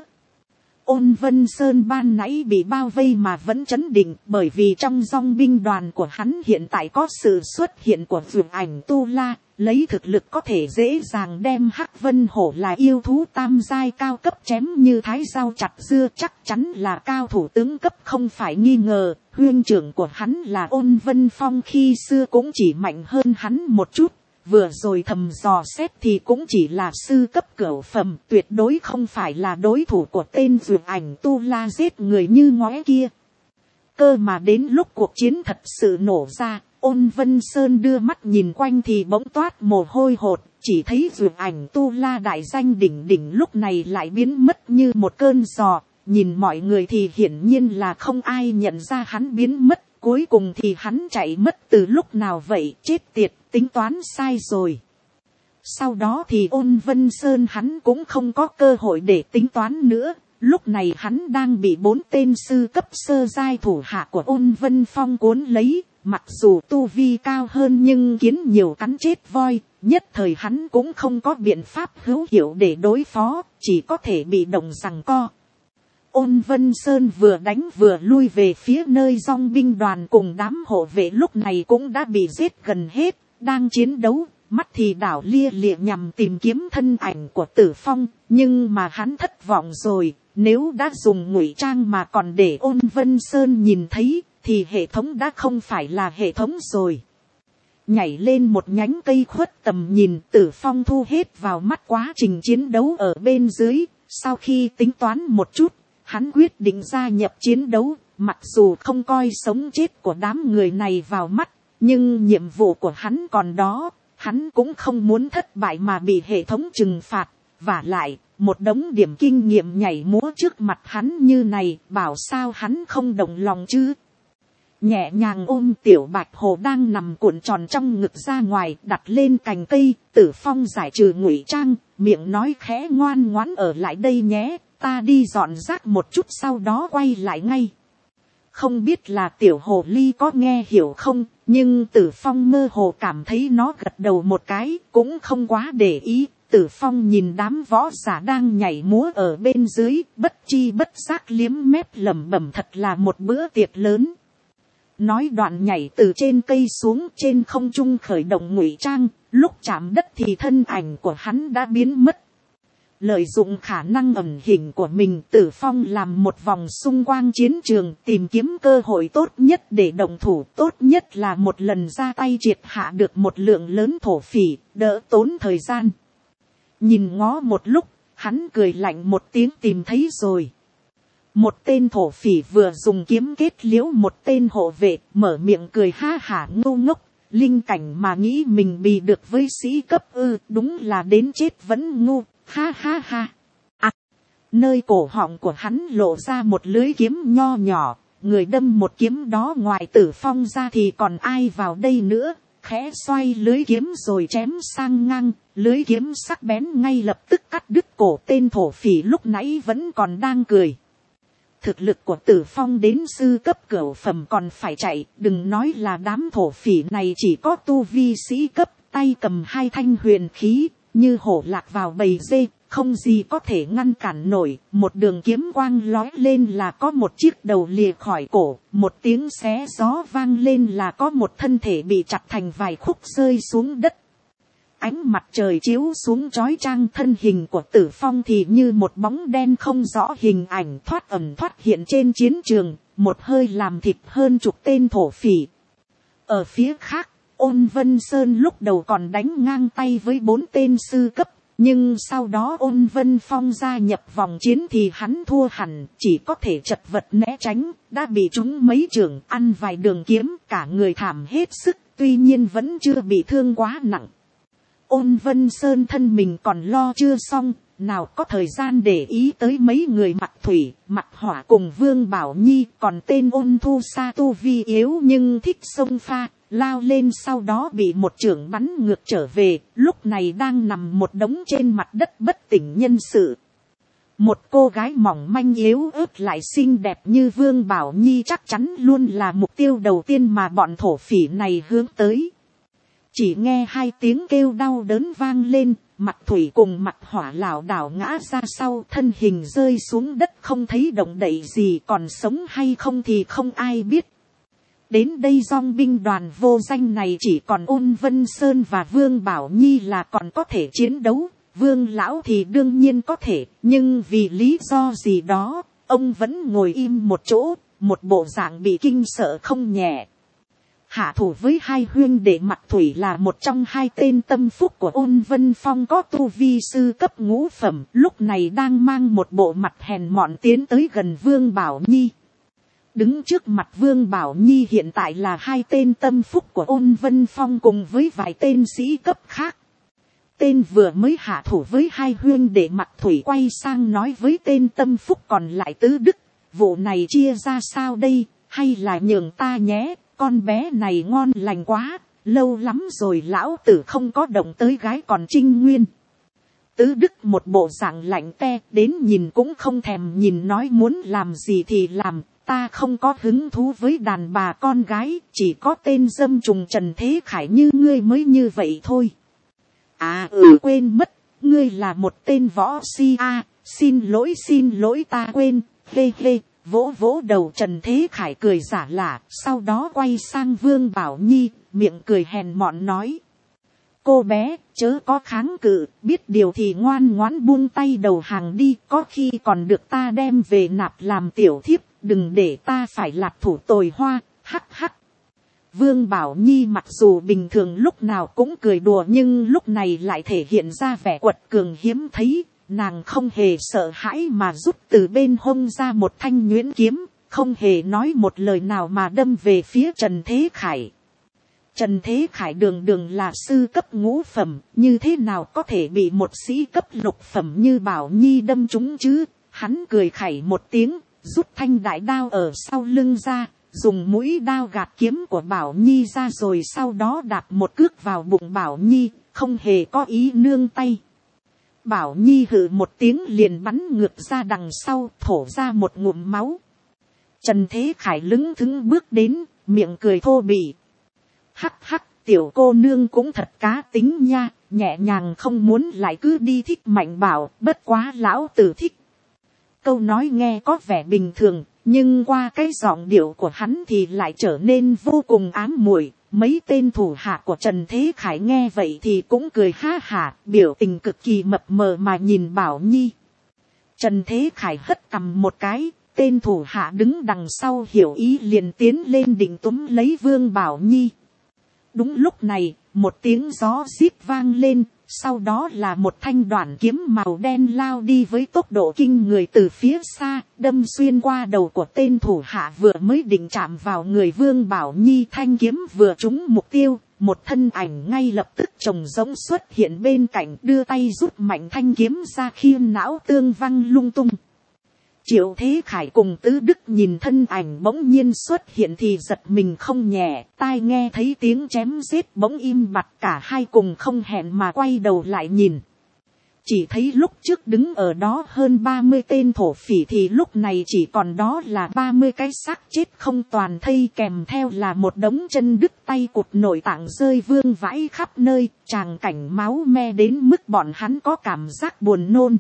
Ôn Vân Sơn ban nãy bị bao vây mà vẫn trấn định, bởi vì trong dòng binh đoàn của hắn hiện tại có sự xuất hiện của Dược Ảnh Tu La, lấy thực lực có thể dễ dàng đem Hắc Vân Hổ là yêu thú tam giai cao cấp chém như thái dao chặt dưa, chắc chắn là cao thủ tướng cấp không phải nghi ngờ. Huynh trưởng của hắn là Ôn Vân Phong khi xưa cũng chỉ mạnh hơn hắn một chút, vừa rồi thầm dò xét thì cũng chỉ là sư cấp cửu phẩm, tuyệt đối không phải là đối thủ của tên Dược Ảnh Tu La giết người như ngóe kia. Cơ mà đến lúc cuộc chiến thật sự nổ ra, Ôn Vân Sơn đưa mắt nhìn quanh thì bỗng toát mồ hôi hột, chỉ thấy Dược Ảnh Tu La đại danh đỉnh đỉnh lúc này lại biến mất như một cơn gió. Nhìn mọi người thì hiển nhiên là không ai nhận ra hắn biến mất, cuối cùng thì hắn chạy mất từ lúc nào vậy, chết tiệt, tính toán sai rồi. Sau đó thì Ôn Vân Sơn hắn cũng không có cơ hội để tính toán nữa, lúc này hắn đang bị bốn tên sư cấp sơ giai thủ hạ của Ôn Vân Phong cuốn lấy, mặc dù tu vi cao hơn nhưng kiến nhiều cắn chết voi, nhất thời hắn cũng không có biện pháp hữu hiệu để đối phó, chỉ có thể bị động giằng co. Ôn Vân Sơn vừa đánh vừa lui về phía nơi dòng binh đoàn cùng đám hộ vệ lúc này cũng đã bị giết gần hết, đang chiến đấu, mắt thì đảo lia lịa nhằm tìm kiếm thân ảnh của Tử Phong, nhưng mà hắn thất vọng rồi, nếu đã dùng ngụy trang mà còn để Ôn Vân Sơn nhìn thấy, thì hệ thống đã không phải là hệ thống rồi. Nhảy lên một nhánh cây khuất tầm nhìn, Tử Phong thu hết vào mắt quá trình chiến đấu ở bên dưới, sau khi tính toán một chút, hắn quyết định gia nhập chiến đấu, mặc dù không coi sống chết của đám người này vào mắt, nhưng nhiệm vụ của hắn còn đó, hắn cũng không muốn thất bại mà bị hệ thống trừng phạt, vả lại, một đống điểm kinh nghiệm nhảy múa trước mặt hắn như này, bảo sao hắn không động lòng chứ. Nhẹ nhàng ôm tiểu bạch hồ đang nằm cuộn tròn trong ngực ra ngoài, đặt lên cành cây, Tử Phong giải trừ ngụy trang, miệng nói khẽ ngoan ngoãn ở lại đây nhé, ta đi dọn rác một chút sau đó quay lại ngay. Không biết là tiểu hồ ly có nghe hiểu không, nhưng Tử Phong mơ hồ cảm thấy nó gật đầu một cái, cũng không quá để ý. Tử Phong nhìn đám võ giả đang nhảy múa ở bên dưới, bất chi bất giác liếm mép lẩm bẩm thật là một bữa tiệc lớn. Nói đoạn nhảy từ trên cây xuống, trên không trung khởi động ngụy trang, lúc chạm đất thì thân ảnh của hắn đã biến mất. Lợi dụng khả năng ẩn hình của mình, Tử Phong làm một vòng xung quanh chiến trường, tìm kiếm cơ hội tốt nhất để động thủ, tốt nhất là một lần ra tay triệt hạ được một lượng lớn thổ phỉ, đỡ tốn thời gian. Nhìn ngó một lúc, hắn cười lạnh một tiếng tìm thấy rồi. Một tên thổ phỉ vừa dùng kiếm kết liễu một tên hộ vệ, mở miệng cười ha hả ngu ngốc, linh cảnh mà nghĩ mình bị được với sĩ cấp ư, đúng là đến chết vẫn ngu, ha ha ha. À, nơi cổ họng của hắn lộ ra một lưới kiếm nho nhỏ, người đâm một kiếm đó ngoài Tử Phong ra thì còn ai vào đây nữa, khẽ xoay lưới kiếm rồi chém sang ngang, lưới kiếm sắc bén ngay lập tức cắt đứt cổ tên thổ phỉ lúc nãy vẫn còn đang cười. Thực lực của Tử Phong đến sư cấp cửu phẩm còn phải chạy, đừng nói là đám thổ phỉ này chỉ có tu vi sĩ cấp, tay cầm hai thanh huyền khí, như hổ lạc vào bầy dê, không gì có thể ngăn cản nổi. Một đường kiếm quang lói lên là có một chiếc đầu lìa khỏi cổ, một tiếng xé gió vang lên là có một thân thể bị chặt thành vài khúc rơi xuống đất. Ánh mặt trời chiếu xuống chói chang, thân hình của Tử Phong thì như một bóng đen không rõ hình ảnh thoát ẩn thoát hiện trên chiến trường, một hơi làm thịt hơn chục tên thổ phỉ. Ở phía khác, Ôn Vân Sơn lúc đầu còn đánh ngang tay với bốn tên sư cấp, nhưng sau đó Ôn Vân Phong gia nhập vòng chiến thì hắn thua hẳn, chỉ có thể chật vật né tránh, đã bị chúng mấy chưởng ăn vài đường kiếm, cả người thảm hết sức, tuy nhiên vẫn chưa bị thương quá nặng. Ôn Vân Sơn thân mình còn lo chưa xong, nào có thời gian để ý tới mấy người mặt thủy, mặt hỏa cùng Vương Bảo Nhi, còn tên Ôn Thu Sa tu vi yếu nhưng thích xông pha, lao lên sau đó bị một chưởng bắn ngược trở về, lúc này đang nằm một đống trên mặt đất bất tỉnh nhân sự. Một cô gái mỏng manh yếu ớt lại xinh đẹp như Vương Bảo Nhi chắc chắn luôn là mục tiêu đầu tiên mà bọn thổ phỉ này hướng tới. Chỉ nghe hai tiếng kêu đau đớn vang lên, mặt thủy cùng mặt hỏa lảo đảo ngã ra sau, thân hình rơi xuống đất không thấy động đậy gì, còn sống hay không thì không ai biết. Đến đây dòng binh đoàn vô danh này chỉ còn Ôn Vân Sơn và Vương Bảo Nhi là còn có thể chiến đấu, Vương Lão thì đương nhiên có thể, nhưng vì lý do gì đó, ông vẫn ngồi im một chỗ, một bộ dạng bị kinh sợ không nhẹ. Hạ thủ với hai huynh đệ mặt thủy là một trong hai tên tâm phúc của Ôn Vân Phong có tu vi sư cấp ngũ phẩm, lúc này đang mang một bộ mặt hèn mọn tiến tới gần Vương Bảo Nhi. Đứng trước mặt Vương Bảo Nhi hiện tại là hai tên tâm phúc của Ôn Vân Phong cùng với vài tên sĩ cấp khác. Tên vừa mới hạ thủ với hai huynh đệ mặt thủy quay sang nói với tên tâm phúc còn lại Tứ Đức, vụ này chia ra sao đây, hay là nhường ta nhé. Con bé này ngon lành quá, lâu lắm rồi lão tử không có động tới gái còn trinh nguyên. Tứ Đức một bộ dạng lạnh te, đến nhìn cũng không thèm nhìn, nói muốn làm gì thì làm, ta không có hứng thú với đàn bà con gái, chỉ có tên dâm trùng Trần Thế Khải như ngươi mới như vậy thôi. À ừ quên mất, ngươi là một tên võ si a, xin lỗi xin lỗi ta quên, hê hê. Vỗ vỗ đầu Trần Thế Khải cười giả lả, sau đó quay sang Vương Bảo Nhi, miệng cười hèn mọn nói. Cô bé, chớ có kháng cự, biết điều thì ngoan ngoãn buông tay đầu hàng đi, có khi còn được ta đem về nạp làm tiểu thiếp, đừng để ta phải lạp thủ tồi hoa, hắc hắc. Vương Bảo Nhi mặc dù bình thường lúc nào cũng cười đùa nhưng lúc này lại thể hiện ra vẻ quật cường hiếm thấy. nàng không hề sợ hãi mà rút từ bên hông ra một thanh nhuyễn kiếm, không hề nói một lời nào mà đâm về phía Trần Thế Khải. Trần Thế Khải đường đường là sư cấp ngũ phẩm, như thế nào có thể bị một sĩ cấp lục phẩm như Bảo Nhi đâm trúng chứ? Hắn cười khẩy một tiếng, rút thanh đại đao ở sau lưng ra, dùng mũi đao gạt kiếm của Bảo Nhi ra, rồi sau đó đạp một cước vào bụng Bảo Nhi, không hề có ý nương tay. Bảo Nhi hừ một tiếng liền bắn ngược ra đằng sau, thổ ra một ngụm máu. Trần Thế Khải lững thững bước đến, miệng cười thô bỉ. Hắc hắc, tiểu cô nương cũng thật cá tính nha, nhẹ nhàng không muốn lại cứ đi thích Mạnh Bảo, bất quá lão tử thích. Câu nói nghe có vẻ bình thường, nhưng qua cái giọng điệu của hắn thì lại trở nên vô cùng ám muội. Mấy tên thủ hạ của Trần Thế Khải nghe vậy thì cũng cười ha hả, biểu tình cực kỳ mập mờ mà nhìn Bảo Nhi. Trần Thế Khải hất cằm một cái, tên thủ hạ đứng đằng sau hiểu ý liền tiến lên định túm lấy Vương Bảo Nhi. Đúng lúc này, một tiếng gió rít vang lên, sau đó là một thanh đoản kiếm màu đen lao đi với tốc độ kinh người từ phía xa, đâm xuyên qua đầu của tên thủ hạ vừa mới định chạm vào người Vương Bảo Nhi. Thanh kiếm vừa trúng mục tiêu, một thân ảnh ngay lập tức trồng giống xuất hiện bên cạnh, đưa tay rút mạnh thanh kiếm ra khi não tương văng lung tung. Triệu Thế Khải cùng Tứ Đức nhìn thân ảnh bỗng nhiên xuất hiện thì giật mình không nhẹ, tai nghe thấy tiếng chém giết bỗng im bặt, cả hai cùng không hẹn mà quay đầu lại nhìn. Chỉ thấy lúc trước đứng ở đó hơn ba mươi tên thổ phỉ thì lúc này chỉ còn đó là ba mươi cái xác chết không toàn thây, kèm theo là một đống chân đứt tay cụt nội tạng rơi vương vãi khắp nơi, tràng cảnh máu me đến mức bọn hắn có cảm giác buồn nôn.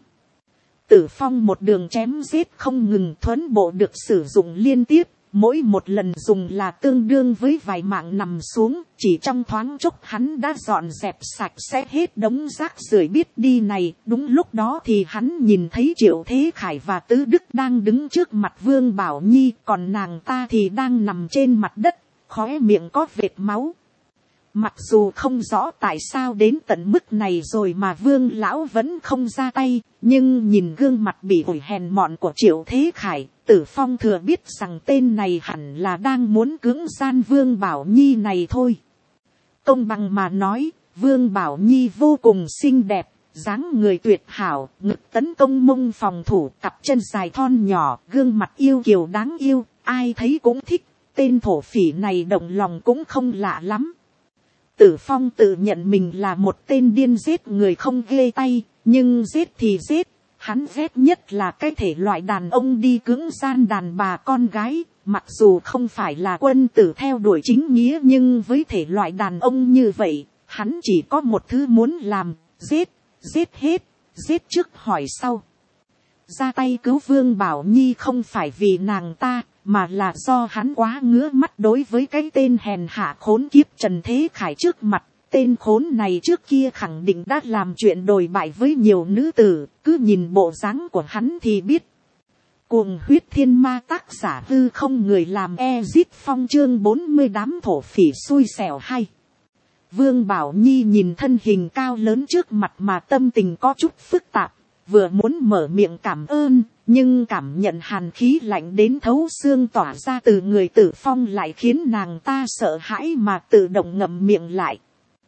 Tử Phong một đường chém giết không ngừng, thuẫn bộ được sử dụng liên tiếp, mỗi một lần dùng là tương đương với vài mạng nằm xuống, chỉ trong thoáng chốc hắn đã dọn dẹp sạch sẽ hết đống rác rưởi biết đi này. Đúng lúc đó thì hắn nhìn thấy Triệu Thế Khải và Tứ Đức đang đứng trước mặt Vương Bảo Nhi, còn nàng ta thì đang nằm trên mặt đất, khóe miệng có vệt máu. Mặc dù không rõ tại sao đến tận mức này rồi mà Vương lão vẫn không ra tay, nhưng nhìn gương mặt bị ủi hèn mọn của Triệu Thế Khải, Tử Phong thừa biết rằng tên này hẳn là đang muốn cưỡng gian Vương Bảo Nhi này thôi. Công bằng mà nói, Vương Bảo Nhi vô cùng xinh đẹp, dáng người tuyệt hảo, ngực tấn công mông phòng thủ, cặp chân dài thon nhỏ, gương mặt yêu kiều đáng yêu, ai thấy cũng thích. Tên thổ phỉ này động lòng cũng không lạ lắm. Tử Phong tự nhận mình là một tên điên giết người không ghê tay, nhưng giết thì giết, hắn ghét nhất là cái thể loại đàn ông đi cưỡng gian đàn bà con gái, mặc dù không phải là quân tử theo đuổi chính nghĩa nhưng với thể loại đàn ông như vậy, hắn chỉ có một thứ muốn làm, giết, giết hết, giết trước hỏi sau. Ra tay cứu Vương Bảo Nhi không phải vì nàng ta, mà là do hắn quá ngứa mắt đối với cái tên hèn hạ khốn kiếp Trần Thế Khải trước mặt. Tên khốn này trước kia khẳng định đã làm chuyện đồi bại với nhiều nữ tử, cứ nhìn bộ dáng của hắn thì biết. Cuồng huyết thiên ma, tác giả hư không người làm, Ezit Phong chương bốn mươi đám thổ phỉ xui xẻo hay. Vương Bảo Nhi nhìn thân hình cao lớn trước mặt mà tâm tình có chút phức tạp, vừa muốn mở miệng cảm ơn, nhưng cảm nhận hàn khí lạnh đến thấu xương tỏa ra từ người Tử Phong lại khiến nàng ta sợ hãi mà tự động ngậm miệng lại.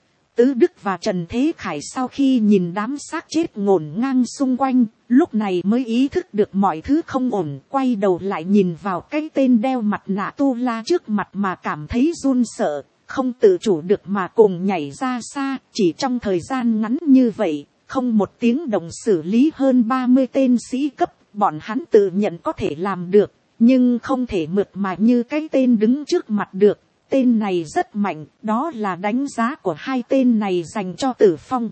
Tứ Đức và Trần Thế Khải sau khi nhìn đám xác chết ngổn ngang xung quanh, lúc này mới ý thức được mọi thứ không ổn, quay đầu lại nhìn vào cái tên đeo mặt nạ tu la trước mặt mà cảm thấy run sợ, không tự chủ được mà cùng nhảy ra xa. Chỉ trong thời gian ngắn như vậy, không một tiếng động xử lý hơn ba mươi tên sĩ cấp, bọn hắn tự nhận có thể làm được, nhưng không thể mượt mà như cái tên đứng trước mặt được. Tên này rất mạnh, đó là đánh giá của hai tên này dành cho Tử Phong.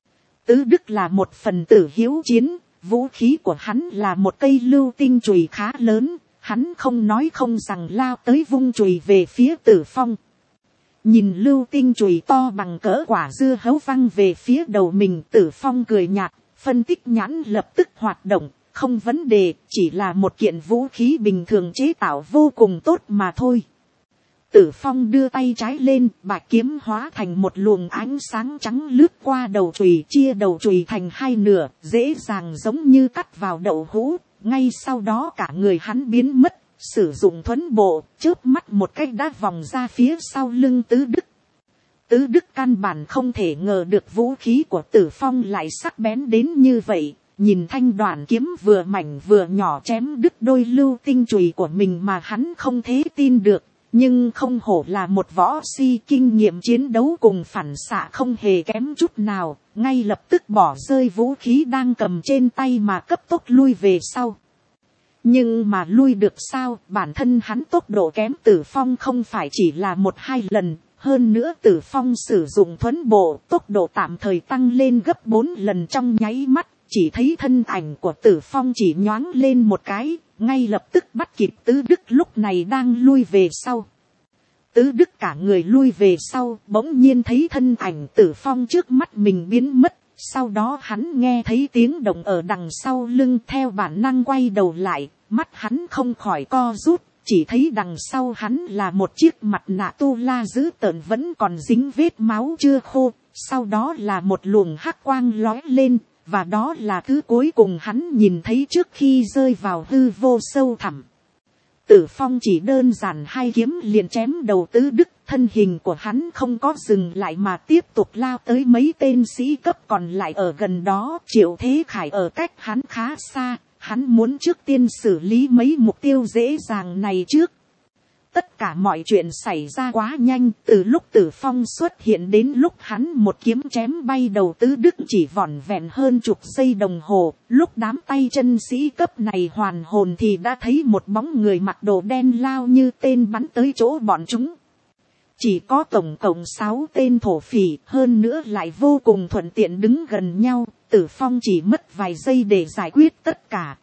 Tứ Đức là một phần tử hiếu chiến, vũ khí của hắn là một cây lưu tinh chùy khá lớn, hắn không nói không rằng lao tới vung chùy về phía Tử Phong. Nhìn lưu tinh chùy to bằng cỡ quả dưa hấu văng về phía đầu mình, Tử Phong cười nhạt, phân tích nhãn lập tức hoạt động, không vấn đề, chỉ là một kiện vũ khí bình thường chế tạo vô cùng tốt mà thôi. Tử Phong đưa tay trái lên, bạch kiếm hóa thành một luồng ánh sáng trắng lướt qua đầu chùy, chia đầu chùy thành hai nửa, dễ dàng giống như cắt vào đậu hũ. Ngay sau đó cả người hắn biến mất, sử dụng thuấn bộ, chớp mắt một cách đã vòng ra phía sau lưng Tứ Đức. Tứ Đức căn bản không thể ngờ được vũ khí của Tử Phong lại sắc bén đến như vậy. Nhìn thanh đoàn kiếm vừa mảnh vừa nhỏ chém đứt đôi lưu tinh chùy của mình mà hắn không thể tin được. Nhưng không hổ là một võ si kinh nghiệm chiến đấu cùng phản xạ không hề kém chút nào. Ngay lập tức bỏ rơi vũ khí đang cầm trên tay mà cấp tốc lui về sau. Nhưng mà lui được sao, bản thân hắn tốc độ kém Tử Phong không phải chỉ là một hai lần. Hơn nữa Tử Phong sử dụng thuấn bộ, tốc độ tạm thời tăng lên gấp bốn lần trong nháy mắt. Chỉ thấy thân ảnh của Tử Phong chỉ nhoáng lên một cái, ngay lập tức bắt kịp Tứ Đức lúc này đang lui về sau. Tứ Đức cả người lui về sau, bỗng nhiên thấy thân ảnh Tử Phong trước mắt mình biến mất. Sau đó hắn nghe thấy tiếng động ở đằng sau lưng, theo bản năng quay đầu lại, mắt hắn không khỏi co rút. Chỉ thấy đằng sau hắn là một chiếc mặt nạ tu la dữ tợn vẫn còn dính vết máu chưa khô. Sau đó là một luồng hắc quang lóe lên. Và đó là thứ cuối cùng hắn nhìn thấy trước khi rơi vào hư vô sâu thẳm. Tử Phong chỉ đơn giản hai kiếm liền chém đầu Tứ Đức. Thân hình của hắn không có dừng lại mà tiếp tục lao tới mấy tên sĩ cấp còn lại ở gần đó. Triệu Thế Khải ở cách hắn khá xa. Hắn muốn trước tiên xử lý mấy mục tiêu dễ dàng này trước. Tất cả mọi chuyện xảy ra quá nhanh, từ lúc Tử Phong xuất hiện đến lúc hắn một kiếm chém bay đầu Tứ Đức chỉ vỏn vẹn hơn chục giây đồng hồ. Lúc đám tay chân sĩ cấp này hoàn hồn thì đã thấy một bóng người mặc đồ đen lao như tên bắn tới chỗ bọn chúng. Chỉ có tổng cộng sáu tên thổ phỉ, hơn nữa lại vô cùng thuận tiện đứng gần nhau. Tử Phong chỉ mất vài giây để giải quyết tất cả.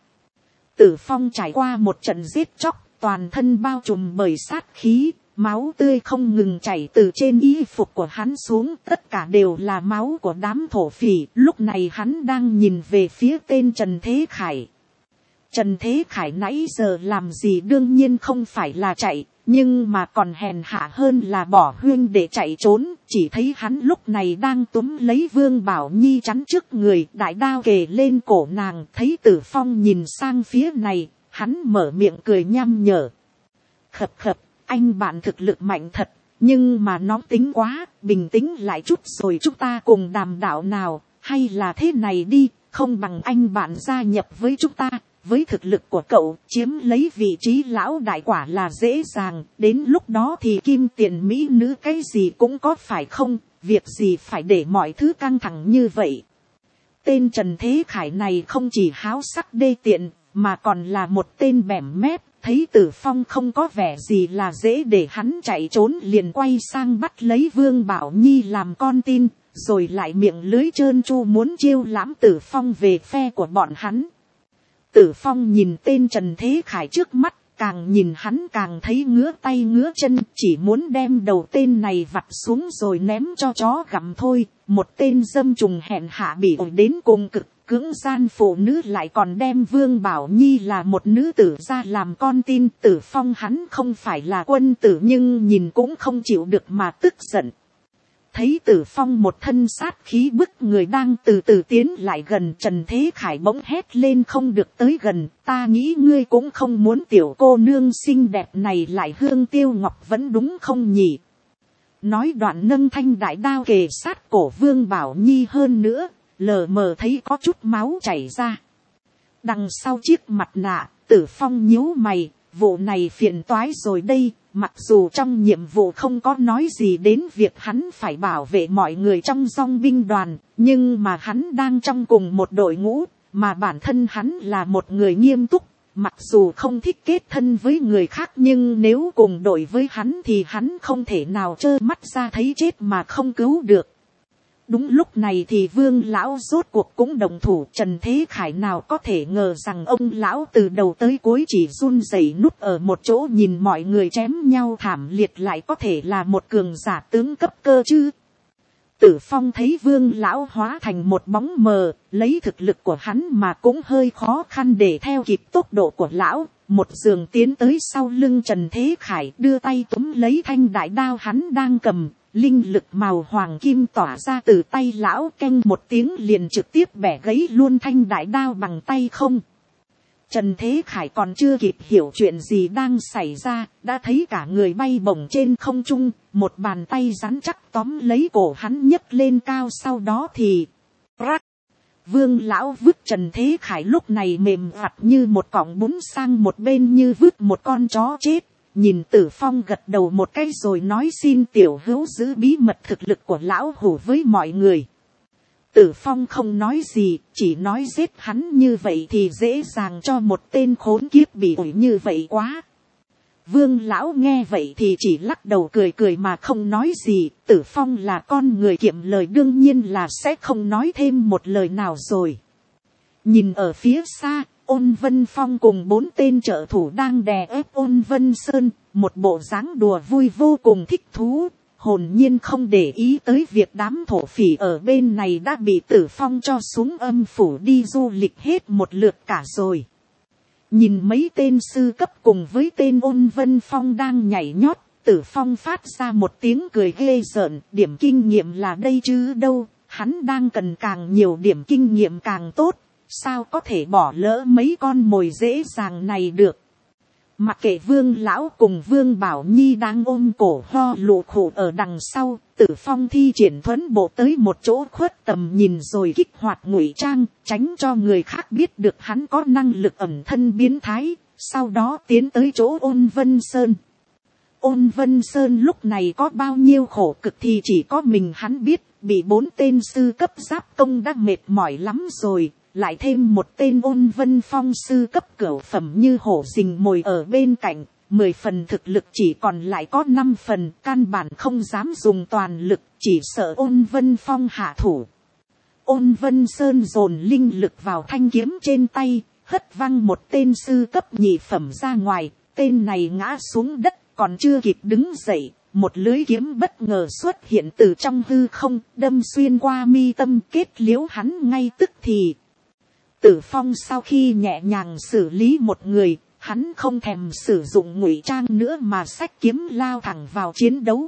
Tử Phong trải qua một trận giết chóc. Toàn thân bao trùm bởi sát khí, máu tươi không ngừng chảy từ trên y phục của hắn xuống, tất cả đều là máu của đám thổ phỉ. Lúc này hắn đang nhìn về phía tên Trần Thế Khải. Trần Thế Khải nãy giờ làm gì đương nhiên không phải là chạy, nhưng mà còn hèn hạ hơn là bỏ huyên để chạy trốn. Chỉ thấy hắn lúc này đang túm lấy Vương Bảo Nhi chắn trước người, đại đao kề lên cổ nàng. Thấy Tử Phong nhìn sang phía này, hắn mở miệng cười nham nhở. Khập khập, anh bạn thực lực mạnh thật, nhưng mà nóng tính quá, bình tĩnh lại chút rồi chúng ta cùng đàm đạo nào, hay là thế này đi, không bằng anh bạn gia nhập với chúng ta, với thực lực của cậu, chiếm lấy vị trí lão đại quả là dễ dàng, đến lúc đó thì kim tiền mỹ nữ cái gì cũng có phải không, việc gì phải để mọi thứ căng thẳng như vậy. Tên Trần Thế Khải này không chỉ háo sắc đê tiện, mà còn là một tên bẻm mép, thấy Tử Phong không có vẻ gì là dễ để hắn chạy trốn liền quay sang bắt lấy Vương Bảo Nhi làm con tin, rồi lại miệng lưới trơn tru muốn chiêu lãm Tử Phong về phe của bọn hắn. Tử Phong nhìn tên Trần Thế Khải trước mắt, càng nhìn hắn càng thấy ngứa tay ngứa chân, chỉ muốn đem đầu tên này vặt xuống rồi ném cho chó gặm thôi. Một tên dâm trùng hèn hạ bị ổi đến cùng cực, cưỡng gian phụ nữ lại còn đem Vương Bảo Nhi là một nữ tử ra làm con tin. Tử Phong hắn không phải là quân tử nhưng nhìn cũng không chịu được mà tức giận. Thấy Tử Phong một thân sát khí bức người đang từ từ tiến lại gần, Trần Thế Khải bỗng hét lên không được tới gần, ta nghĩ ngươi cũng không muốn tiểu cô nương xinh đẹp này lại hương tiêu ngọc vẫn đúng không nhỉ. Nói đoạn nâng thanh đại đao kề sát cổ Vương Bảo Nhi hơn nữa, lờ mờ thấy có chút máu chảy ra. Đằng sau chiếc mặt nạ, Tử Phong nhíu mày, vụ này phiền toái rồi đây. Mặc dù trong nhiệm vụ không có nói gì đến việc hắn phải bảo vệ mọi người trong dòng binh đoàn, nhưng mà hắn đang trong cùng một đội ngũ, mà bản thân hắn là một người nghiêm túc. Mặc dù không thích kết thân với người khác nhưng nếu cùng đội với hắn thì hắn không thể nào trơ mắt ra thấy chết mà không cứu được. Đúng lúc này thì Vương lão rốt cuộc cũng đồng thủ. Trần Thế Khải nào có thể ngờ rằng ông lão từ đầu tới cuối chỉ run rẩy núp ở một chỗ nhìn mọi người chém nhau thảm liệt lại có thể là một cường giả tướng cấp cơ chứ. Tử Phong thấy Vương lão hóa thành một bóng mờ, lấy thực lực của hắn mà cũng hơi khó khăn để theo kịp tốc độ của lão. một giường tiến tới sau lưng Trần Thế Khải, đưa tay túm lấy thanh đại đao hắn đang cầm, linh lực màu hoàng kim tỏa ra từ tay lão, keng một tiếng liền trực tiếp bẻ gãy luôn thanh đại đao bằng tay không. Trần Thế Khải còn chưa kịp hiểu chuyện gì đang xảy ra, đã thấy cả người bay bổng trên không trung, một bàn tay rắn chắc tóm lấy cổ hắn nhấc lên cao, sau đó thì rắc. Vương lão vứt Trần Thế Khải lúc này mềm vặt như một cọng bún sang một bên như vứt một con chó chết. Nhìn Tử Phong gật đầu một cái rồi nói xin tiểu hữu giữ bí mật thực lực của lão hủ với mọi người. Tử Phong không nói gì, chỉ nói giết hắn như vậy thì dễ dàng cho một tên khốn kiếp bị ủi như vậy quá. Vương lão nghe vậy thì chỉ lắc đầu cười cười mà không nói gì. Tử Phong là con người kiệm lời, đương nhiên là sẽ không nói thêm một lời nào rồi. Nhìn ở phía xa, Ôn Vân Phong cùng bốn tên trợ thủ đang đè ép Ôn Vân Sơn, một bộ dáng đùa vui vô cùng thích thú, hồn nhiên không để ý tới việc đám thổ phỉ ở bên này đã bị Tử Phong cho xuống âm phủ đi du lịch hết một lượt cả rồi. Nhìn mấy tên sư cấp cùng với tên Ôn Vân Phong đang nhảy nhót, Tử Phong phát ra một tiếng cười ghê rợn, điểm kinh nghiệm là đây chứ đâu, hắn đang cần càng nhiều điểm kinh nghiệm càng tốt, sao có thể bỏ lỡ mấy con mồi dễ dàng này được. Mặc kệ Vương lão cùng Vương Bảo Nhi đang ôm cổ ho lụ khổ ở đằng sau, Tử Phong thi triển thuẫn bộ tới một chỗ khuất tầm nhìn rồi kích hoạt ngụy trang, tránh cho người khác biết được hắn có năng lực ẩn thân biến thái, sau đó tiến tới chỗ Ôn Vân Sơn. Ôn Vân Sơn lúc này có bao nhiêu khổ cực thì chỉ có mình hắn biết, bị bốn tên sư cấp giáp công đã mệt mỏi lắm rồi. Lại thêm một tên Ôn Vân Phong sư cấp cửu phẩm như hổ rình mồi ở bên cạnh, mười phần thực lực chỉ còn lại có năm phần, căn bản không dám dùng toàn lực, chỉ sợ Ôn Vân Phong hạ thủ. Ôn Vân Sơn dồn linh lực vào thanh kiếm trên tay, hất văng một tên sư cấp nhị phẩm ra ngoài, tên này ngã xuống đất, còn chưa kịp đứng dậy, một lưới kiếm bất ngờ xuất hiện từ trong hư không, đâm xuyên qua mi tâm, kết liễu hắn ngay tức thì. Tử Phong sau khi nhẹ nhàng xử lý một người, hắn không thèm sử dụng ngụy trang nữa mà xách kiếm lao thẳng vào chiến đấu.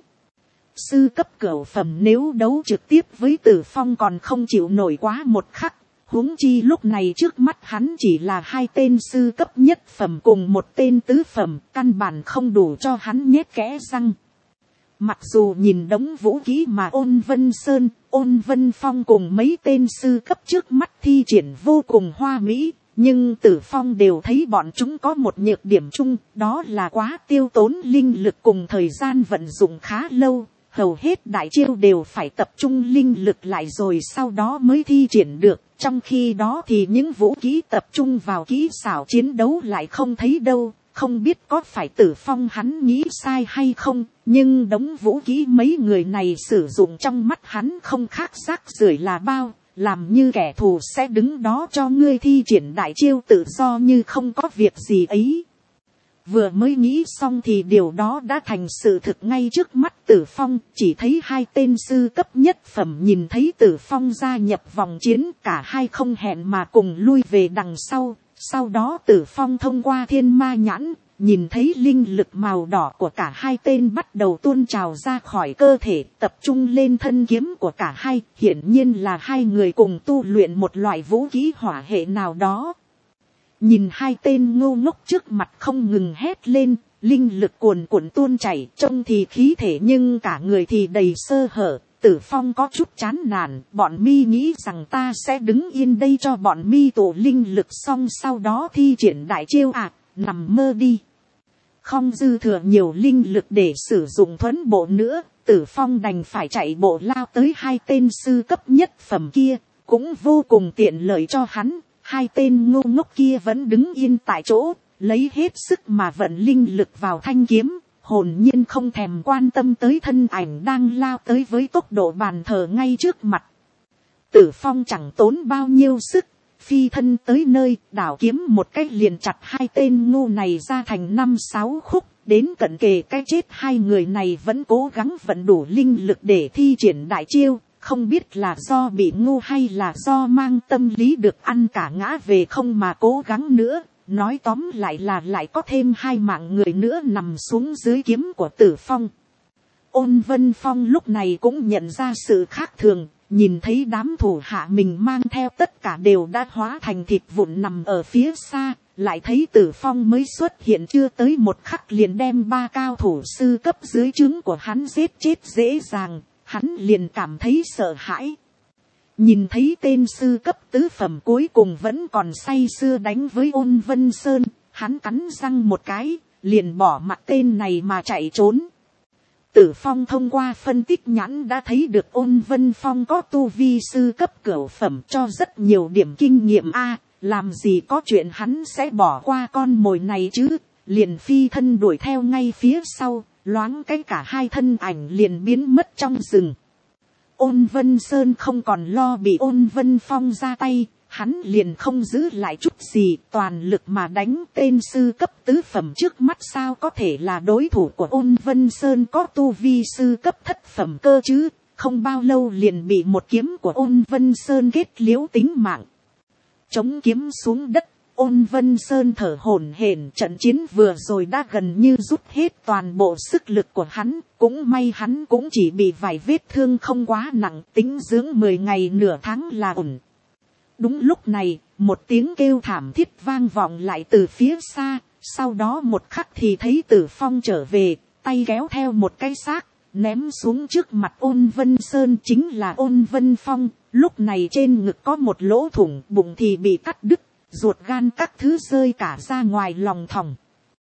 Sư cấp cửu phẩm nếu đấu trực tiếp với Tử Phong còn không chịu nổi quá một khắc, huống chi lúc này trước mắt hắn chỉ là hai tên sư cấp nhất phẩm cùng một tên tứ phẩm, căn bản không đủ cho hắn nhét kẽ răng. Mặc dù nhìn đống vũ khí mà Ôn Vân Sơn, Ôn Vân Phong cùng mấy tên sư cấp trước mắt thi triển vô cùng hoa mỹ, nhưng Tử Phong đều thấy bọn chúng có một nhược điểm chung, đó là quá tiêu tốn linh lực cùng thời gian vận dụng khá lâu, hầu hết đại chiêu đều phải tập trung linh lực lại rồi sau đó mới thi triển được, trong khi đó thì những vũ khí tập trung vào kỹ xảo chiến đấu lại không thấy đâu. Không biết có phải Tử Phong hắn nghĩ sai hay không, nhưng đống vũ khí mấy người này sử dụng trong mắt hắn không khác rác rưởi là bao, làm như kẻ thù sẽ đứng đó cho ngươi thi triển đại chiêu tự do như không có việc gì ấy. Vừa mới nghĩ xong thì điều đó đã thành sự thực ngay trước mắt Tử Phong, chỉ thấy hai tên sư cấp nhất phẩm nhìn thấy Tử Phong gia nhập vòng chiến, cả hai không hẹn mà cùng lui về đằng sau. Sau đó Tử Phong thông qua thiên ma nhãn, nhìn thấy linh lực màu đỏ của cả hai tên bắt đầu tuôn trào ra khỏi cơ thể, tập trung lên thân kiếm của cả hai, hiển nhiên là hai người cùng tu luyện một loại vũ khí hỏa hệ nào đó. Nhìn hai tên ngô ngốc trước mặt không ngừng hét lên, linh lực cuồn cuộn tuôn chảy, trông thì khí thể nhưng cả người thì đầy sơ hở. Tử Phong có chút chán nản, bọn mi nghĩ rằng ta sẽ đứng yên đây cho bọn mi tổ linh lực xong sau đó thi triển đại chiêu à, nằm mơ đi. Không dư thừa nhiều linh lực để sử dụng thuẫn bộ nữa, Tử Phong đành phải chạy bộ lao tới hai tên sư cấp nhất phẩm kia, cũng vô cùng tiện lợi cho hắn, hai tên ngu ngốc kia vẫn đứng yên tại chỗ, lấy hết sức mà vận linh lực vào thanh kiếm. Hồn nhiên không thèm quan tâm tới thân ảnh đang lao tới với tốc độ bàn thờ ngay trước mặt. Tử Phong chẳng tốn bao nhiêu sức, phi thân tới nơi, đảo kiếm một cách liền chặt hai tên ngu này ra thành năm sáu khúc, đến cận kề cái chết hai người này vẫn cố gắng vận đủ linh lực để thi triển đại chiêu, không biết là do bị ngu hay là do mang tâm lý được ăn cả ngã về không mà cố gắng nữa. nói tóm lại là lại có thêm hai mạng người nữa nằm xuống dưới kiếm của Tử Phong. Ôn Vân Phong lúc này cũng nhận ra sự khác thường, nhìn thấy đám thủ hạ mình mang theo tất cả đều đã hóa thành thịt vụn nằm ở phía xa, lại thấy Tử Phong mới xuất hiện chưa tới một khắc liền đem ba cao thủ sư cấp dưới trướng của hắn giết chết dễ dàng, hắn liền cảm thấy sợ hãi. Nhìn thấy tên sư cấp tứ phẩm cuối cùng vẫn còn say sưa đánh với Ôn Vân Sơn, hắn cắn răng một cái, liền bỏ mặc tên này mà chạy trốn. Tử Phong thông qua phân tích nhãn đã thấy được Ôn Vân Phong có tu vi sư cấp cửu phẩm cho rất nhiều điểm kinh nghiệm a, làm gì có chuyện hắn sẽ bỏ qua con mồi này chứ, liền phi thân đuổi theo ngay phía sau, loáng cái cả hai thân ảnh liền biến mất trong rừng. Ôn Vân Sơn không còn lo bị Ôn Vân Phong ra tay, hắn liền không giữ lại chút gì, toàn lực mà đánh. Tên sư cấp tứ phẩm trước mắt sao có thể là đối thủ của Ôn Vân Sơn có tu vi sư cấp thất phẩm cơ chứ, không bao lâu liền bị một kiếm của Ôn Vân Sơn kết liễu tính mạng. Chống kiếm xuống đất, Ôn Vân Sơn thở hổn hển, trận chiến vừa rồi đã gần như rút hết toàn bộ sức lực của hắn, cũng may hắn cũng chỉ bị vài vết thương không quá nặng, tính dưỡng mười ngày nửa tháng là ổn. Đúng lúc này, một tiếng kêu thảm thiết vang vọng lại từ phía xa, sau đó một khắc thì thấy Tử Phong trở về, tay kéo theo một cái xác, ném xuống trước mặt Ôn Vân Sơn, chính là Ôn Vân Phong. Lúc này trên ngực có một lỗ thủng, bụng thì bị cắt đứt, ruột gan các thứ rơi cả ra ngoài lòng thòng.